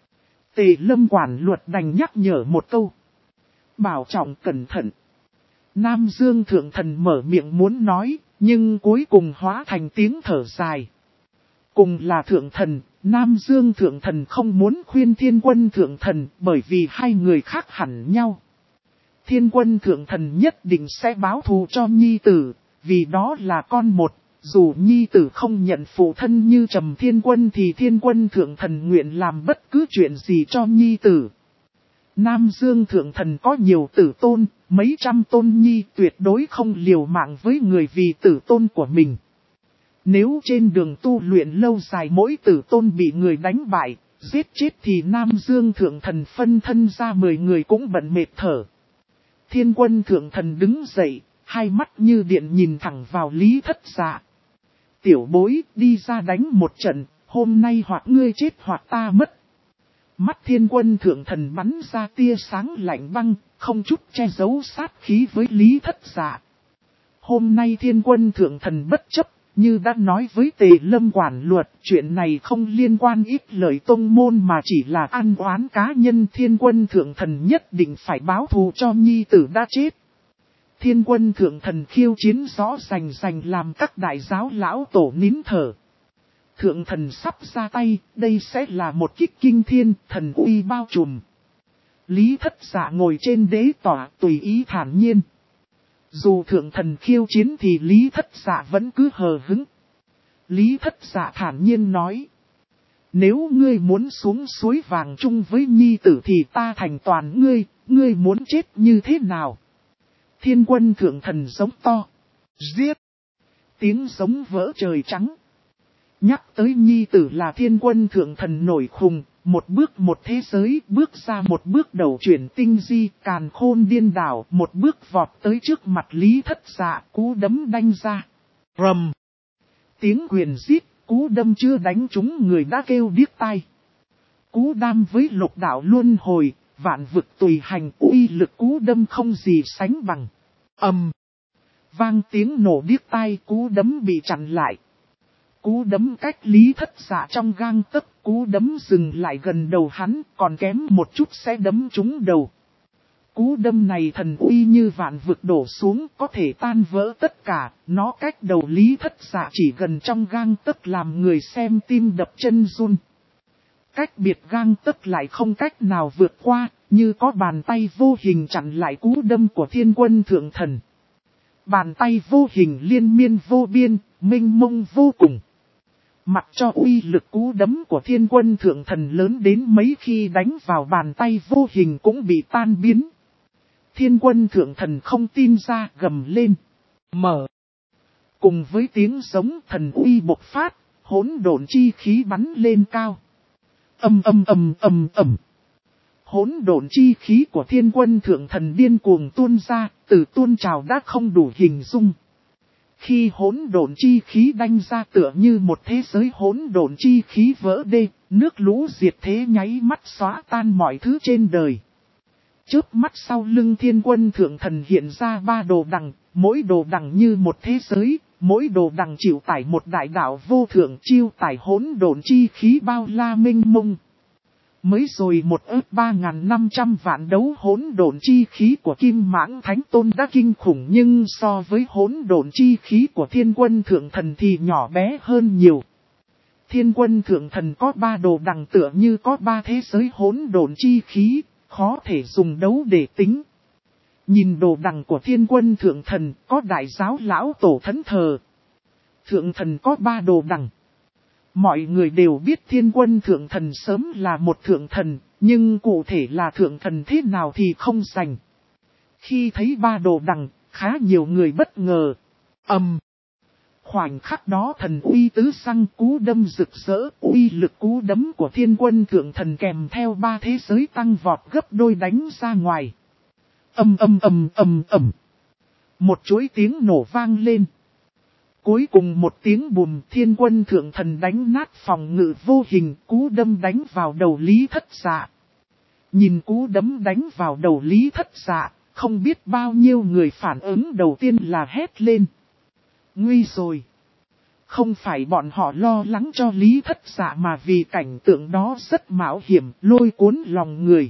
Tề Lâm Quản Luật đành nhắc nhở một câu. Bảo trọng cẩn thận. Nam Dương Thượng Thần mở miệng muốn nói, nhưng cuối cùng hóa thành tiếng thở dài. Cùng là Thượng Thần, Nam Dương Thượng Thần không muốn khuyên Thiên Quân Thượng Thần bởi vì hai người khác hẳn nhau. Thiên Quân Thượng Thần nhất định sẽ báo thù cho nhi tử, vì đó là con một. Dù nhi tử không nhận phụ thân như Trầm Thiên Quân thì Thiên Quân Thượng Thần nguyện làm bất cứ chuyện gì cho nhi tử. Nam Dương Thượng Thần có nhiều tử tôn, mấy trăm tôn nhi tuyệt đối không liều mạng với người vì tử tôn của mình. Nếu trên đường tu luyện lâu dài mỗi tử tôn bị người đánh bại, giết chết thì Nam Dương Thượng Thần phân thân ra 10 người cũng bận mệt thở. Thiên Quân Thượng Thần đứng dậy, hai mắt như điện nhìn thẳng vào Lý Thất Dạ. Tiểu bối, đi ra đánh một trận, hôm nay hoặc ngươi chết hoặc ta mất. Mắt Thiên Quân Thượng Thần bắn ra tia sáng lạnh băng, không chút che giấu sát khí với Lý Thất Dạ. Hôm nay Thiên Quân Thượng Thần bất chấp, như đã nói với Tề Lâm Quản Luật, chuyện này không liên quan ít lời tông môn mà chỉ là ăn oán cá nhân. Thiên Quân Thượng Thần nhất định phải báo thù cho nhi tử đã chết. Thiên Quân Thượng Thần khiêu chiến rõ rành làm các đại giáo lão tổ nín thở. Thượng Thần sắp ra tay, đây sẽ là một kích kinh thiên, thần uy bao trùm. Lý Thất Dạ ngồi trên đế tọa tùy ý thản nhiên. Dù Thượng Thần khiêu chiến thì Lý Thất Dạ vẫn cứ hờ hững. Lý Thất Dạ thản nhiên nói. Nếu ngươi muốn xuống suối vàng chung với nhi tử thì ta thành toàn ngươi muốn chết như thế nào? Thiên Quân Thượng Thần giống to. Giết! Tiếng giống vỡ trời trắng. Nhắc tới nhi tử là Thiên Quân Thượng Thần nổi khùng, một bước một thế giới, bước ra một bước đầu chuyển tinh di, càn khôn điên đảo, một bước vọt tới trước mặt Lý Thất Dạ, cú đấm đanh ra. Rầm! Tiếng quyền giết, cú đâm chưa đánh trúng người đã kêu điếc tai. Cú đam với lục đạo luân hồi, vạn vực tùy hành, uy lực cú đâm không gì sánh bằng. Vang tiếng nổ điếc tai, cú đấm bị chặn lại. Cú đấm cách Lý Thất Dạ trong gang tấc, cú đấm dừng lại gần đầu hắn, còn kém một chút sẽ đấm trúng đầu. Cú đâm này thần uy như vạn vực đổ xuống, có thể tan vỡ tất cả, nó cách đầu Lý Thất Dạ chỉ gần trong gang tấc làm người xem tim đập chân run. cách biệt gang tấc lại không cách nào vượt qua, như có bàn tay vô hình chặn lại cú đâm của Thiên Quân Thượng Thần. Bàn tay vô hình liên miên vô biên, mênh mông vô cùng. Mặc cho uy lực cú đấm của Thiên Quân Thượng Thần lớn đến mấy khi đánh vào bàn tay vô hình cũng bị tan biến. Thiên Quân Thượng Thần không tin ra, gầm lên. Mở. Cùng với tiếng giống thần uy bộc phát, hỗn độn chi khí bắn lên cao. Ầm ầm ầm ầm ầm. Hỗn độn chi khí của Thiên Quân Thượng Thần điên cuồng tuôn ra, từ tuôn trào đã không đủ hình dung. Khi hỗn độn chi khí đanh ra tựa như một thế giới hỗn độn chi khí vỡ đê, nước lũ diệt thế nháy mắt xóa tan mọi thứ trên đời. Chớp mắt sau lưng Thiên Quân Thượng Thần hiện ra 3 đồ đằng, mỗi đồ đằng như một thế giới, mỗi đồ đằng chịu tải một đại đạo vô thượng chiêu tải hỗn độn chi khí bao la mênh mông. Mới rồi 1,3500 vạn đấu hỗn độn chi khí của Kim Mãng Thánh Tôn đã kinh khủng, nhưng so với hỗn độn chi khí của Thiên Quân Thượng Thần thì nhỏ bé hơn nhiều. Thiên Quân Thượng Thần có 3 đồ đằng tựa như có 3 thế giới hỗn độn chi khí, khó thể dùng đấu để tính. Nhìn đồ đằng của Thiên Quân Thượng Thần, có đại giáo lão tổ thẫn thờ. Thượng Thần có 3 đồ đằng. Mọi người đều biết Thiên Quân Thượng Thần sớm là một thượng thần, nhưng cụ thể là thượng thần thế nào thì không rành. Khi thấy 3 đồ đằng, khá nhiều người bất ngờ. Khoảnh khắc đó thần uy tứ xăng, cú đâm rực rỡ, uy lực cú đấm của Thiên Quân Thượng Thần kèm theo 3 thế giới tăng vọt gấp đôi đánh ra ngoài. Một chuỗi tiếng nổ vang lên. Cuối cùng một tiếng bùm, Thiên Quân Thượng Thần đánh nát phòng ngự vô hình, cú đâm đánh vào đầu Lý Thất Dạ. Nhìn cú đấm đánh vào đầu Lý Thất Dạ, không biết bao nhiêu người phản ứng đầu tiên là hét lên. Nguy rồi! Không phải bọn họ lo lắng cho Lý Thất Dạ mà vì cảnh tượng đó rất mạo hiểm, lôi cuốn lòng người.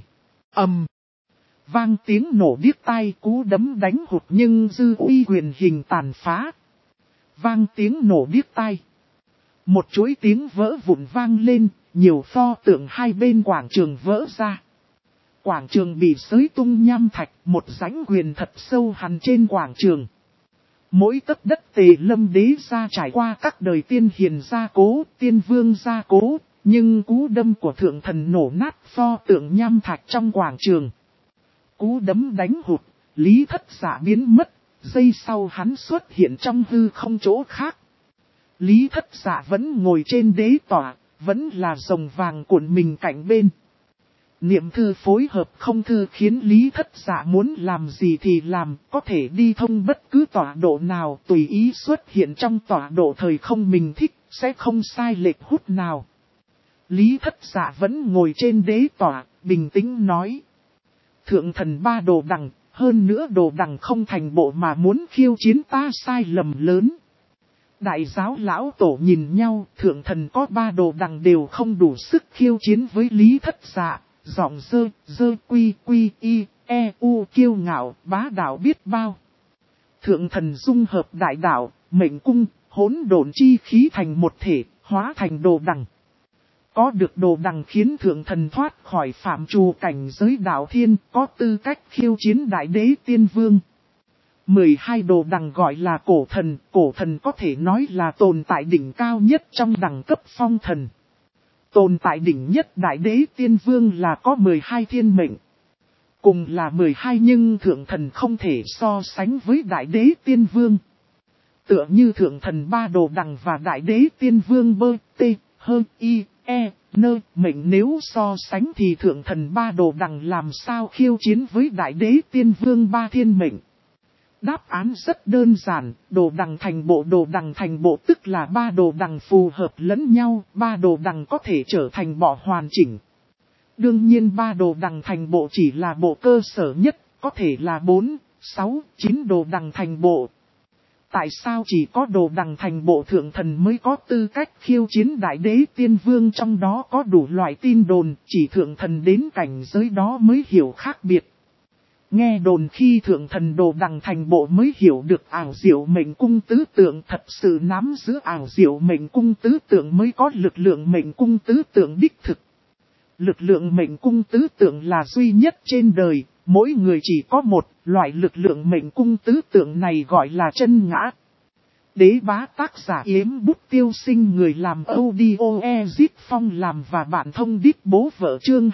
Vang tiếng nổ điếc tai, cú đấm đánh hụt nhưng dư uy quyền hình tàn phá. Vang tiếng nổ điếc tai. Một chuỗi tiếng vỡ vụn vang lên, nhiều pho tượng hai bên quảng trường vỡ ra. Quảng trường bị xới tung nham thạch, một rãnh quyền thật sâu hằn trên quảng trường. Mỗi tấc đất Tề Lâm Đế gia trải qua các đời tiên hiền gia cố, tiên vương gia cố, nhưng cú đâm của thượng thần nổ nát pho tượng nham thạch trong quảng trường. Cú đấm đánh hụt, Lý Thất Dạ biến mất, giây sau hắn xuất hiện trong hư không chỗ khác. Lý Thất Dạ vẫn ngồi trên đế tọa, vẫn là rồng vàng cuộn mình cạnh bên. Niệm thư phối hợp không thư khiến Lý Thất Dạ muốn làm gì thì làm, có thể đi thông bất cứ tọa độ nào, tùy ý xuất hiện trong tọa độ thời không mình thích, sẽ không sai lệch hút nào. Lý Thất Dạ vẫn ngồi trên đế tọa, bình tĩnh nói. Thượng thần 3 đồ đằng, hơn nữa đồ đằng không thành bộ mà muốn khiêu chiến ta sai lầm lớn. Đại giáo lão tổ nhìn nhau, thượng thần có 3 đồ đằng đều không đủ sức khiêu chiến với Lý Thất Dạ. Giọng dơ quy y, u kiêu ngạo, bá đạo biết bao. Thượng thần dung hợp đại đạo, mệnh cung, hỗn độn chi khí thành một thể, hóa thành đồ đằng. Có được đồ đằng khiến thượng thần thoát khỏi phạm trù cảnh giới đạo thiên, có tư cách khiêu chiến đại đế tiên vương. 12 đồ đằng gọi là cổ thần có thể nói là tồn tại đỉnh cao nhất trong đẳng cấp phong thần. Tồn tại đỉnh nhất đại đế tiên vương là có 12 thiên mệnh. Cùng là 12 nhưng thượng thần không thể so sánh với đại đế tiên vương. Tựa như thượng thần 3 đồ đằng và đại đế tiên vương bơ, tê, hơ, y, e, nơ, mệnh nếu so sánh thì thượng thần 3 đồ đằng làm sao khiêu chiến với đại đế tiên vương 3 thiên mệnh. Đáp án rất đơn giản, đồ đằng thành bộ tức là 3 đồ đằng phù hợp lẫn nhau, 3 đồ đằng có thể trở thành bộ hoàn chỉnh. Đương nhiên 3 đồ đằng thành bộ chỉ là bộ cơ sở nhất, có thể là 4, 6, 9 đồ đằng thành bộ. Tại sao chỉ có đồ đằng thành bộ thượng thần mới có tư cách khiêu chiến đại đế tiên vương, trong đó có đủ loại tin đồn, chỉ thượng thần đến cảnh giới đó mới hiểu khác biệt. Nghe đồn khi thượng thần đồ đằng thành bộ mới hiểu được ảo diệu mệnh cung tứ tượng, thật sự nắm giữ ảo diệu mệnh cung tứ tượng mới có lực lượng mệnh cung tứ tượng đích thực. Lực lượng mệnh cung tứ tượng là duy nhất trên đời, mỗi người chỉ có một, loại lực lượng mệnh cung tứ tượng này gọi là chân ngã. Đế bá tác giả Yếm Bút Tiêu Sinh, người làm audio Ezit Phong làm và bạn thông đít bố vợ, chương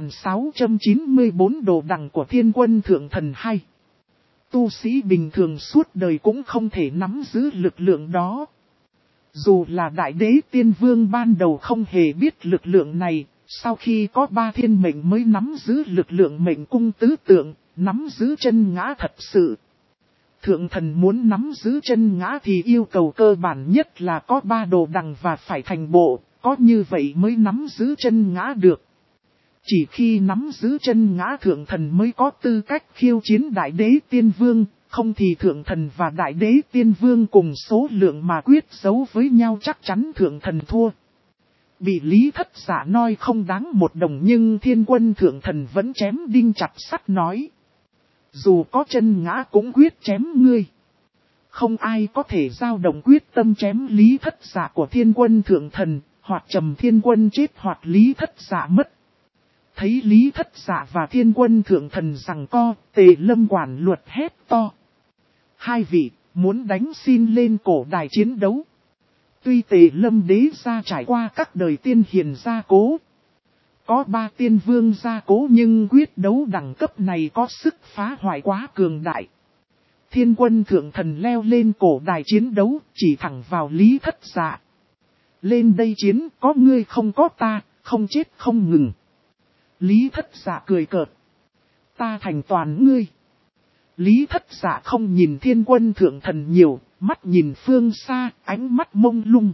2694 đồ đằng của Thiên Quân Thượng Thần hay. Tu sĩ bình thường suốt đời cũng không thể nắm giữ lực lượng đó. Dù là Đại Đế Tiên Vương ban đầu không hề biết lực lượng này, sau khi có 3 thiên mệnh mới nắm giữ lực lượng mệnh cung tứ tượng, nắm giữ chân ngã thật sự. Thượng thần muốn nắm giữ chân ngã thì yêu cầu cơ bản nhất là có 3 đồ đằng và phải thành bộ, có như vậy mới nắm giữ chân ngã được. Chỉ khi nắm giữ chân ngã thượng thần mới có tư cách khiêu chiến Đại Đế Tiên Vương, không thì thượng thần và Đại Đế Tiên Vương cùng số lượng mà quyết đấu với nhau chắc chắn thượng thần thua. Bị Lý Thất Giả nói không đáng 1 đồng nhưng Thiên Quân Thượng Thần vẫn chém đinh chặt sắt nói. Dù có chân ngã cũng quyết chém ngươi. Không ai có thể dao động quyết tâm chém Lý Thất Giả của Thiên Quân Thượng Thần, hoặc Trầm Thiên Quân chết hoặc Lý Thất Giả mất. Thấy Lý Thất Giả và Thiên Quân Thượng Thần giằng co, Tề Lâm quản luật hét to. 2 vị, muốn đánh xin lên cổ đài chiến đấu. Tuy Tề Lâm đế gia trải qua các đời tiên hiền gia cố. Có 3 tiên vương gia cố nhưng quyết đấu đẳng cấp này có sức phá hoại quá cường đại. Thiên Quân Thượng Thần leo lên cổ đài chiến đấu, chỉ thẳng vào Lý Thất Giả. Lên đây chiến, có ngươi không có ta, không chết không ngừng. Lý Thất Giả cười cợt. Ta thành toàn ngươi. Lý Thất Giả không nhìn Thiên Quân Thượng Thần nhiều, mắt nhìn phương xa, ánh mắt mông lung.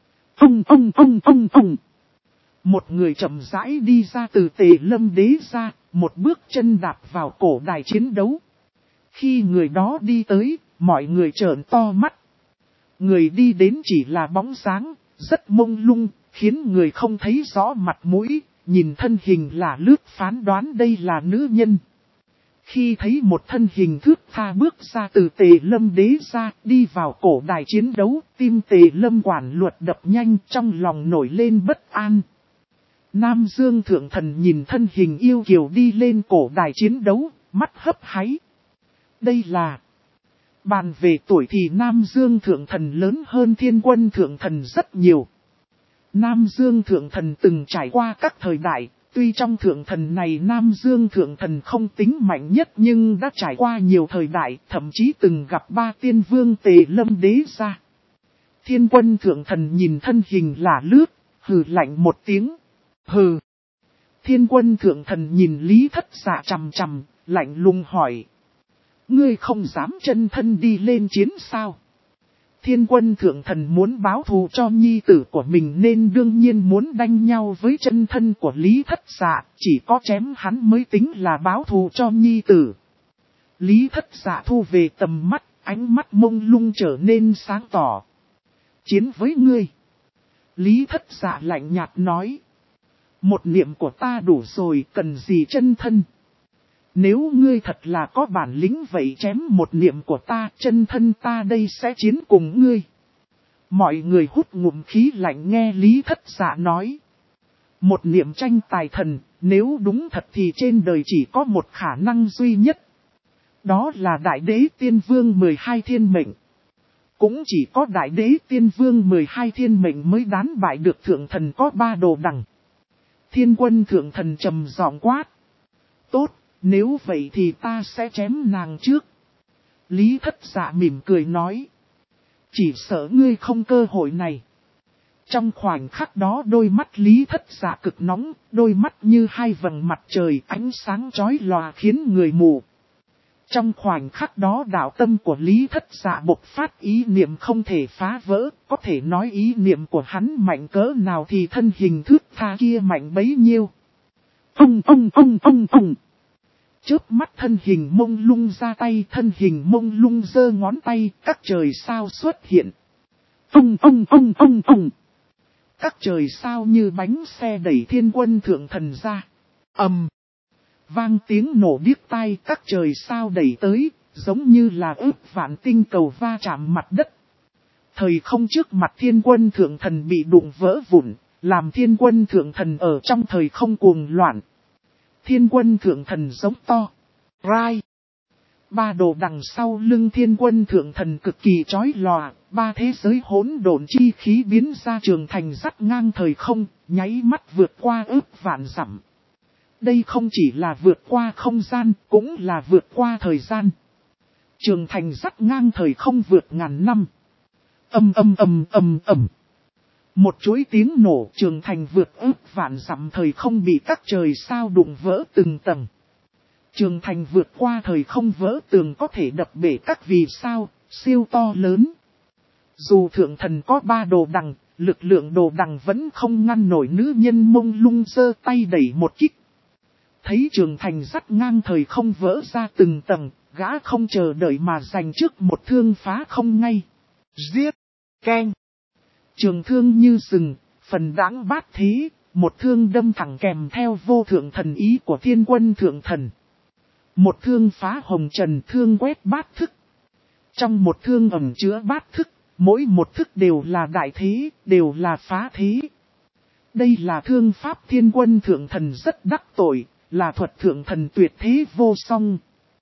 Ông. Một người chậm rãi đi ra từ Tề Lâm đế ra, một bước chân đạp vào cổ đài chiến đấu. Khi người đó đi tới, mọi người trợn to mắt. Người đi đến chỉ là bóng dáng, rất mông lung, khiến người không thấy rõ mặt mũi, nhìn thân hình là lướt phán đoán đây là nữ nhân. Khi thấy một thân hình thướt tha bước ra từ Tề Lâm đế ra, đi vào cổ đài chiến đấu, tim Tề Lâm quản luật đập nhanh, trong lòng nổi lên bất an. Nam Dương Thượng Thần nhìn thân hình yêu kiều đi lên cổ đài chiến đấu, mắt hấp háy. Đây là... Bàn về tuổi thì Nam Dương Thượng Thần lớn hơn Thiên Quân Thượng Thần rất nhiều. Nam Dương Thượng Thần từng trải qua các thời đại, tuy trong Thượng Thần này Nam Dương Thượng Thần không tính mạnh nhất nhưng đã trải qua nhiều thời đại, thậm chí từng gặp 3 tiên vương Tề Lâm đế ra. Thiên Quân Thượng Thần nhìn thân hình là lướt, hừ lạnh một tiếng. Hừ. Thiên Quân Thượng Thần nhìn Lý Thất Giả chằm chằm, lạnh lùng hỏi. Ngươi không dám chân thân đi lên chiến sao? Thiên Quân Thượng Thần muốn báo thù cho nhi tử của mình nên đương nhiên muốn đánh nhau với chân thân của Lý Thất Giả, chỉ có chém hắn mới tính là báo thù cho nhi tử. Lý Thất Giả thu về tầm mắt, ánh mắt mông lung trở nên sáng tỏ. Chiến với ngươi. Lý Thất Giả lạnh nhạt nói. Một niệm của ta đủ rồi, cần gì chân thân? Nếu ngươi thật là có bản lĩnh vậy chém một niệm của ta, chân thân ta đây sẽ chiến cùng ngươi. Mọi người hút ngụm khí lạnh nghe Lý Thất Giả nói. Một niệm tranh tài thần, nếu đúng thật thì trên đời chỉ có một khả năng duy nhất. Đó là Đại Đế Tiên Vương 12 thiên mệnh. Cũng chỉ có Đại Đế Tiên Vương 12 thiên mệnh mới đán bại được Thượng Thần có 3 đồ đằng. Thiên Quân Thượng Thần trầm giọng quát. Tốt, nếu vậy thì ta sẽ chém nàng trước. Lý Thất Giả mỉm cười nói. Chỉ sợ ngươi không cơ hội này. Trong khoảnh khắc đó đôi mắt Lý Thất Giả cực nóng, đôi mắt như 2 vầng mặt trời ánh sáng chói lòa khiến người mù. Trong khoảnh khắc đó đạo tâm của Lý Thất Giả bộc phát ý niệm không thể phá vỡ, có thể nói ý niệm của hắn mạnh cỡ nào thì thân hình thước tha kia mạnh bấy nhiêu. Ông. Chớp mắt thân hình mông lung ra tay, thân hình mông lung giơ ngón tay, các trời sao xuất hiện. Ông. Các trời sao như bánh xe đẩy Thiên Quân Thượng Thần ra. Vang tiếng nổ điếc tai, các trời sao đẩy tới, giống như là ước vạn tinh cầu va chạm mặt đất. Thời không trước mặt Thiên Quân Thượng Thần bị đụng vỡ vụn, làm thiên quân thượng thần ở trong thời không cuồng loạn. Thiên quân thượng thần giống to. Rai. Ba đồ đằng sau lưng thiên quân thượng thần cực kỳ chói lòa, ba thế giới hỗn độn chi khí biến ra trường thành dắt ngang thời không, nháy mắt vượt qua ước vạn dặm. Đây không chỉ là vượt qua không gian, cũng là vượt qua thời gian. Trường thành dắt ngang thời không vượt ngàn năm. Ầm. Một chuỗi tiếng nổ, trường thành vượt ước vạn dặm thời không bị các trời sao đụng vỡ từng tầng. Trường thành vượt qua thời không vỡ tường có thể đập bể các vì sao, siêu to lớn. Dù thượng thần có ba đồ đằng, lực lượng đồ đằng vẫn không ngăn nổi nữ nhân mông lung giơ tay đẩy một kích. Thấy trường thành dắt ngang thời không vỡ ra từng tầng, gã không chờ đợi mà giành trước một thương phá không ngay. Giết! Keng! Trường thương như rừng, phần đãng bát thế, một thương đâm thẳng kèm theo vô thượng thần ý của thiên quân thượng thần. Một thương phá hồng trần, thương quét bát thức. Trong một thương ẩn chứa bát thức, mỗi một thức đều là đại thế, đều là phá thế. Đây là thương pháp thiên quân thượng thần rất đắc tội, là thuật thượng thần tuyệt thế vô song.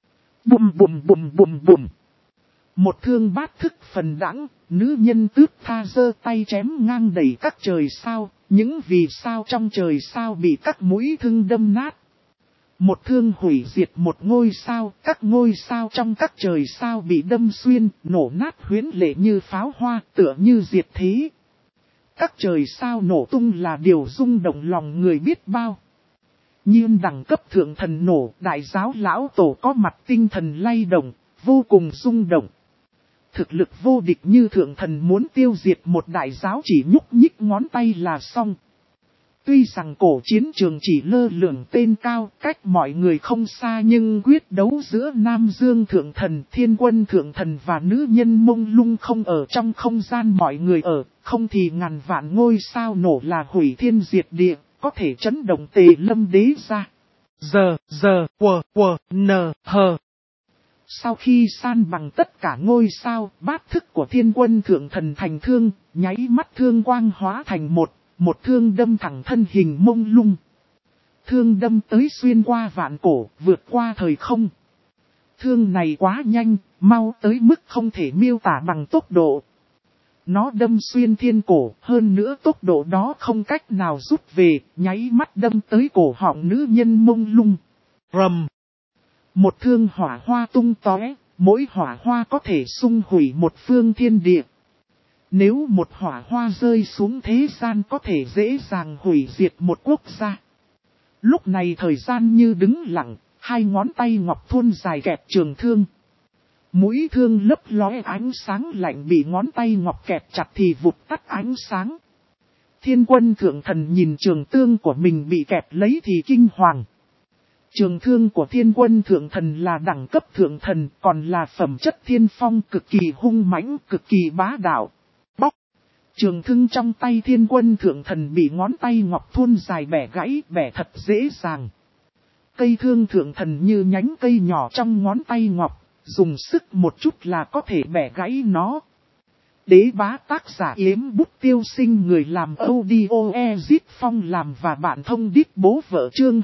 Bùm. Một thương bát thức phần đãng, nữ nhân tước tha giơ tay chém ngang đầy các trời sao, những vì sao trong trời sao bị các mũi thương đâm nát. Một thương hủy diệt một ngôi sao, các ngôi sao trong các trời sao bị đâm xuyên, nổ nát huyễn lệ như pháo hoa, tựa như diệt thế. Các trời sao nổ tung là điều rung động lòng người biết bao. Nhiên đẳng cấp thượng thần nổ, đại giáo lão tổ có mặt tinh thần lay động, vô cùng rung động. Thực lực vô địch như thượng thần muốn tiêu diệt một đại giáo chỉ nhúc nhích ngón tay là xong. Tuy rằng cổ chiến trường chỉ lơ lửng tên cao, cách mọi người không xa nhưng quyết đấu giữa Nam Dương thượng thần, thiên quân thượng thần và nữ nhân mông lung không ở trong không gian mọi người ở, không thì ngàn vạn ngôi sao nổ là hủy thiên diệt địa, có thể chấn động Tề Lâm đế ra. Sau khi san bằng tất cả ngôi sao, bát thức của thiên quân thượng thần thành thương, nháy mắt thương quang hóa thành một thương đâm thẳng thân hình mông lung. Thương đâm tới xuyên qua vạn cổ, vượt qua thời không. Thương này quá nhanh, mau tới mức không thể miêu tả bằng tốc độ. Nó đâm xuyên thiên cổ, hơn nữa tốc độ đó không cách nào rút về, nháy mắt đâm tới cổ họng nữ nhân mông lung. Rầm! Một thương hỏa hoa tung tóe, mỗi hỏa hoa có thể xung hủy một phương thiên địa. Nếu một hỏa hoa rơi xuống thế gian có thể dễ dàng hủy diệt một quốc gia. Lúc này thời gian như đứng lặng, hai ngón tay ngọc thon dài kẹp trường thương. Mũi thương lấp lóe ánh sáng lạnh bị ngón tay ngọc kẹp chặt thì vụt tắt ánh sáng. Thiên quân thượng thần nhìn trường thương của mình bị kẹp lấy thì kinh hoàng. Trường thương của thiên quân thượng thần là đẳng cấp thượng thần, còn là phẩm chất thiên phong cực kỳ hung mãnh, cực kỳ bá đạo. Bóc! Trường thương trong tay thiên quân thượng thần bị ngón tay ngọc thon dài bẻ gãy, bẻ thật dễ dàng. Cây thương thượng thần như nhánh cây nhỏ trong ngón tay ngọc, dùng sức một chút là có thể bẻ gãy nó. Đế bá tác giả Yếm Bút Tiêu Sinh, người làm audio Ezit Phong làm và bạn thông điệp bố vợ chương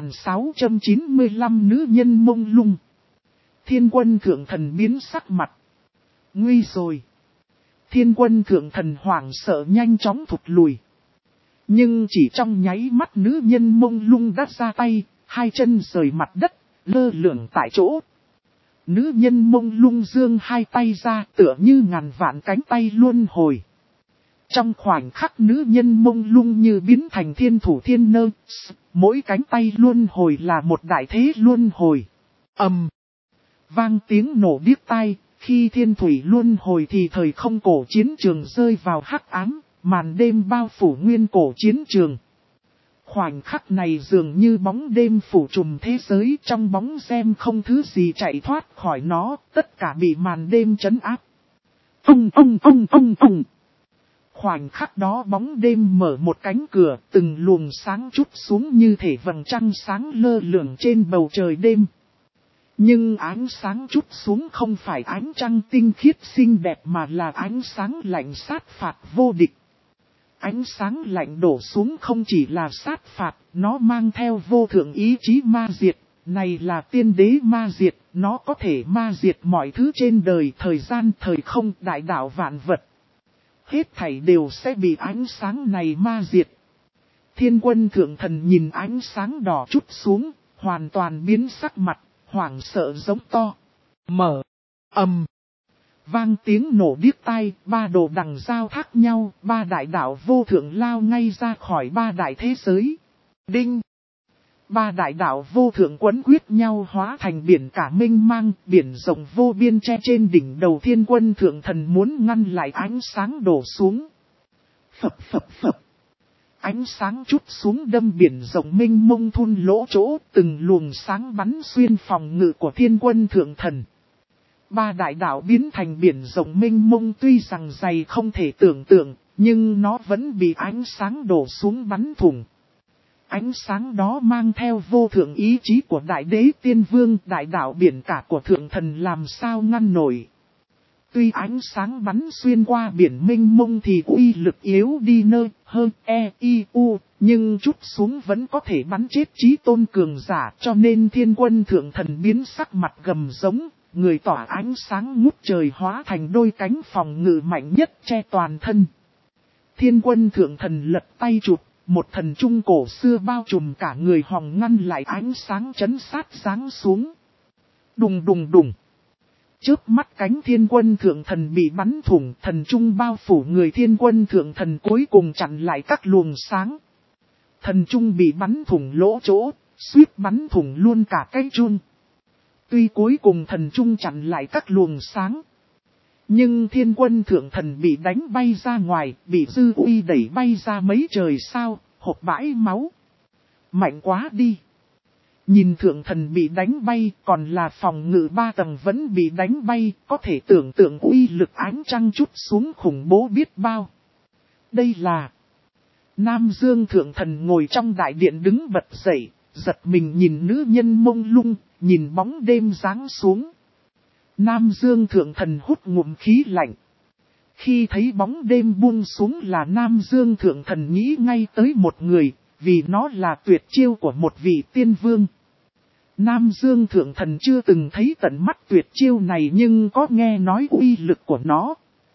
2695 nữ nhân mông lung. Thiên quân thượng thần biến sắc mặt. Nguy rồi. Thiên quân thượng thần hoảng sợ nhanh chóng thụt lùi. Nhưng chỉ trong nháy mắt nữ nhân mông lung đã ra tay, hai chân rời mặt đất, lơ lửng tại chỗ. Nữ nhân mông lung dương hai tay ra tựa như ngàn vạn cánh tay luân hồi. Trong khoảnh khắc nữ nhân mông lung như biến thành thiên thủ thiên nơ, mỗi cánh tay luân hồi là một đại thế luân hồi. Vang tiếng nổ điếc tai, khi thiên thủy luân hồi thì thời không cổ chiến trường rơi vào hắc ám, màn đêm bao phủ nguyên cổ chiến trường. Khoảnh khắc này dường như bóng đêm phủ trùm thế giới, trong bóng xem không thứ gì chạy thoát khỏi nó, tất cả bị màn đêm trấn áp. Khoảnh khắc đó bóng đêm mở một cánh cửa, từng luồng sáng chút xuống như thể vầng trăng sáng lơ lửng trên bầu trời đêm. Nhưng ánh sáng chút xuống không phải ánh trăng tinh khiết xinh đẹp mà là ánh sáng lạnh sát phạt vô địch. Ánh sáng lạnh đổ xuống không chỉ là sát phạt, nó mang theo vô thượng ý chí ma diệt. Này là tiên đế ma diệt, nó có thể ma diệt mọi thứ trên đời, thời gian, thời không, đại đạo vạn vật. Hết thảy đều sẽ bị ánh sáng này ma diệt. Thiên quân thượng thần nhìn ánh sáng đỏ chút xuống, hoàn toàn biến sắc mặt, hoảng sợ giống to. Mở, ầm. Vang tiếng nổ điếc tai, ba đồ đằng giao thác nhau, ba đại đạo vô thượng lao ngay ra khỏi ba đại thế giới. Đinh! Ba đại đạo vô thượng quấn quyết nhau hóa thành biển cả mênh mang, biển rộng vô biên che trên đỉnh đầu thiên quân thượng thần muốn ngăn lại ánh sáng đổ xuống. Phập phập phập! Ánh sáng chút xuống đâm biển rộng mênh mông thun lỗ chỗ, từng luồng sáng bắn xuyên phòng ngự của thiên quân thượng thần. Ba đại đạo biến thành biển rộng mênh mông tuy rằng dày không thể tưởng tượng, nhưng nó vẫn bị ánh sáng đổ xuống bắn thủng. Ánh sáng đó mang theo vô thượng ý chí của đại đế tiên vương, đại đạo biển cả của thượng thần làm sao ngăn nổi. Tuy ánh sáng bắn xuyên qua biển mênh mông thì uy lực yếu đi nơi hơn nhưng chút xuống vẫn có thể bắn chết chí tôn cường giả, cho nên thiên quân thượng thần biến sắc mặt gầm giống, người tỏa ánh sáng ngút trời hóa thành đôi cánh phòng ngự mạnh nhất che toàn thân. Thiên quân thượng thần lật tay chụp, một thần trung cổ xưa bao trùm cả người hòng ngăn lại ánh sáng chấn sát giáng xuống. Đùng đùng đùng. Chớp mắt cánh thiên quân thượng thần bị bắn thủng, thần trung bao phủ người thiên quân thượng thần cuối cùng chặn lại các luồng sáng. Thần trung bị bắn thủng lỗ chỗ, suýt bắn thủng luôn cả cái chun. Tuy cuối cùng thần trung chặn lại các luồng sáng, nhưng thiên quân thượng thần bị đánh bay ra ngoài, bị dư uy đẩy bay ra mấy trời sao, hộc bãi máu. Mạnh quá đi. Nhìn thượng thần bị đánh bay, còn là phòng ngự 3 tầng vẫn bị đánh bay, có thể tưởng tượng uy lực ánh trăng chút xuống khủng bố biết bao. Đây là Nam Dương thượng thần ngồi trong đại điện đứng bật dậy, giật mình nhìn nữ nhân mông lung, nhìn bóng đêm giáng xuống. Nam Dương thượng thần hút ngụm khí lạnh. Khi thấy bóng đêm buông xuống là Nam Dương thượng thần nghĩ ngay tới một người, vì nó là tuyệt chiêu của một vị tiên vương. Nam Dương thượng thần chưa từng thấy tận mắt tuyệt chiêu này nhưng có nghe nói uy lực của nó.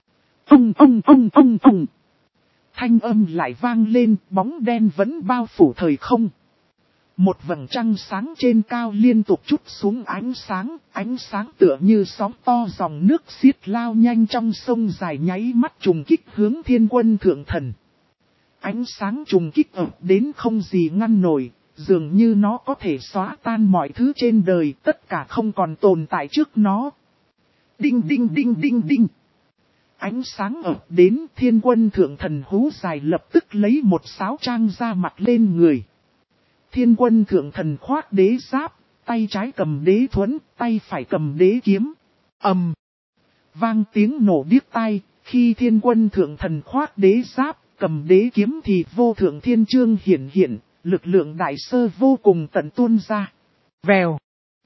Ông. Thanh âm lại vang lên, bóng đen vẫn bao phủ thời không. Một vầng trăng sáng trên cao liên tục trút xuống ánh sáng tựa như sóng to dòng nước xiết lao nhanh trong sông dài nháy mắt trùng kích hướng thiên quân thượng thần. Ánh sáng trùng kích ập đến không gì ngăn nổi, dường như nó có thể xóa tan mọi thứ trên đời, tất cả không còn tồn tại trước nó. Đinh đinh đinh đinh đinh. Ánh sáng ập đến, thiên quân thượng thần hú dài lập tức lấy một sáo trang ra mặt lên người. Thiên quân thượng thần khoác đế giáp, tay trái cầm đế thuẫn, tay phải cầm đế kiếm. Ầm. Vang tiếng nổ điếc tai, khi thiên quân thượng thần khoác đế giáp, cầm đế kiếm thì vô thượng thiên chương hiển hiện, lực lượng đại sơ vô cùng tận tuôn ra. Vèo.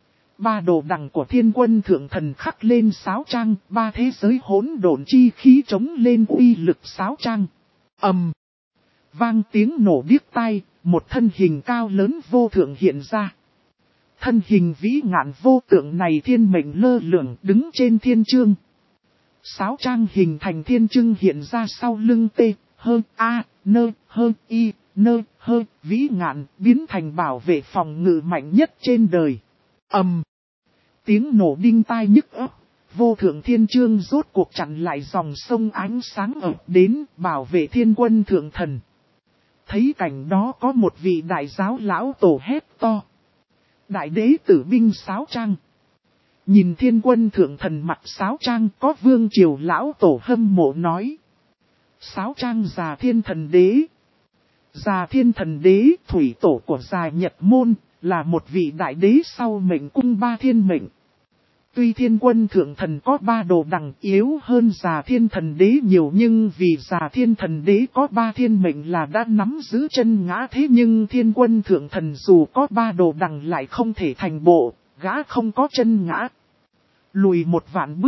3 đồ đằng của thiên quân thượng thần khắc lên sáo trang, 3 thế giới hỗn độn chi khí chống lên uy lực sáo trang. Ầm. Vang tiếng nổ điếc tai, một thân hình cao lớn vô thượng hiện ra. Thân hình vĩ ngạn vô tượng này thiên mệnh lơ lửng đứng trên thiên chương. Sáo trang hình thành thiên chương hiện ra sau lưng tê, hơn a, nơ, hơn y, nơ, hơn vĩ ngạn biến thành bảo vệ phòng ngự mạnh nhất trên đời. Ầm. Tiếng nổ đinh tai nhức óc, vô thượng thiên chương rốt cuộc chặn lại dòng sông ánh sáng ập đến bảo vệ thiên quân thượng thần. Thấy cảnh đó có một vị đại giáo lão tổ hét to. Đại đế tử binh sáo trang. Nhìn thiên quân thượng thần mặc sáo trang có vương triều lão tổ hâm mộ nói. Sáo trang già thiên thần đế. Già thiên thần đế thủy tổ của già Nhật Môn là một vị đại đế sau mệnh cung 3 thiên mệnh. Tuy thiên quân thượng thần có 3 đồ đằng yếu hơn già thiên thần đế nhiều nhưng vì già thiên thần đế có 3 thiên mệnh là đã nắm giữ chân ngã thế nhưng thiên quân thượng thần dù có 3 đồ đằng lại không thể thành bộ, gã không có chân ngã. Lùi 1 vạn bước,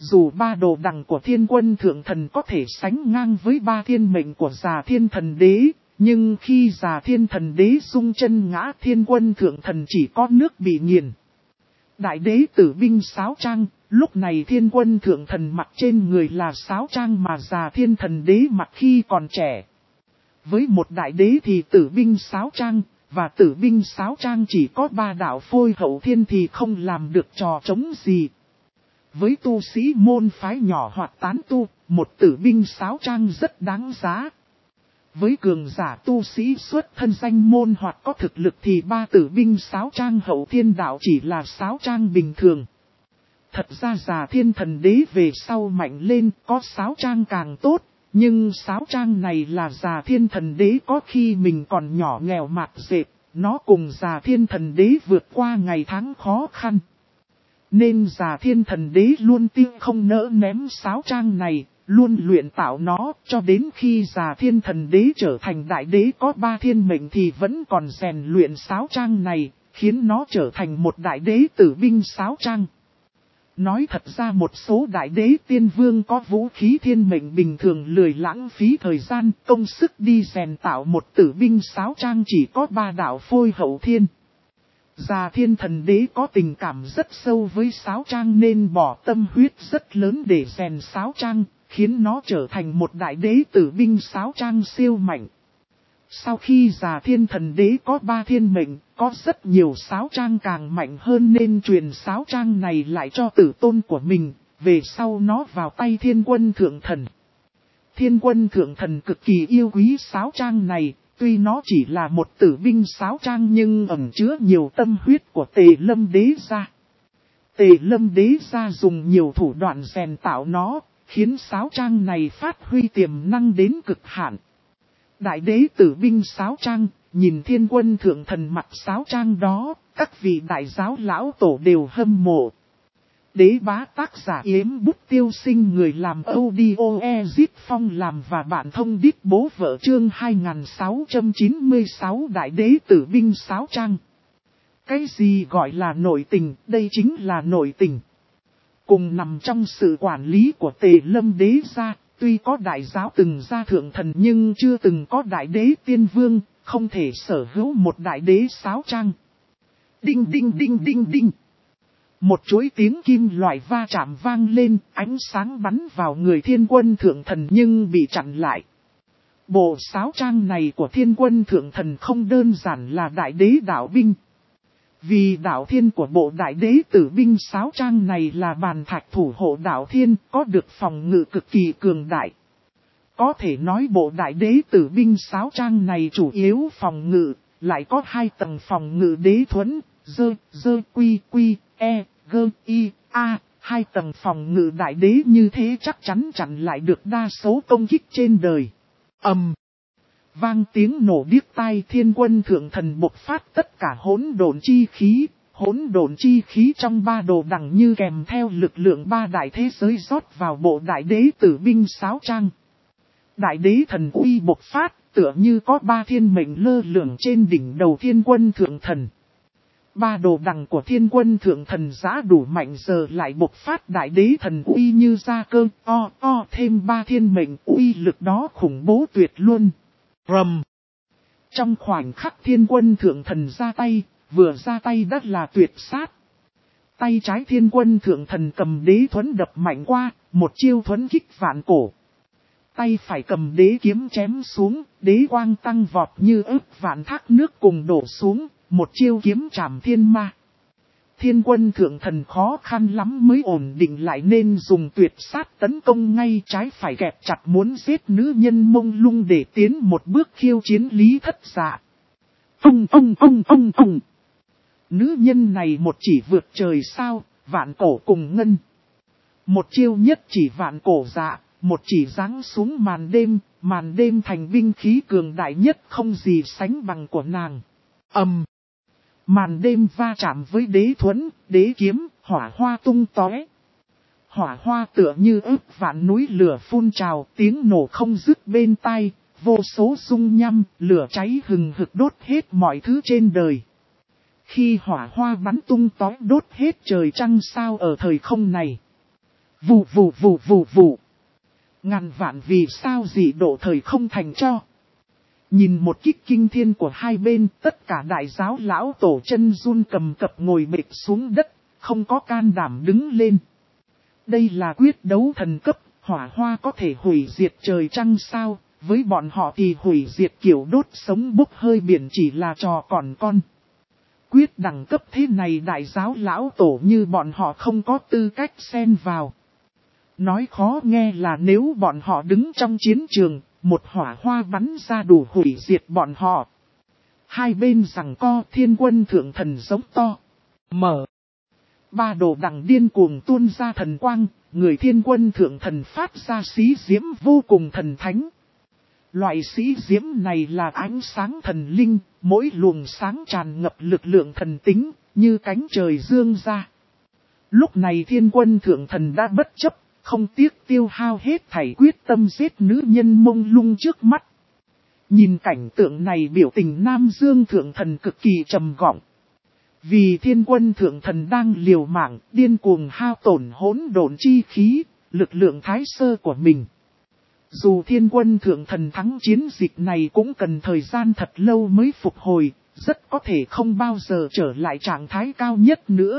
Dù ba đồ đằng của thiên quân thượng thần có thể sánh ngang với ba thiên mệnh của già thiên thần đế, nhưng khi già thiên thần đế rung chân ngã thiên quân thượng thần chỉ có nước bị nghiền. Đại đế tử binh sáo trang, lúc này thiên quân thượng thần mặc trên người là sáo trang mà già thiên thần đế mặc khi còn trẻ. Với một đại đế thì tử binh sáo trang, và tử binh sáo trang chỉ có ba đạo phôi hậu thiên thì không làm được trò trống gì. Với tu sĩ môn phái nhỏ hoặc tán tu, một tử binh sáo trang rất đáng giá. Với cường giả tu sĩ xuất thân danh môn hoặc có thực lực thì ba tử binh sáo trang hậu thiên đạo chỉ là sáo trang bình thường. Thật ra già thiên thần đế về sau mạnh lên có sáo trang càng tốt, nhưng sáo trang này là già thiên thần đế có khi mình còn nhỏ nghèo mạt dệt, nó cùng già thiên thần đế vượt qua ngày tháng khó khăn. Nên già thiên thần đế luôn tiêu không nỡ ném sáo trang này, luôn luyện tạo nó cho đến khi già thiên thần đế trở thành đại đế có ba thiên mệnh thì vẫn còn rèn luyện sáo trang này, khiến nó trở thành một đại đế tử binh sáo trang. Nói thật ra một số đại đế tiên vương có vũ khí thiên mệnh bình thường lười lãng phí thời gian công sức đi rèn tạo một tử binh sáo trang chỉ có ba đạo phôi hậu thiên. Già thiên thần đế có tình cảm rất sâu với sáo trang nên bỏ tâm huyết rất lớn để rèn sáo trang, khiến nó trở thành một đại đế tử binh sáo trang siêu mạnh. Sau khi già thiên thần đế có ba thiên mệnh, có rất nhiều sáo trang càng mạnh hơn nên truyền sáo trang này lại cho tử tôn của mình, về sau nó vào tay thiên quân thượng thần. Thiên quân thượng thần cực kỳ yêu quý sáo trang này, tuy nó chỉ là một tử binh sáo trang nhưng ẩn chứa nhiều tâm huyết của Tề Lâm đế gia. Tề Lâm đế gia dùng nhiều thủ đoạn rèn tạo nó, khiến sáo trang này phát huy tiềm năng đến cực hạn. Đại đế tử binh sáo trang, nhìn thiên quân thượng thần mặc sáo trang đó, các vị đại giáo lão tổ đều hâm mộ. Đế bá tác giả Yếm Bút Tiêu Sinh, người làm audio Ezit Phong làm và bạn thông đít bố vợ chương 2696 đại đế tử binh sáo trang. Cái gì gọi là nội tình, đây chính là nội tình. Cùng nằm trong sự quản lý của Tề Lâm đế gia, tuy có đại giáo từng ra thượng thần nhưng chưa từng có đại đế tiên vương, không thể sở hữu một đại đế sáo trang. Đinh đinh đinh đinh đinh. Một chuỗi tiếng kim loại va chạm vang lên, ánh sáng bắn vào người thiên quân thượng thần nhưng bị chặn lại. Bộ sáo trang này của thiên quân thượng thần không đơn giản là đại đế đạo binh. Vì đạo thiên của bộ đại đế tử binh sáo trang này là bàn thạch thủ hộ đạo thiên, có được phòng ngự cực kỳ cường đại. Có thể nói bộ đại đế tử binh sáo trang này chủ yếu phòng ngự, lại có 2 tầng phòng ngự đế thuẫn, quy, i, a, 2 tầng phòng ngự đại đế như thế chắc chắn chặn lại được đa số công kích trên đời. Vang tiếng nổ điếc tai, thiên quân thượng thần bộc phát tất cả hỗn độn chi khí trong ba đồ đằng như kèm theo lực lượng ba đại thế giới rót vào bộ đại đế tử binh sáo trang. Đại đế thần uy bộc phát, tựa như có ba thiên mệnh lơ lửng trên đỉnh đầu thiên quân thượng thần. Ba đồ đằng của thiên quân thượng thần giã đủ mạnh giờ lại bộc phát đại đế thần uy như ra cơ, thêm ba thiên mệnh uy lực đó khủng bố tuyệt luôn. Rầm. Trong khoảnh khắc thiên quân thượng thần ra tay, vừa ra tay đã là tuyệt sát. Tay trái thiên quân thượng thần cầm đế thuẫn đập mạnh qua, một chiêu thuẫn kích vạn cổ. Tay phải cầm đế kiếm chém xuống, đế quang tăng vọt như ức vạn thác nước cùng đổ xuống, một chiêu kiếm trảm thiên ma. Thiên quân thượng thần khó khăn lắm mới ổn định lại nên dùng tuyệt sát tấn công ngay, trái phải kẹp chặt muốn giết nữ nhân mông lung để tiến một bước khiêu chiến Lý Thất Dạ. Nữ nhân này một chỉ vượt trời sao, vạn cổ cùng ngân. Một chiêu nhất chỉ vạn cổ dạ, một chỉ giáng xuống màn đêm thành binh khí cường đại nhất không gì sánh bằng của nàng. Màn đêm va chạm với đế thuẫn, đế kiếm, hỏa hoa tung tóe. Hỏa hoa tựa như ức vạn núi lửa phun trào, tiếng nổ không dứt bên tai, vô số dung nham, lửa cháy hừng hực đốt hết mọi thứ trên đời. Khi hỏa hoa bắn tung tóe đốt hết trời trăng sao ở thời không này. Vù vù vù vù vù. Ngàn vạn vì sao dị độ thời không thành cho. Nhìn một kích kinh thiên của hai bên, tất cả đại giáo lão tổ chân run cầm cập ngồi bệt xuống đất, không có can đảm đứng lên. Đây là quyết đấu thần cấp, hỏa hoa có thể hủy diệt trời trăng sao, với bọn họ thì hủy diệt kiểu đốt sống bốc hơi biển chỉ là trò còn con. Quyết đẳng cấp thế này đại giáo lão tổ như bọn họ không có tư cách xen vào. Nói khó nghe là nếu bọn họ đứng trong chiến trường, một hỏa hoa bắn ra đủ hủy diệt bọn họ. Hai bên giằng co thiên quân thượng thần giống to. Mở. Ba đồ đằng điên cuồng tuôn ra thần quang, người thiên quân thượng thần phát ra xí diễm vô cùng thần thánh. Loại xí diễm này là ánh sáng thần linh, mỗi luồng sáng tràn ngập lực lượng thần tính, như cánh trời dương ra. Lúc này thiên quân thượng thần đã bất chấp, không tiếc tiêu hao hết thảy quyết tâm giết nữ nhân mông lung trước mắt. Nhìn cảnh tượng này biểu tình Nam Dương thượng thần cực kỳ trầm gọng. Vì thiên quân thượng thần đang liều mạng, điên cuồng hao tổn hỗn độn chi khí, lực lượng thái sơ của mình. Dù thiên quân thượng thần thắng chiến dịch này cũng cần thời gian thật lâu mới phục hồi, rất có thể không bao giờ trở lại trạng thái cao nhất nữa.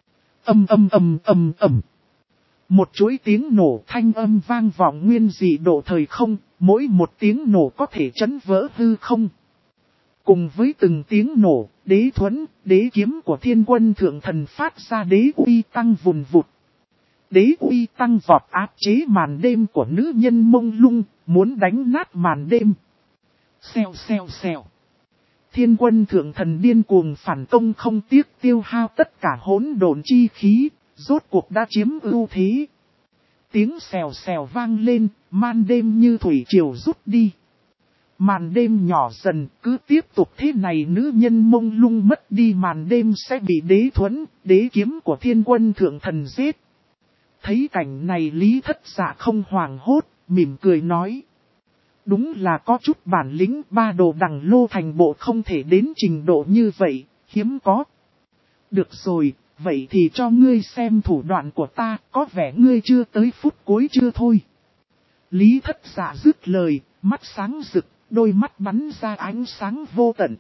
Một chuỗi tiếng nổ thanh âm vang vọng nguyên dị độ thời không, mỗi một tiếng nổ có thể chấn vỡ hư không. Cùng với từng tiếng nổ, đế thuẫn, đế kiếm của thiên quân thượng thần phát ra đế uy tăng vùn vụt. Đế uy tăng vọt áp chế màn đêm của nữ nhân mông lung, muốn đánh nát màn đêm. Xèo xèo xèo. Thiên quân thượng thần điên cuồng phản công không tiếc tiêu hao tất cả hỗn độn chi khí, rốt cuộc đã chiếm ưu thế. Tiếng xèo xèo vang lên, màn đêm như thủy triều rút đi. Màn đêm nhỏ dần, cứ tiếp tục thế này nữ nhân mông lung mất đi màn đêm sẽ bị đế thuẫn, đế kiếm của thiên quân thượng thần giết. Thấy cảnh này Lý Thất Dạ không hoảng hốt, mỉm cười nói. Đúng là có chút bản lĩnh, ba đồ đằng lô thành bộ không thể đến trình độ như vậy, hiếm có. Được rồi, vậy thì cho ngươi xem thủ đoạn của ta, có vẻ ngươi chưa tới phút cuối chưa thôi. Lý Thất Dạ dứt lời, mắt sáng rực, đôi mắt bắn ra ánh sáng vô tận.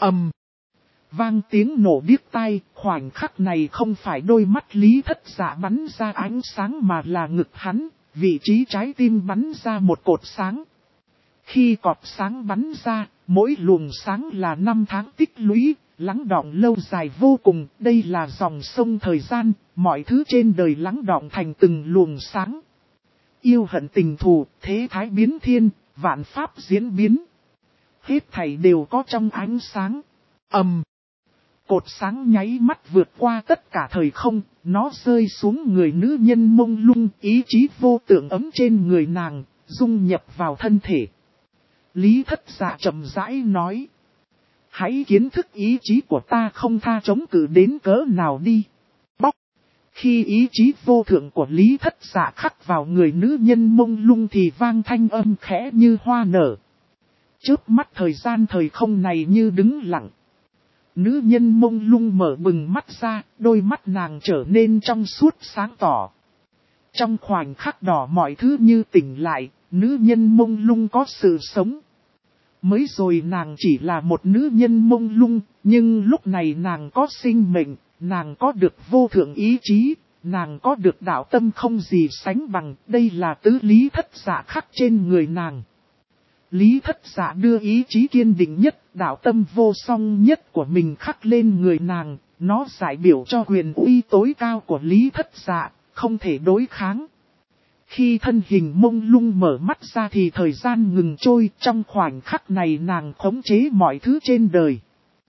Vang tiếng nổ điếc tai, khoảnh khắc này không phải đôi mắt Lý Thất Dạ bắn ra ánh sáng mà là ngực hắn, vị trí trái tim bắn ra một cột sáng. Khi cột sáng bắn ra, mỗi luồng sáng là 5 tháng tích lũy, lắng đọng lâu dài vô cùng, đây là dòng sông thời gian, mọi thứ trên đời lắng đọng thành từng luồng sáng. Yêu hận tình thù, thế thái biến thiên, vạn pháp diễn biến. Hết thảy đều có trong ánh sáng. Cột sáng nháy mắt vượt qua tất cả thời không, nó rơi xuống người nữ nhân mông lung, ý chí vô tượng ấm trên người nàng, dung nhập vào thân thể. Lý Thất Dạ chậm rãi nói. Hãy kiến thức ý chí của ta không tha chống cự đến cỡ nào đi. Bóc. Khi ý chí vô thượng của Lý Thất Dạ khắc vào người nữ nhân mông lung thì vang thanh âm khẽ như hoa nở. Chớp mắt thời gian thời không này như đứng lặng. Nữ nhân mông lung mở bừng mắt ra, đôi mắt nàng trở nên trong suốt sáng tỏ. Trong khoảnh khắc đỏ mọi thứ như tỉnh lại, nữ nhân mông lung có sự sống. Mới rồi nàng chỉ là một nữ nhân mông lung, nhưng lúc này nàng có sinh mệnh, nàng có được vô thượng ý chí, nàng có được đạo tâm không gì sánh bằng, đây là tứ Lý Thất Dạ khắc trên người nàng. Lý Thất Dạ đưa ý chí kiên định nhất, đạo tâm vô song nhất của mình khắc lên người nàng, nó giải biểu cho quyền uy tối cao của Lý Thất Dạ, không thể đối kháng. Khi thân hình mông lung mở mắt ra thì thời gian ngừng trôi, trong khoảnh khắc này nàng khống chế mọi thứ trên đời.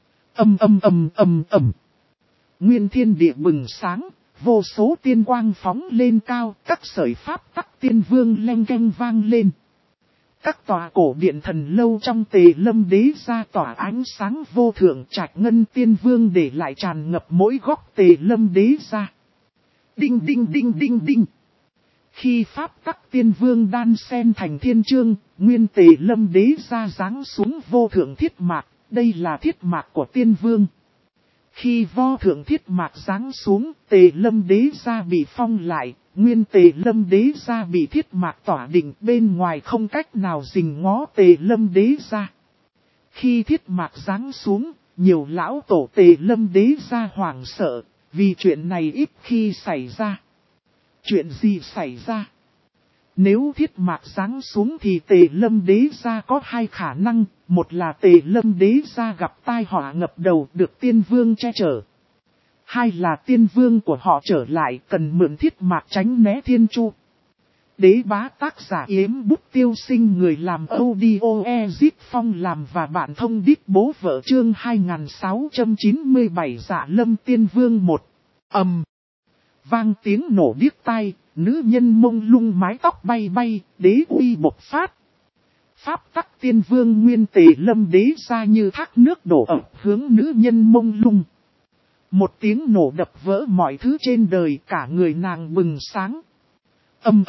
Nguyên thiên địa bừng sáng, vô số tiên quang phóng lên cao, các sợi pháp tắc tiên vương leng keng vang lên. Các tòa cổ điện thần lâu trong Tề Lâm Đế ra tỏa ánh sáng vô thượng, Trạch Ngân Tiên Vương để lại tràn ngập mỗi góc Tề Lâm Đế ra. Đinh đinh đinh đinh đinh. Khi pháp tắc tiên vương đan xen thành thiên chương, nguyên Tề Lâm Đế ra giáng xuống vô thượng thiết mạc, đây là thiết mạc của tiên vương. Khi vô thượng thiết mạc giáng xuống, Tề Lâm Đế ra bị phong lại, Nguyên Tề Lâm Đế gia bị thiết mạc tỏa định, bên ngoài không cách nào rình ngó Tề Lâm Đế gia. Khi thiết mạc giáng xuống, nhiều lão tổ Tề Lâm Đế gia hoảng sợ, vì chuyện này ít khi xảy ra. Chuyện gì xảy ra? Nếu thiết mạc giáng xuống thì Tề Lâm Đế gia có hai khả năng, một là Tề Lâm Đế gia gặp tai họa ngập đầu được tiên vương che chở. Hai là tiên vương của họ trở lại cần mượn thiết mạc tránh né thiên chu. Đế bá tác giả Yếm Bút Tiêu Sinh, người làm audio Ezit Phong làm và bạn thông đít bố vợ, chương 2697 Dạ Lâm Tiên Vương 1. Vang tiếng nổ điếc tai, nữ nhân mông lung mái tóc bay bay, đế uy bộc phát. Pháp tắc tiên vương Nguyên Tề Lâm Đế ra như thác nước đổ ập hướng nữ nhân mông lung. Một tiếng nổ đập vỡ mọi thứ trên đời, cả người nàng bừng sáng. Ầm.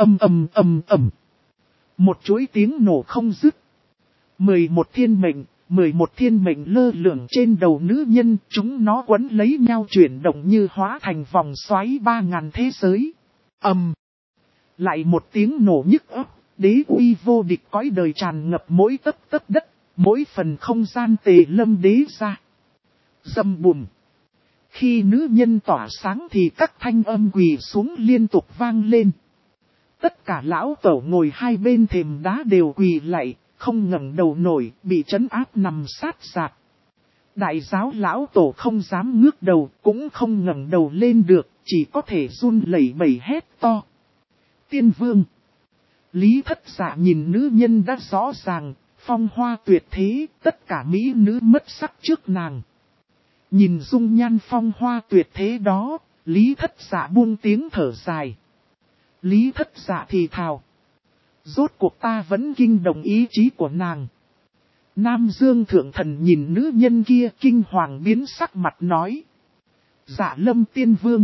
Một chuỗi tiếng nổ không dứt. 11 thiên mệnh lơ lửng trên đầu nữ nhân, chúng nó quấn lấy nhau chuyển động như hóa thành vòng xoáy 3000 thế giới. Lại một tiếng nổ nhức óc, đế uy vô địch cõi đời tràn ngập mỗi tấc tấc đất, mỗi phần không gian Tề Lâm Đế ra. Dầm bùm. Khi nữ nhân tỏa sáng thì các thanh âm quỳ xuống liên tục vang lên. Tất cả lão tổ ngồi hai bên thềm đá đều quỳ lạy, không ngẩng đầu nổi, bị trấn áp nằm sát sạt. Đại giáo lão tổ không dám ngước đầu, cũng không ngẩng đầu lên được, chỉ có thể run lẩy bẩy hét to. Tiên vương. Lý Thất Dạ nhìn nữ nhân đã rõ ràng, phong hoa tuyệt thế, tất cả mỹ nữ mất sắc trước nàng. Nhìn dung nhan phong hoa tuyệt thế đó, Lý Thất Dạ buông tiếng thở dài. Lý Thất Dạ thì thào. Rốt cuộc ta vẫn kinh động ý chí của nàng. Nam Dương Thượng Thần nhìn nữ nhân kia kinh hoàng biến sắc mặt nói. Dạ Lâm Tiên Vương.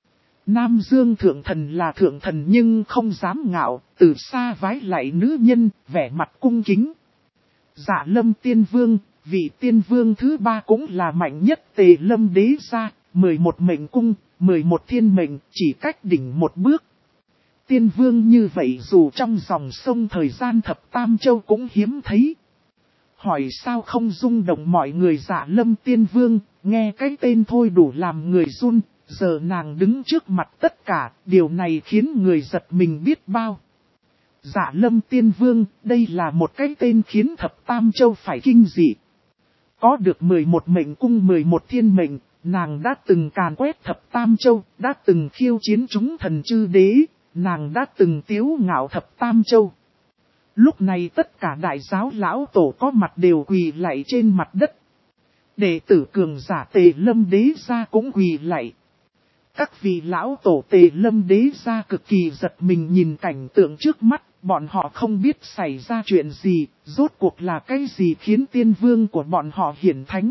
Nam Dương Thượng Thần là Thượng Thần nhưng không dám ngạo, từ xa vái lạy nữ nhân, vẻ mặt cung kính. Dạ Lâm Tiên Vương, vị Tiên Vương thứ ba cũng là mạnh nhất Tề Lâm Đế gia, 11 mệnh cung, 11 thiên mệnh, chỉ cách đỉnh một bước. Tiên Vương như vậy dù trong dòng sông thời gian thập tam châu cũng hiếm thấy. Hỏi sao không rung động mọi người. Dạ Lâm Tiên Vương, nghe cái tên thôi đủ làm người run, giờ nàng đứng trước mặt tất cả, điều này khiến người giật mình biết bao. Dạ Lâm Tiên Vương, đây là một cái tên khiến thập tam châu phải kinh dị. Có được 11 mệnh cung 11 thiên mệnh, nàng đã từng càn quét thập tam châu, đã từng khiêu chiến chúng thần chư đế, nàng đã từng tiếu ngạo thập tam châu. Lúc này tất cả đại giáo lão tổ có mặt đều quỳ lạy trên mặt đất. Đệ tử cường giả Tề Lâm Đế gia cũng quỳ lạy. Các vị lão tổ Tề Lâm Đế gia cực kỳ giật mình nhìn cảnh tượng trước mắt, bọn họ không biết xảy ra chuyện gì, rốt cuộc là cái gì khiến tiên vương của bọn họ hiển thánh.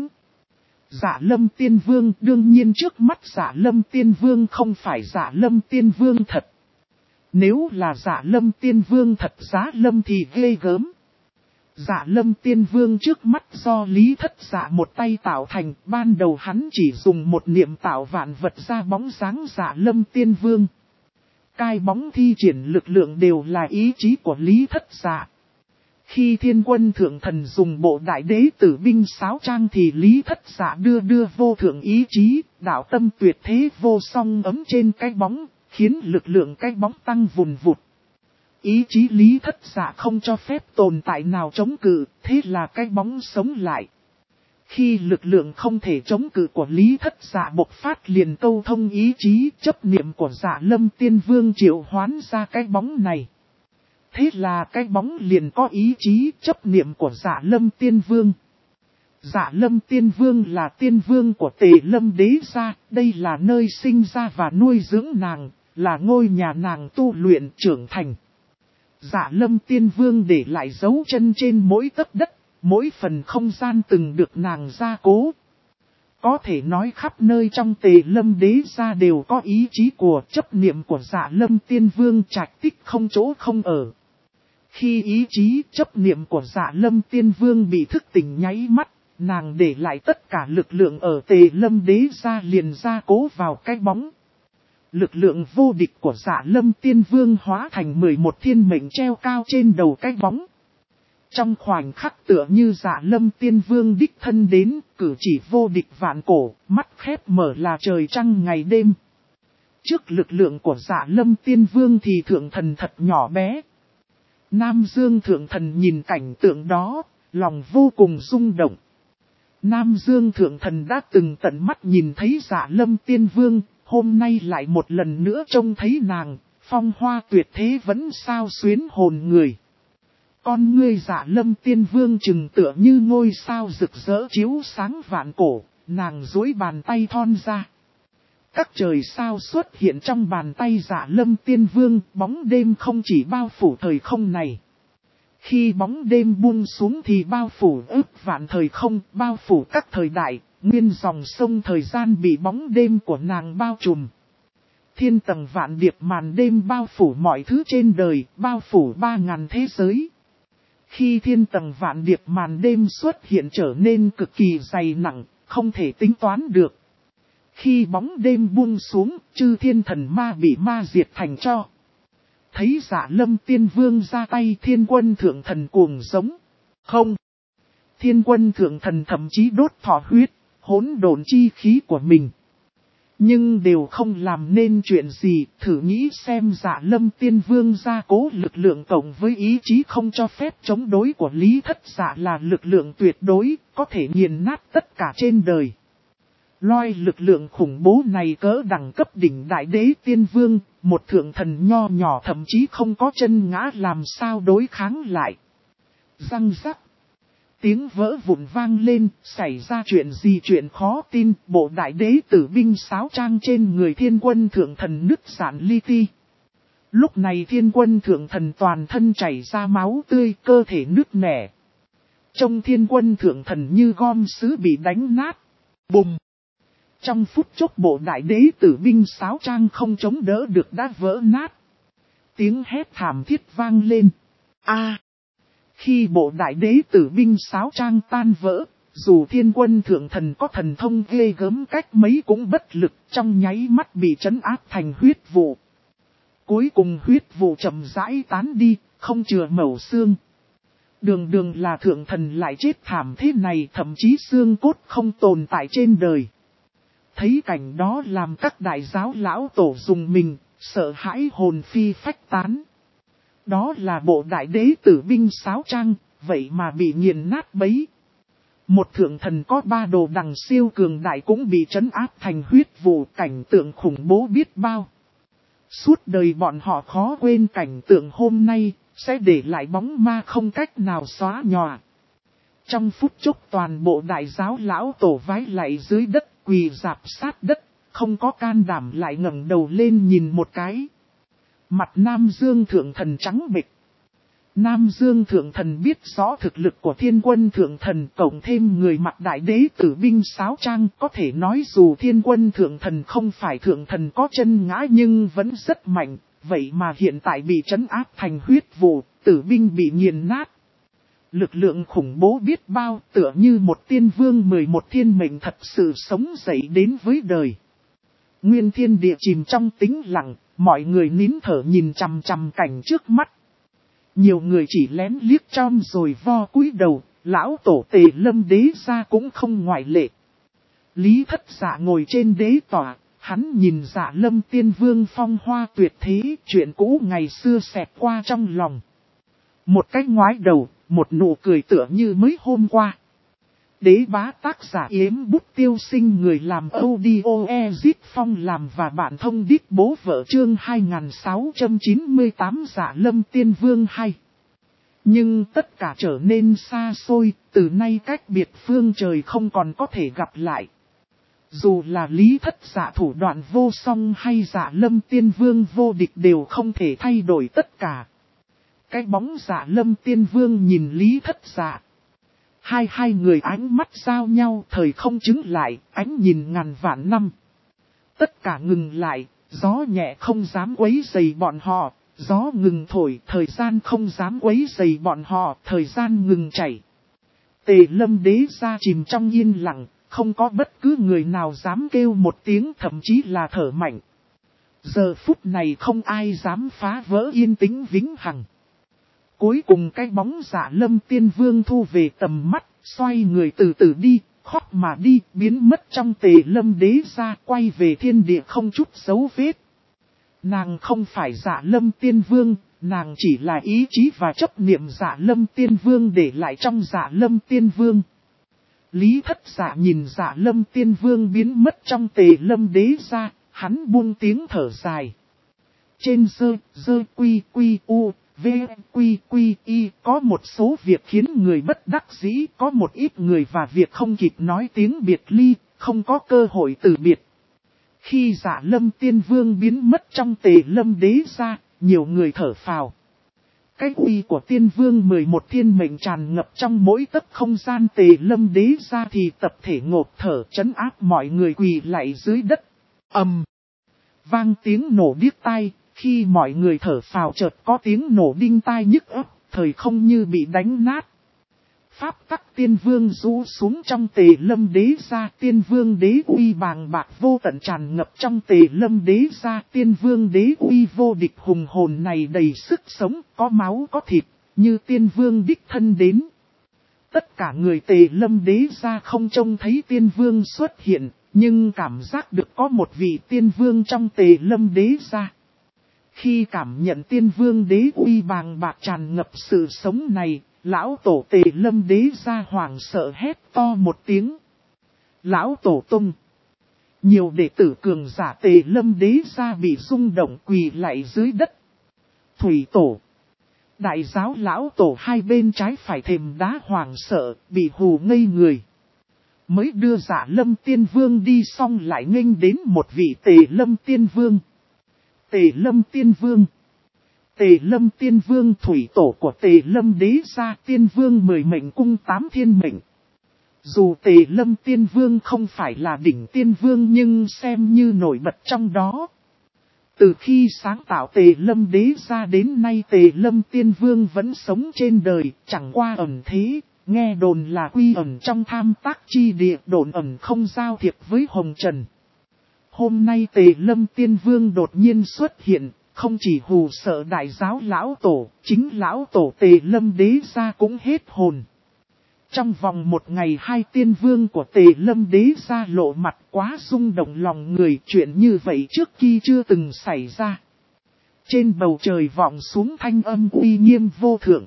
Dạ Lâm Tiên Vương, đương nhiên trước mắt Dạ Lâm Tiên Vương không phải Dạ Lâm Tiên Vương thật. Nếu là Dạ Lâm Tiên Vương thật Giá Lâm thì ghê gớm. Dạ Lâm Tiên Vương trước mắt do Lý Thất Dạ một tay tạo thành, ban đầu hắn chỉ dùng một niệm tạo vạn vật ra bóng dáng Dạ Lâm Tiên Vương. Cai bóng thi triển lực lượng đều là ý chí của Lý Thất Dạ. Khi Thiên Quân Thượng Thần dùng bộ đại đế tử binh sáo trang thì Lý Thất Dạ đưa vô thượng ý chí, đạo tâm tuyệt thế vô song ấm trên cái bóng, khiến lực lượng cái bóng tăng vùn vụt. Ý chí Lý Thất Dạ không cho phép tồn tại nào chống cự, thế là cái bóng sống lại. Khi lực lượng không thể chống cự của Lý Thất Dạ bộc phát liền câu thông ý chí, chấp niệm của Dạ Lâm Tiên Vương triệu hoán ra cái bóng này. Thế là cái bóng liền có ý chí, chấp niệm của Dạ Lâm Tiên Vương. Dạ Lâm Tiên Vương là tiên vương của Tề Lâm Đế gia, đây là nơi sinh ra và nuôi dưỡng nàng, là ngôi nhà nàng tu luyện trưởng thành. Dạ Lâm Tiên Vương để lại dấu chân trên mỗi tấc đất, mỗi phần không gian từng được nàng gia cố. Có thể nói khắp nơi trong Tề Lâm Đế gia đều có ý chí của chấp niệm của Dạ Lâm Tiên Vương trạch tích không chỗ không ở. Khi ý chí chấp niệm của Dạ Lâm Tiên Vương bị thức tỉnh nháy mắt, nàng để lại tất cả lực lượng ở Tề Lâm Đế gia liền gia cố vào cái bóng. Lực lượng vô địch của Dạ Lâm Tiên Vương hóa thành 11 thiên mệnh treo cao trên đầu cái bóng. Trong khoảnh khắc tựa như Dạ Lâm Tiên Vương đích thân đến, cử chỉ vô địch vạn cổ, mắt khép mở là trời trăng ngày đêm. Trước lực lượng của Dạ Lâm Tiên Vương thì thượng thần thật nhỏ bé. Nam Dương thượng thần nhìn cảnh tượng đó, lòng vô cùng rung động. Nam Dương thượng thần đã từng tận mắt nhìn thấy Dạ Lâm Tiên Vương, hôm nay lại một lần nữa trông thấy nàng, phong hoa tuyệt thế vẫn sao xuyến hồn người. Con ngươi Dạ Lâm Tiên Vương trừng tựa như ngôi sao rực rỡ chiếu sáng vạn cổ, nàng duỗi bàn tay thon ra. Các trời sao xuất hiện trong bàn tay Dạ Lâm Tiên Vương, bóng đêm không chỉ bao phủ thời không này. Khi bóng đêm buông xuống thì bao phủ ức vạn thời không, bao phủ các thời đại, nguyên dòng sông thời gian bị bóng đêm của nàng bao trùm. Thiên tầng vạn điệp màn đêm bao phủ mọi thứ trên đời, bao phủ 3000 thế giới. Khi thiên tầng vạn điệp màn đêm xuất hiện trở nên cực kỳ dày nặng, không thể tính toán được. Khi bóng đêm buông xuống, chư thiên thần ma bị ma diệt thành tro. Thấy Dạ Lâm Tiên Vương ra tay, thiên quân thượng thần cuồng giống. Không! Thiên quân thượng thần thậm chí đốt thọ huyết, hỗn độn chi khí của mình. Nhưng đều không làm nên chuyện gì, thử nghĩ xem Dạ Lâm Tiên Vương gia cố lực lượng cộng với ý chí không cho phép chống đối của Lý Thất Dạ là lực lượng tuyệt đối, có thể nghiền nát tất cả trên đời. Loi lực lượng khủng bố này cỡ đẳng cấp đỉnh đại đế tiên vương, một thượng thần nho nhỏ thậm chí không có chân ngã làm sao đối kháng lại. Răng rắc. Tiếng vỡ vụn vang lên, xảy ra chuyện gì chuyện khó tin, bộ đại đế tử binh sáo trang trên người thiên quân thượng thần nứt rạn li ti. Lúc này thiên quân thượng thần toàn thân chảy ra máu tươi, cơ thể nứt nẻ. Trông thiên quân thượng thần như gom sứ bị đánh nát. Bùm! Trong phút chốc bộ đại đế tử binh sáo trang không chống đỡ được đã vỡ nát. Tiếng hét thảm thiết vang lên. Khi bộ đại đế tử binh sáo trang tan vỡ, dù thiên quân thượng thần có thần thông ghê gớm cách mấy cũng bất lực, trong nháy mắt bị trấn áp thành huyết vụ. Cuối cùng huyết vụ chậm rãi tán đi, không chừa mẩu xương. Đường đường là thượng thần lại chết thảm thế này, thậm chí xương cốt không tồn tại trên đời. Thấy cảnh đó làm các đại giáo lão tổ dùng mình, sợ hãi hồn phi phách tán. Đó là bộ đại đế tử binh sáo trang, vậy mà bị nghiền nát bấy. Một thượng thần có 3 đồ đằng siêu cường đại cũng bị trấn áp thành huyết vụ, cảnh tượng khủng bố biết bao. Suốt đời bọn họ khó quên cảnh tượng hôm nay, sẽ để lại bóng ma không cách nào xóa nhòa. Trong phút chốc toàn bộ đại giáo lão tổ vái lạy dưới đất, quỳ rạp sát đất, không có can đảm lại ngẩng đầu lên nhìn một cái. Mặt Nam Dương thượng thần trắng bệch. Nam Dương thượng thần biết rõ thực lực của thiên quân thượng thần, cộng thêm người mặc đại đế tử binh sáo trang, có thể nói dù thiên quân thượng thần không phải thượng thần có chân ngã nhưng vẫn rất mạnh, vậy mà hiện tại bị trấn áp thành huyết vụ, tử binh bị nghiền nát. Lực lượng khủng bố biết bao, tựa như một tiên vương 11 thiên mệnh thật sự sống dậy đến với đời. Nguyên thiên địa chìm trong tĩnh lặng, mọi người nín thở nhìn chằm chằm cảnh trước mắt. Nhiều người chỉ lén liếc chom rồi vo cúi đầu, lão tổ Tề Lâm đế gia cũng không ngoại lệ. Lý Thất Dạ ngồi trên đế tọa, hắn nhìn Dạ Lâm Tiên Vương phong hoa tuyệt thế, chuyện cũ ngày xưa xẹt qua trong lòng. Một cái ngoái đầu, một nụ cười tựa như mới hôm qua. Đế bá tác giả Yếm Bút Tiêu Sinh, người làm audio Ezit Phong làm và bạn thông đít bố vợ chương 2698 Dạ Lâm Tiên Vương hay. Nhưng tất cả trở nên xa xôi, từ nay cách biệt phương trời không còn có thể gặp lại. Dù là Lý Thất Dạ thủ đoạn vô song hay Dạ Lâm Tiên Vương vô địch đều không thể thay đổi tất cả. Cái bóng Dạ Lâm Tiên Vương nhìn Lý Thất Dạ. Hai người ánh mắt giao nhau, thời không chứng lại, ánh nhìn ngàn vạn năm. Tất cả ngừng lại, gió nhẹ không dám quấy rầy bọn họ, gió ngừng thổi, thời gian không dám quấy rầy bọn họ, thời gian ngừng chảy. Tề Lâm đế gia chìm trong yên lặng, không có bất cứ người nào dám kêu một tiếng, thậm chí là thở mạnh. Giờ phút này không ai dám phá vỡ yên tĩnh vĩnh hằng. Cuối cùng cái bóng Dạ Lâm Tiên Vương thu về tầm mắt, xoay người từ từ đi, khóc mà đi, biến mất trong Tề Lâm Đế gia, quay về thiên địa không chút dấu vết. Nàng không phải Dạ Lâm Tiên Vương, nàng chỉ là ý chí và chấp niệm Dạ Lâm Tiên Vương để lại trong Dạ Lâm Tiên Vương. Lý Thất Dạ nhìn Dạ Lâm Tiên Vương biến mất trong Tề Lâm Đế gia, hắn buông tiếng thở dài. Trên dơ quy quy u, v quy quy y, có một số việc khiến người bất đắc dĩ, có một ít người và việc không kịp nói tiếng biệt ly, không có cơ hội từ biệt. Khi Dạ Lâm Tiên Vương biến mất trong Tề Lâm Đế gia, nhiều người thở phào. Cái uy của Tiên Vương 11 thiên mệnh tràn ngập trong mỗi tấc không gian Tề Lâm Đế gia thì tập thể ngộp thở trấn áp mọi người quỳ lạy dưới đất. Vang tiếng nổ điếc tai, khi mọi người thở phào chợt có tiếng nổ đinh tai nhức óc, thời không như bị đánh nát. Pháp tắc Tiên Vương rũ xuống trong Tề Lâm Đế gia, Tiên Vương đế uy bàng bạc vô tận tràn ngập trong Tề Lâm Đế gia, Tiên Vương đế uy vô địch hùng hồn này đầy sức sống, có máu có thịt, như Tiên Vương đích thân đến. Tất cả người Tề Lâm Đế gia không trông thấy Tiên Vương xuất hiện, nhưng cảm giác được có một vị Tiên Vương trong Tề Lâm Đế gia. Khi cảm nhận Tiên Vương đế uy bàng bạc tràn ngập sự sống này, lão tổ Tề Lâm Đế gia hoảng sợ hét to một tiếng. Lão tổ tung! Nhiều đệ tử cường giả Tề Lâm Đế gia bị rung động quỳ lạy dưới đất. Thủy tổ! Đại giáo lão tổ hai bên trái phải thềm đá hoảng sợ, bị hù ngây người. Mới đưa Dạ Lâm Tiên Vương đi xong lại nghênh đến một vị Tề Lâm Tiên Vương. Tề Lâm Tiên Vương. Tề Lâm Tiên Vương thủy tổ của Tề Lâm Đế gia, Tiên Vương 10 mệnh cung 8 thiên mệnh. Dù Tề Lâm Tiên Vương không phải là đỉnh Tiên Vương nhưng xem như nổi bật trong đó. Từ khi sáng tạo Tề Lâm Đế gia đến nay Tề Lâm Tiên Vương vẫn sống trên đời, chẳng qua ẩn thế, nghe đồn là quy ẩn trong tham tác chi địa, đồn ẩn không giao thiệp với hồng trần. Hôm nay Tề Lâm Tiên Vương đột nhiên xuất hiện, không chỉ hù sợ đại giáo lão tổ, chính lão tổ Tề Lâm Đế gia cũng hết hồn. Trong vòng một ngày hai tiên vương của Tề Lâm Đế gia lộ mặt quá rung động lòng người, chuyện như vậy trước khi chưa từng xảy ra. Trên bầu trời vọng xuống thanh âm uy nghiêm vô thượng.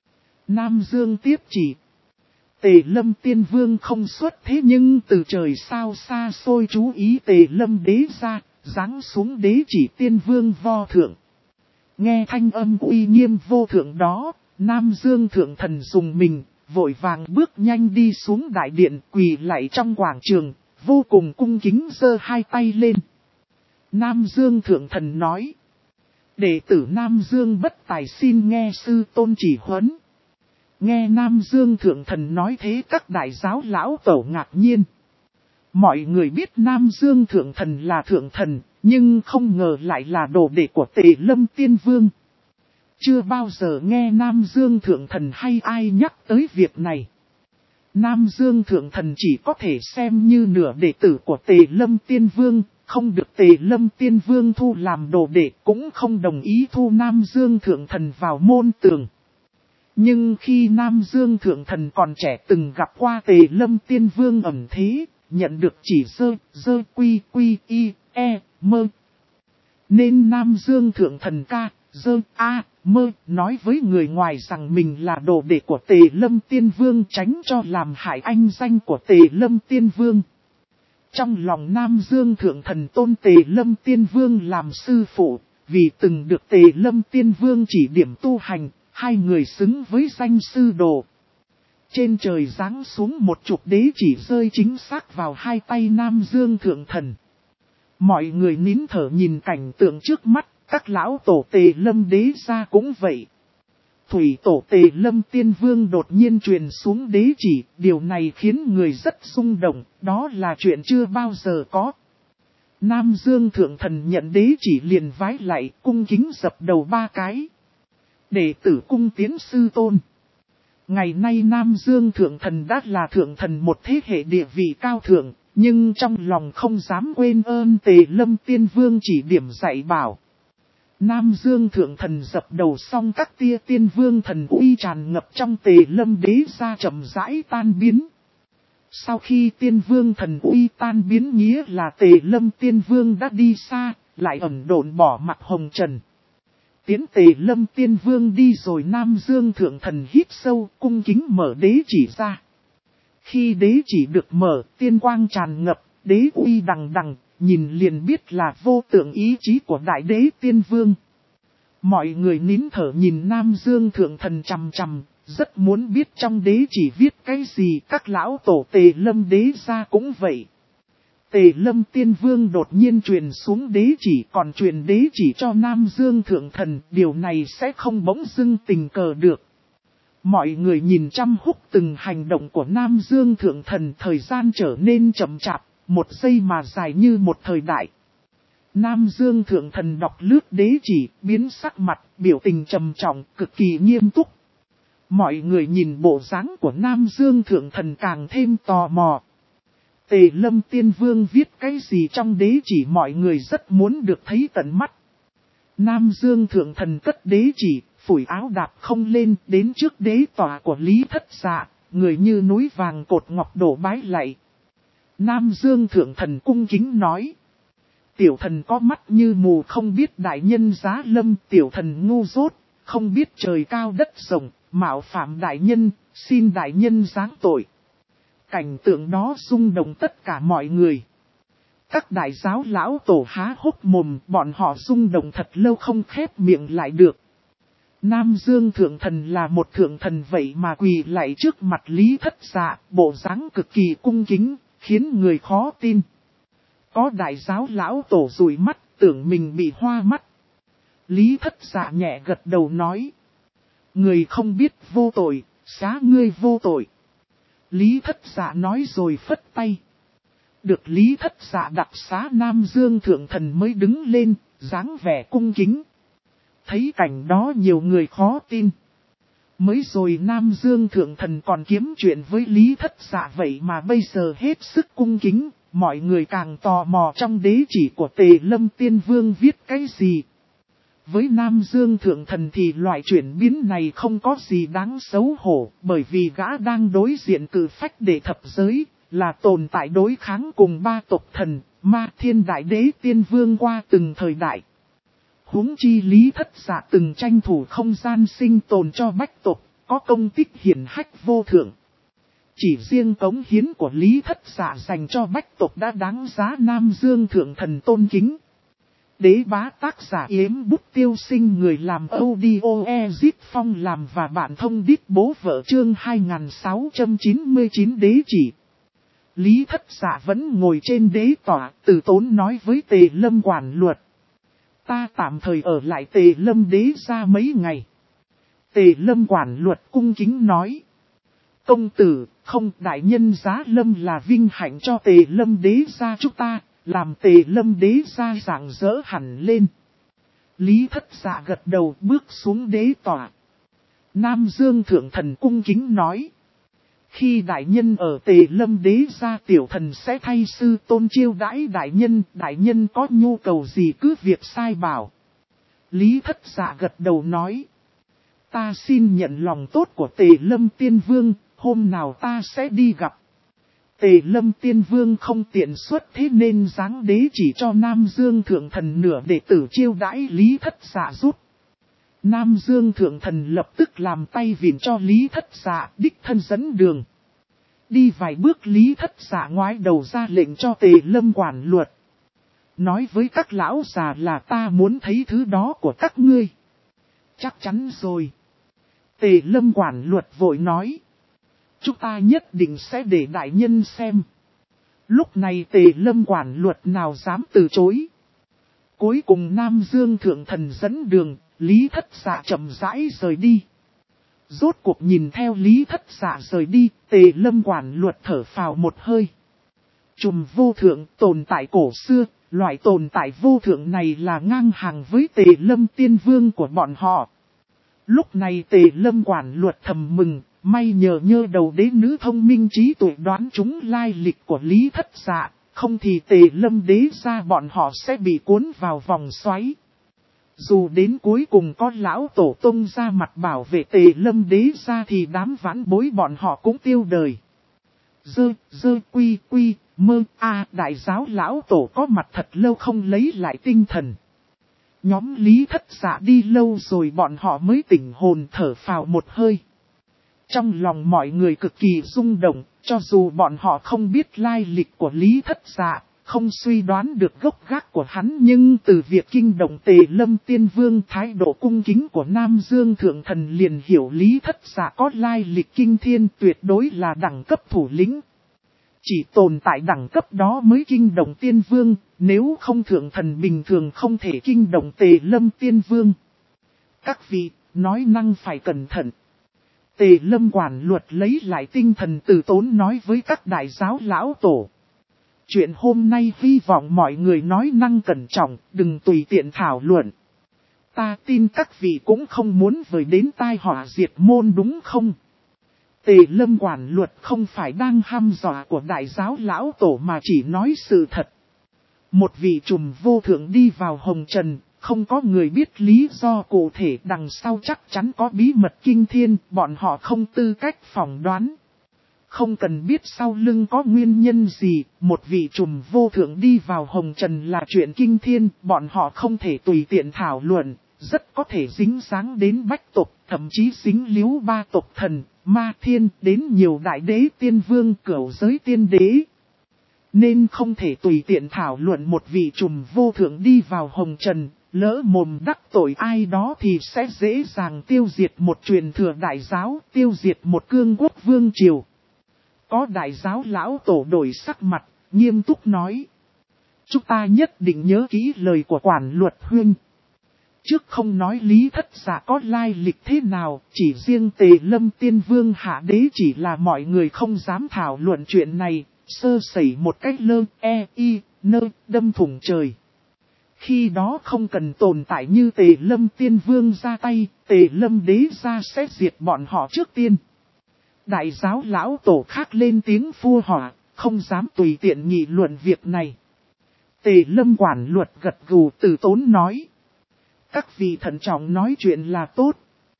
Nam Dương tiếp chỉ. Tề Lâm Tiên Vương không xuất thế nhưng từ trời sao xa xôi chú ý Tề Lâm Đế gia, giáng xuống đế chỉ Tiên Vương vô thượng. Nghe thanh âm uy nghiêm vô thượng đó, Nam Dương thượng thần dùng mình, vội vàng bước nhanh đi xuống đại điện quỳ lạy trong quảng trường, vô cùng cung kính giơ hai tay lên. Nam Dương thượng thần nói. Đệ tử Nam Dương bất tài xin nghe sư tôn chỉ huấn. Nghe Nam Dương thượng thần nói thế các đại giáo lão tổ ngạc nhiên. Mọi người biết Nam Dương thượng thần là thượng thần, nhưng không ngờ lại là đồ đệ của Tề Lâm Tiên Vương. Chưa bao giờ nghe Nam Dương thượng thần hay ai nhắc tới việc này. Nam Dương thượng thần chỉ có thể xem như nửa đệ tử của Tề Lâm Tiên Vương, không được Tề Lâm Tiên Vương thu làm đồ đệ, cũng không đồng ý thu Nam Dương thượng thần vào môn tường. Nhưng khi Nam Dương thượng thần còn trẻ từng gặp qua Tề Lâm Tiên Vương ẩn thế, nhận được chỉ dơ quy quy y e mơ. Nên Nam Dương thượng thần ca, dơ a mơ nói với người ngoài rằng mình là đồ đệ của Tề Lâm Tiên Vương tránh cho làm hại anh danh của Tề Lâm Tiên Vương. Trong lòng Nam Dương thượng thần tôn Tề Lâm Tiên Vương làm sư phụ, vì từng được Tề Lâm Tiên Vương chỉ điểm tu hành, hai người xứng với danh sư đồ. Trên trời giáng xuống một chục đế chỉ rơi chính xác vào hai tay Nam Dương thượng thần. Mọi người nín thở nhìn cảnh tượng trước mắt, các lão tổ Tề Lâm Đế gia cũng vậy. Thủy tổ Tề Lâm Tiên Vương đột nhiên truyền xuống đế chỉ, điều này khiến người rất rung động, đó là chuyện chưa bao giờ có. Nam Dương thượng thần nhận đế chỉ liền vái lại, cung kính dập đầu ba cái. Đệ tử cung tiến sư tôn. Ngày nay Nam Dương thượng thần đã là thượng thần một thế hệ địa vị cao thượng, Nhưng trong lòng không dám quên ơn Tề Lâm Tiên Vương chỉ điểm dạy bảo. Nam Dương Thượng Thần dập đầu xong, các tia Tiên Vương thần uy tràn ngập trong Tề Lâm đế gia chậm rãi tan biến. Sau khi Tiên Vương thần uy tan biến, nghĩa là Tề Lâm Tiên Vương đã đi xa, lại ẩn độn bỏ mặt hồng trần. Tiễn Tề Lâm Tiên Vương đi rồi, Nam Dương Thượng Thần hít sâu, cung kính mở đế chỉ ra. Khi đế chỉ được mở, tiên quang tràn ngập, đế uy đằng đằng, nhìn liền biết là vô tượng ý chí của Đại Đế Tiên Vương. Mọi người nín thở nhìn Nam Dương Thượng Thần chằm chằm, rất muốn biết trong đế chỉ viết cái gì. Các lão tổ Tề Lâm đế gia cũng vậy. Tề Lâm Tiên Vương đột nhiên truyền xuống đế chỉ, còn truyền đế chỉ cho Nam Dương Thượng Thần, điều này sẽ không bỗng dưng tình cờ được. Mọi người nhìn chăm húc từng hành động của Nam Dương Thượng Thần, thời gian trở nên chậm chạp, một giây mà dài như một thời đại. Nam Dương Thượng Thần đọc lướt đế chỉ, biến sắc mặt, biểu tình trầm trọng, cực kỳ nghiêm túc. Mọi người nhìn bộ dáng của Nam Dương Thượng Thần càng thêm tò mò. Tề Lâm Tiên Vương viết cái gì trong đế chỉ, mọi người rất muốn được thấy tận mắt. Nam Dương Thượng Thần cất đế chỉ, phủi áo đạp không lên, đến trước đế tòa của Lý Thất Dạ, người như núi vàng cột ngọc đổ bái lạy. Nam Dương Thượng Thần cung kính nói: tiểu thần có mắt như mù, không biết đại nhân giá lâm. Tiểu thần ngu dốt, không biết trời cao đất rộng, mạo phạm đại nhân, xin đại nhân giáng tội. Cảnh tượng đó rung động tất cả mọi người. Các đại giáo lão tổ há hốc mồm, bọn họ rung động thật lâu không khép miệng lại được. Nam Dương Thượng Thần là một thượng thần vậy mà quỳ lạy trước mặt Lý Thất Dạ, bộ dáng cực kỳ cung kính, khiến người khó tin. Có đại giáo lão tổ dụi mắt, tưởng mình bị hoa mắt. Lý Thất Dạ nhẹ gật đầu nói: người không biết vô tội, xá ngươi vô tội. Lý Thất Dạ nói rồi phất tay. Được Lý Thất Dạ đặc xá, Nam Dương Thượng Thần mới đứng lên, dáng vẻ cung kính. Thấy cảnh đó nhiều người khó tin. Mới rồi Nam Dương Thượng Thần còn kiếm chuyện với Lý Thất Dạ, vậy mà bây giờ hết sức cung kính. Mọi người càng tò mò trong đế chỉ của Tề Lâm Tiên Vương viết cái gì. Với Nam Dương Thượng Thần thì loại chuyển biến này không có gì đáng xấu hổ, bởi vì gã đang đối diện cử phách đệ thập giới, là tồn tại đối kháng cùng ba tộc thần, Ma Thiên Đại Đế Tiên Vương qua từng thời đại. Huống chi Lý Thất Dạ từng tranh thủ không gian sinh tồn cho bách tộc, có công tích hiển hách vô thượng. Chỉ riêng cống hiến của Lý Thất Dạ dành cho bách tộc đã đáng giá Nam Dương Thượng Thần tôn kính. Đế bá tác giả Yếm Bút Tiêu Sinh, người làm audio Ezip Phong làm và bạn thông đít bố vợ, chương 2699 đế chỉ. Lý Thất Dạ vẫn ngồi trên đế tọa, từ tốn nói với Tề Lâm quản luật: ta tạm thời ở lại Tề Lâm đế gia mấy ngày. Tề Lâm quản luật cung kính nói: công tử, không, đại nhân giá lâm là vinh hạnh cho Tề Lâm đế gia chúng ta, làm Tề Lâm đế gia rạng rỡ hẳn lên. Lý Thất Dạ gật đầu, bước xuống đế tọa. Nam Dương Thượng Thần cung kính nói: khi đại nhân ở Tề Lâm đế gia, tiểu thần sẽ thay sư tôn chiêu đãi đại nhân có nhu cầu gì cứ việc sai bảo. Lý Thất Dạ gật đầu nói: ta xin nhận lòng tốt của Tề Lâm Tiên Vương, hôm nào ta sẽ đi gặp. Tề Lâm Tiên Vương không tiện xuất thế nên giáng đế chỉ cho Nam Dương Thượng Thần nửa đệ tử chiêu đãi Lý Thất Dạ rút. Nam Dương Thượng Thần lập tức làm tay vịn cho Lý Thất Dạ, đích thân dẫn đường. Đi vài bước, Lý Thất Dạ ngoái đầu ra lệnh cho Tề Lâm quản luật: nói với các lão già là ta muốn thấy thứ đó của các ngươi. Chắc chắn rồi. Tề Lâm quản luật vội nói: chúng ta nhất định sẽ để đại nhân xem. Lúc này Tề Lâm quản luật nào dám từ chối. Cuối cùng Nam Dương Thượng Thần dẫn đường, Lý Thất Dạ chậm rãi rời đi. Rốt cuộc nhìn theo Lý Thất Dạ rời đi, Tề Lâm quản luật thở phào một hơi. Trùm vô thượng, tồn tại cổ xưa, loại tồn tại vô thượng này là ngang hàng với Tề Lâm Tiên Vương của bọn họ. Lúc này Tề Lâm quản luật thầm mừng, may nhờ đầu đế nữ thông minh trí tuệ đoán chúng lai lịch của Lý Thất Dạ, không thì Tề Lâm đế gia bọn họ sẽ bị cuốn vào vòng xoáy. Dù đến cuối cùng có lão tổ tông ra mặt bảo vệ Tề Lâm đế gia thì đám vãn bối bọn họ cũng tiêu đời. Quy, mơ, đại giáo lão tổ có mặt thật lâu không lấy lại tinh thần. Nhóm Lý Thất Dạ đi lâu rồi bọn họ mới tỉnh hồn thở phào một hơi. Trong lòng mọi người cực kỳ rung động, cho dù bọn họ không biết lai lịch của Lý Thất Dạ, không suy đoán được gốc gác của hắn, nhưng từ việc kinh động Tề Lâm Tiên Vương thái độ cung kính của Nam Dương Thượng Thần liền hiểu Lý Thất Dạ có lai lịch kinh thiên, tuyệt đối là đẳng cấp thủ lĩnh. Chỉ tồn tại đẳng cấp đó mới kinh động Tiên Vương, nếu không Thượng Thần bình thường không thể kinh động Tề Lâm Tiên Vương. Các vị, nói năng phải cẩn thận. Tề Lâm quản luật lấy lại tinh thần từ tốn nói với các đại giáo lão tổ. Chuyện hôm nay hy vọng mọi người nói năng cẩn trọng, đừng tùy tiện thảo luận. Ta tin các vị cũng không muốn vời đến tai họa diệt môn đúng không? Tề Lâm quản luật không phải đang hăm dọa của đại giáo lão tổ mà chỉ nói sự thật. Một vị trùm vô thượng đi vào hồng trần, không có người biết lý do cụ thể, đằng sau chắc chắn có bí mật kinh thiên, bọn họ không tư cách phỏng đoán. Không cần biết sau lưng có nguyên nhân gì, một vị trùm vô thượng đi vào hồng trần là chuyện kinh thiên, bọn họ không thể tùy tiện thảo luận, rất có thể dính dáng đến bách tộc, thậm chí dính líu ba tộc thần, ma thiên, đến nhiều đại đế tiên vương cửu giới tiên đế. Nên không thể tùy tiện thảo luận một vị trùm vô thượng đi vào hồng trần, lỡ mồm đắc tội ai đó thì sẽ dễ dàng tiêu diệt một truyền thừa đại giáo, tiêu diệt một cương quốc vương triều. Có đại giáo lão tổ đổi sắc mặt, nghiêm túc nói. Chúng ta nhất định nhớ kỹ lời của quản luật huynh. Trước không nói Lý Thất Dạ có lai lịch thế nào, chỉ riêng Tề Lâm Tiên Vương hạ đế chỉ là mọi người không dám thảo luận chuyện này, sơ sẩy một cách đâm thủng trời. Khi đó không cần tồn tại như Tề Lâm Tiên Vương ra tay, Tề Lâm đế ra sẽ diệt bọn họ trước tiên. Đại giáo lão tổ khác lên tiếng phua họa, không dám tùy tiện nghị luận việc này. Tề Lâm quản luật gật gù từ tốn nói. Các vị thận trọng nói chuyện là tốt.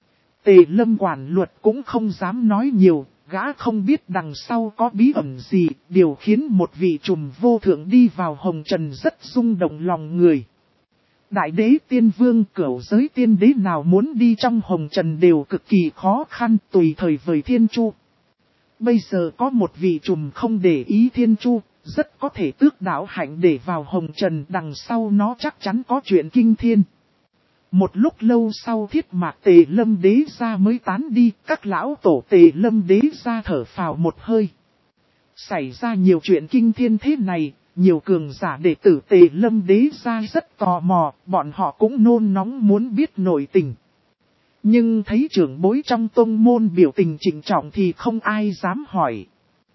Tề Lâm quản luật cũng không dám nói nhiều, gã không biết đằng sau có bí ẩn gì, điều khiến một vị trùm vô thượng đi vào hồng trần rất rung động lòng người. Đại đế tiên vương cửu giới tiên đế nào muốn đi trong hồng trần đều cực kỳ khó khăn, tùy thời vời thiên chu. Bây giờ có một vị trùm không để ý thiên chu, rất có thể tước đạo hạnh để vào hồng trần, đằng sau nó chắc chắn có chuyện kinh thiên. Một lúc lâu sau thiết mạc Tề Lâm đế gia mới tán đi, các lão tổ Tề Lâm đế gia thở phào một hơi. Xảy ra nhiều chuyện kinh thiên thế này, nhiều cường giả đệ tử Tề Lâm đế gia rất tò mò, bọn họ cũng nôn nóng muốn biết nội tình. Nhưng thấy trưởng bối trong tông môn biểu tình trịnh trọng thì không ai dám hỏi.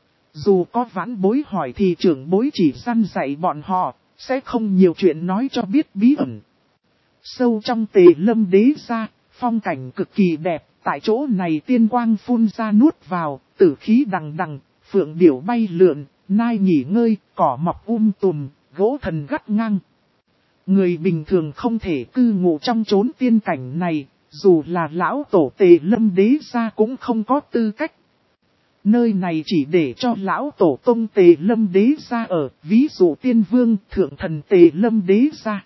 Dù có vãn bối hỏi thì trưởng bối chỉ răn dạy bọn họ, sẽ không nhiều chuyện nói cho biết bí ẩn. Sâu trong Tề Lâm đế gia, phong cảnh cực kỳ đẹp, tại chỗ này tiên quang phun ra nuốt vào, tử khí đằng đằng, phượng điểu bay lượn, nai nghỉ ngơi, cỏ mọc tùm, gỗ thần gắt ngang. Người bình thường không thể cư ngụ trong chốn tiên cảnh này, dù là lão tổ Tề Lâm đế gia cũng không có tư cách. Nơi này chỉ để cho lão tổ tông Tề Lâm đế gia ở, ví dụ tiên vương, thượng thần Tề Lâm đế gia.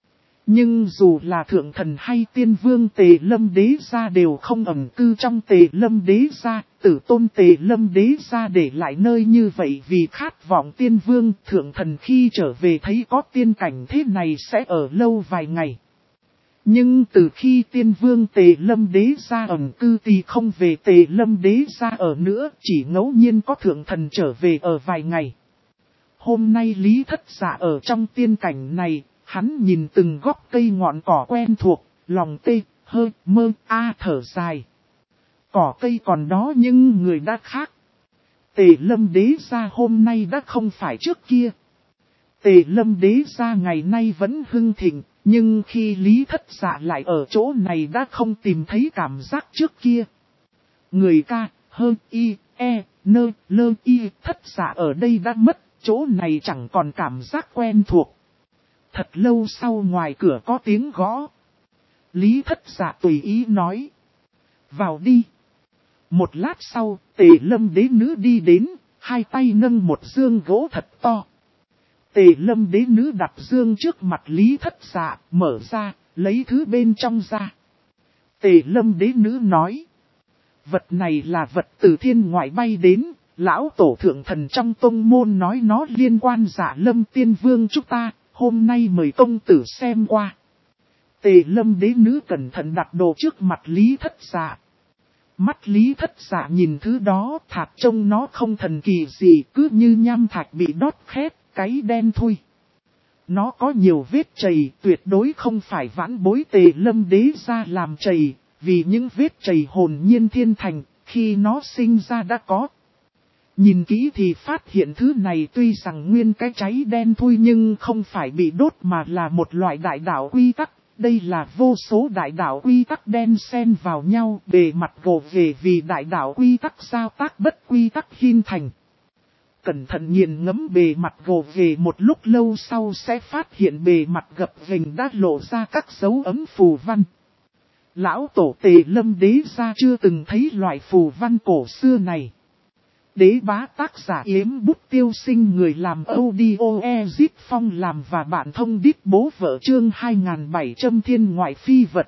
Nhưng dù là thượng thần hay tiên vương Tề Lâm đế gia đều không ẩn cư trong Tề Lâm đế gia, tử tôn Tề Lâm đế gia để lại nơi như vậy vì khát vọng tiên vương, thượng thần khi trở về thấy có tiên cảnh thế này sẽ ở lâu vài ngày. Nhưng từ khi tiên vương Tề Lâm đế gia ẩn cư thì không về Tề Lâm đế gia ở nữa, chỉ ngẫu nhiên có thượng thần trở về ở vài ngày. Hôm nay Lý Thất Dạ ở trong tiên cảnh này, hắn nhìn từng góc cây ngọn cỏ quen thuộc, lòng thở dài. Cỏ cây còn đó nhưng người đã khác. Tề Lâm đế gia hôm nay đã không phải trước kia. Tề Lâm đế gia ngày nay vẫn hưng thịnh, nhưng khi Lý Thất Dạ lại ở chỗ này đã không tìm thấy cảm giác trước kia. Người ca, hơn y, e, nơ, lơ y. Thất giả ở đây đã mất, chỗ này chẳng còn cảm giác quen thuộc. Thật lâu sau ngoài cửa có tiếng gõ. Lý thất giả tùy ý nói. Vào đi. Một lát sau, Tề Lâm đế nữ đi đến, hai tay nâng một dương gỗ thật to. Tề Lâm đế nữ đặt dương trước mặt Lý thất giả, mở ra, lấy thứ bên trong ra. Tề Lâm đế nữ nói. Vật này là vật từ thiên ngoại bay đến, lão tổ thượng thần trong tông môn nói nó liên quan Dạ Lâm tiên vương chúng ta, hôm nay mời công tử xem qua. Tề Lâm đế nữ cẩn thận đặt đồ trước mặt Lý thất giả. Mắt Lý thất giả nhìn thứ đó, thạc trông nó không thần kỳ gì, cứ như nham thạch bị đốt khét, cái đen thui. Nó có nhiều vết chày, tuyệt đối không phải vãn bối Tề Lâm đế ra làm chày, vì những vết chày hồn nhiên thiên thành, khi nó sinh ra đã có. Nhìn kỹ thì phát hiện thứ này tuy rằng nguyên cái cháy đen thui nhưng không phải bị đốt mà là một loại đại đạo quy tắc. Đây là vô số đại đạo quy tắc đen xen vào nhau, bề mặt gồ về vì đại đạo quy tắc giao tác bất quy tắc hình thành. Cẩn thận nghiền ngẫm bề mặt gồ về một lúc lâu sau sẽ phát hiện bề mặt gập ghềnh đã lộ ra các dấu ấm phù văn. Lão tổ Tề Lâm đế gia chưa từng thấy loại phù văn cổ xưa này. Đế bá tác giả Yếm Bút Tiêu Sinh, người làm audio Ezip Phong làm và bạn thông đít bố vợ chương 2700 thiên ngoại phi vật.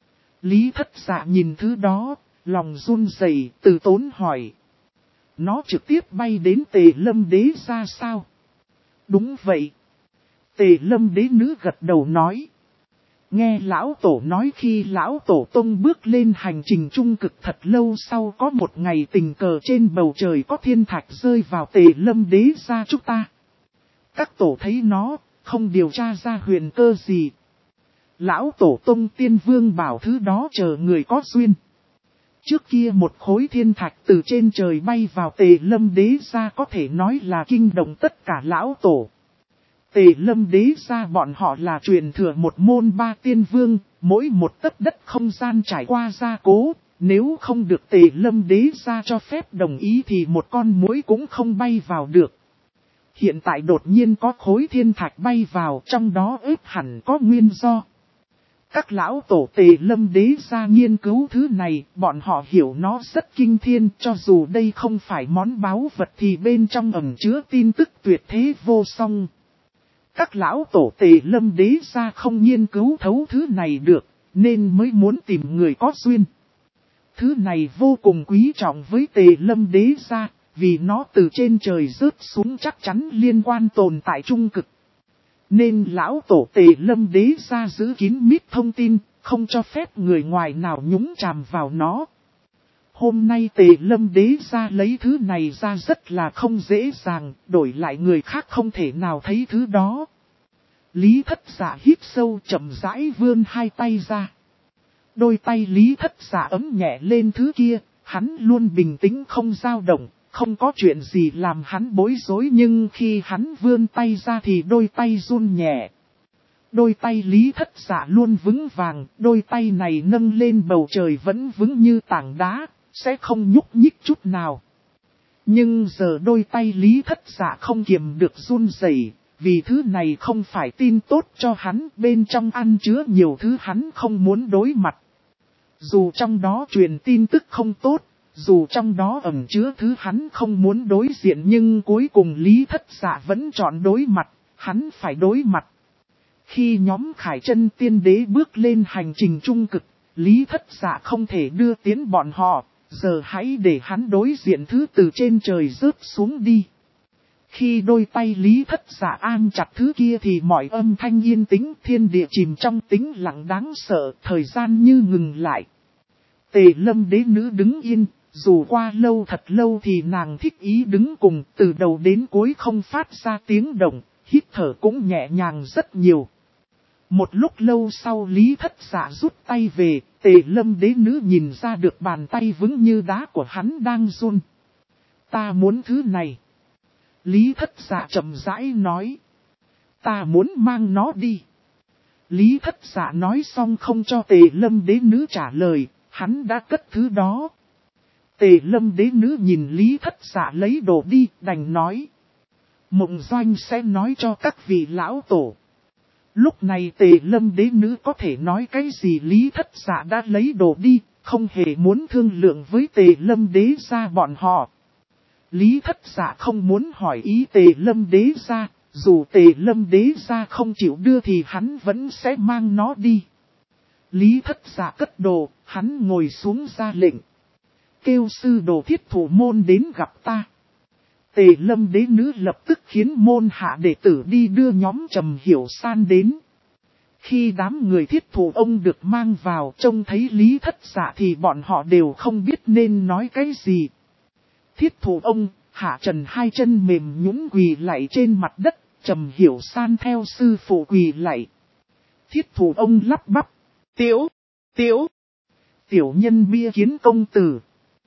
Lý thất giả nhìn thứ đó, lòng run rẩy, từ tốn hỏi. Nó trực tiếp bay đến Tề Lâm đế gia sao? Đúng vậy. Tề Lâm đế nữ gật đầu nói. Nghe lão tổ nói khi lão tổ tông bước lên hành trình trung cực thật lâu sau có một ngày tình cờ trên bầu trời có thiên thạch rơi vào Tề Lâm đế gia chúng ta. Các tổ thấy nó, không điều tra ra huyền cơ gì. Lão tổ tông tiên vương bảo thứ đó chờ người có duyên. Trước kia một khối thiên thạch từ trên trời bay vào Tề Lâm đế gia có thể nói là kinh động tất cả lão tổ. Tề Lâm đế gia bọn họ là truyền thừa một môn ba tiên vương, mỗi một tấc đất không gian trải qua gia cố, nếu không được Tề Lâm đế gia cho phép đồng ý thì một con muỗi cũng không bay vào được. Hiện tại đột nhiên có khối thiên thạch bay vào, trong đó ếp hẳn có nguyên do. Các lão tổ Tề Lâm đế gia nghiên cứu thứ này, bọn họ hiểu nó rất kinh thiên, cho dù đây không phải món báu vật thì bên trong ẩn chứa tin tức tuyệt thế vô song. Các lão tổ Tề Lâm đế gia không nghiên cứu thấu thứ này được, nên mới muốn tìm người có duyên. Thứ này vô cùng quý trọng với Tề Lâm đế gia, vì nó từ trên trời rớt xuống chắc chắn liên quan tồn tại trung cực. Nên lão tổ Tề Lâm đế gia giữ kín mít thông tin, không cho phép người ngoài nào nhúng chàm vào nó. Hôm nay Tề Lâm đế gia lấy thứ này ra rất là không dễ dàng, đổi lại người khác không thể nào thấy thứ đó. Lý thất giả hít sâu chậm rãi vươn hai tay ra. Đôi tay Lý thất giả ấm nhẹ lên thứ kia, hắn luôn bình tĩnh không dao động, không có chuyện gì làm hắn bối rối, nhưng khi hắn vươn tay ra thì đôi tay run nhẹ. Đôi tay Lý thất giả luôn vững vàng, đôi tay này nâng lên bầu trời vẫn vững như tảng đá, sẽ không nhúc nhích chút nào. Nhưng giờ đôi tay Lý thất giả không kiềm được run rẩy, vì thứ này không phải tin tốt cho hắn, bên trong ăn chứa nhiều thứ hắn không muốn đối mặt. Dù trong đó truyền tin tức không tốt, dù trong đó ẩn chứa thứ hắn không muốn đối diện, nhưng cuối cùng Lý thất giả vẫn chọn đối mặt, hắn phải đối mặt. Khi nhóm Khải Chân tiên đế bước lên hành trình trung cực, Lý thất giả không thể đưa tiến bọn họ, giờ hãy để hắn đối diện thứ từ trên trời rớt xuống đi. Khi đôi tay Lý thất giả an chặt thứ kia thì mọi âm thanh yên tĩnh, thiên địa chìm trong tĩnh lặng đáng sợ, thời gian như ngừng lại. Tề Lâm đế nữ đứng yên, dù qua lâu thật lâu thì nàng thích ý đứng cùng, từ đầu đến cuối không phát ra tiếng động, hít thở cũng nhẹ nhàng rất nhiều. Một lúc lâu sau Lý thất giả rút tay về, Tề Lâm đế nữ nhìn ra được bàn tay vững như đá của hắn đang run. Ta muốn thứ này. Lý thất giả chậm rãi nói. Ta muốn mang nó đi. Lý thất giả nói xong không cho Tề Lâm đế nữ trả lời, hắn đã cất thứ đó. Tề Lâm đế nữ nhìn Lý Thất Dạ lấy đồ đi, đành nói. Mộng Doanh sẽ nói cho các vị lão tổ. Lúc này Tề Lâm đế nữ có thể nói cái gì Lý Thất Dạ đã lấy đồ đi, không hề muốn thương lượng với Tề Lâm đế gia bọn họ. Lý Thất Dạ không muốn hỏi ý Tề Lâm đế gia, dù Tề Lâm đế gia không chịu đưa thì hắn vẫn sẽ mang nó đi. Lý Thất Dạ cất đồ, hắn ngồi xuống ra lệnh. Kêu sư đồ Thiết Thủ môn đến gặp ta. Tề Lâm đế nữ lập tức khiến môn hạ đệ tử đi đưa nhóm Trầm Hiểu San đến. Khi đám người Thiết Thủ ông được mang vào trông thấy Lý Thất Dạ thì bọn họ đều không biết nên nói cái gì. Thiết Thủ ông, Hạ Trần hai chân mềm nhũn quỳ lạy trên mặt đất, Trầm Hiểu San theo sư phụ quỳ lạy. Thiết Thủ ông lắp bắp. Tiểu nhân bia kiến công tử.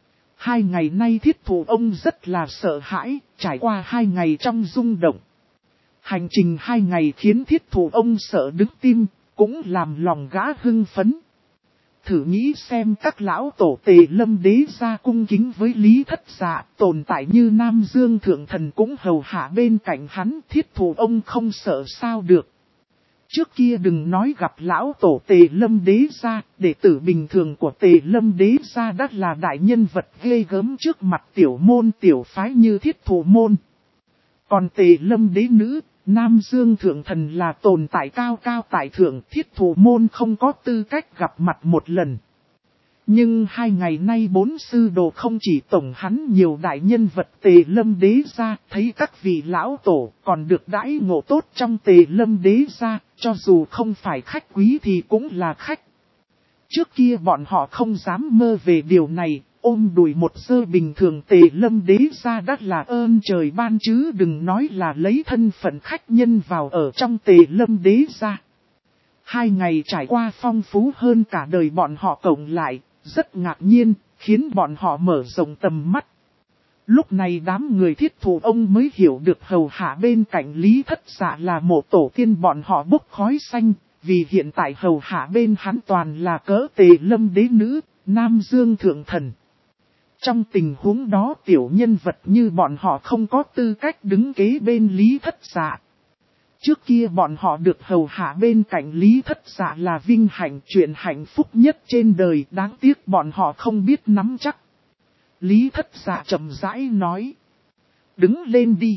2 ngày nay Thiết Thủ ông rất là sợ hãi, trải qua 2 ngày trong rung động. Hành trình 2 ngày khiến Thiết Thủ ông sợ đứng tim, cũng làm lòng gã hưng phấn. Thử nghĩ xem các lão tổ Tề Lâm đế gia cung kính với Lý Thất Dạ, tồn tại như Nam Dương Thượng Thần cũng hầu hạ bên cạnh hắn, Thiết Thủ ông không sợ sao được. Trước kia đừng nói gặp lão tổ Tề Lâm đế gia, đệ tử bình thường của Tề Lâm đế gia đã là đại nhân vật ghê gớm trước mặt tiểu môn tiểu phái như Thiết Thủ môn. Còn Tề Lâm đế nữ, Nam Dương Thượng Thần là tồn tại cao cao tại thượng, Thiết Thủ môn không có tư cách gặp mặt một lần. Nhưng 2 ngày nay 4 sư đồ không chỉ tổng hắn nhiều đại nhân vật Tề Lâm đế gia, thấy các vị lão tổ còn được đãi ngộ tốt trong Tề Lâm đế gia, cho dù không phải khách quý thì cũng là khách. Trước kia bọn họ không dám mơ về điều này, ôm đùi một giơ bình thường Tề Lâm đế gia đắt là ơn trời ban chứ đừng nói là lấy thân phận khách nhân vào ở trong Tề Lâm đế gia. 2 ngày trải qua phong phú hơn cả đời bọn họ cộng lại, rất ngạc nhiên, khiến bọn họ mở rộng tầm mắt. Lúc này đám người Thiết Thủ ông mới hiểu được hầu hạ bên cạnh Lý Thất Dạ là mộ tổ tiên bọn họ bốc khói xanh, vì hiện tại hầu hạ bên hắn toàn là cỡ Tề Lâm đế nữ, Nam Dương Thượng Thần. Trong tình huống đó tiểu nhân vật như bọn họ không có tư cách đứng kế bên Lý Thất Dạ. Trước kia bọn họ được hầu hạ bên cạnh Lý Thất Dạ là vinh hạnh, chuyện hạnh phúc nhất trên đời, đáng tiếc bọn họ không biết nắm chắc. Lý Thất Dạ chậm rãi nói. Đứng lên đi.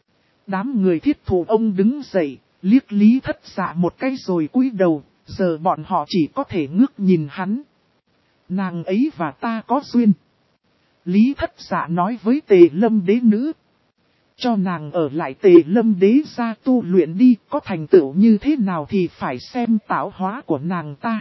Đám người Thiết Thủ ông đứng dậy, liếc Lý Thất Dạ một cái rồi cúi đầu, giờ bọn họ chỉ có thể ngước nhìn hắn. Nàng ấy và ta có duyên. Lý Thất Dạ nói với Tề Lâm đế nữ. Cho nàng ở lại Tề Lâm đế gia tu luyện đi, có thành tựu như thế nào thì phải xem tạo hóa của nàng ta.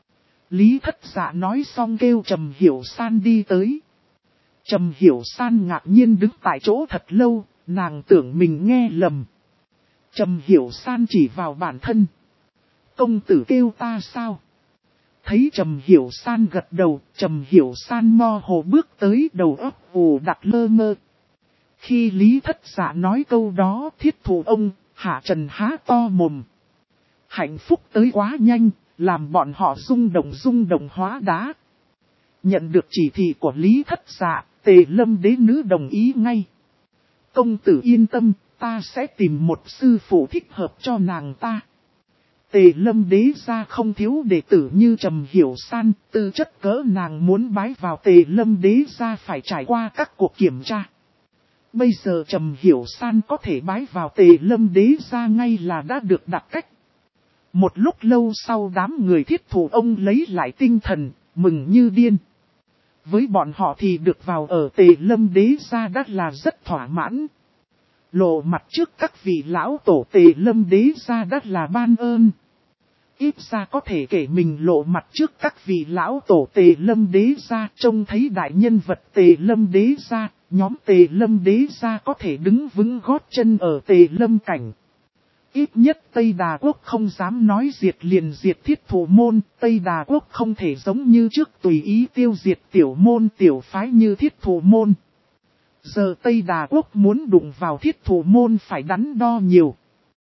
Lý Thất Dạ nói xong kêu Trầm Hiểu San đi tới. Trầm Hiểu San ngạc nhiên đứng tại chỗ thật lâu, nàng tưởng mình nghe lầm. Trầm Hiểu San chỉ vào bản thân. Công tử kêu ta sao? Thấy Trầm Hiểu San gật đầu, Trầm Hiểu San mo hồ bước tới, đầu óc ù đặt lơ ngơ. Khi Lý Thất Dạ nói câu đó, Thiết Thủ ông, Hạ Trần há to mồm. Hạnh phúc tới quá nhanh, làm bọn họ rung động hóa đá. Nhận được chỉ thị của Lý Thất Dạ, Tề Lâm đế nữ đồng ý ngay. Công tử yên tâm, ta sẽ tìm một sư phụ thích hợp cho nàng ta. Tề Lâm đế gia không thiếu đệ tử như Trầm Hiểu San, tư chất cỡ nàng muốn bái vào Tề Lâm đế gia phải trải qua các cuộc kiểm tra. Bây giờ Trầm Hiểu San có thể bái vào Tề Lâm đế gia ngay là đã được đặt cách. Một lúc lâu sau đám người Thiết Thủ ông lấy lại tinh thần, mừng như điên. Với bọn họ thì được vào ở Tề Lâm đế gia đã là rất thỏa mãn. Lộ mặt trước các vị lão tổ Tề Lâm đế gia đã là ban ơn. Ít ra có thể kể mình lộ mặt trước các vị lão tổ Tề Lâm đế gia, trông thấy đại nhân vật Tề Lâm đế gia, nhóm Tề Lâm đế gia có thể đứng vững gót chân ở Tề Lâm cảnh. Ít nhất Tây Đà Quốc không dám nói diệt liền diệt Thiết Thủ môn, Tây Đà Quốc không thể giống như trước tùy ý tiêu diệt tiểu môn tiểu phái như Thiết Thủ môn. Giờ Tây Đà Quốc muốn đụng vào Thiết Thủ môn phải đắn đo nhiều.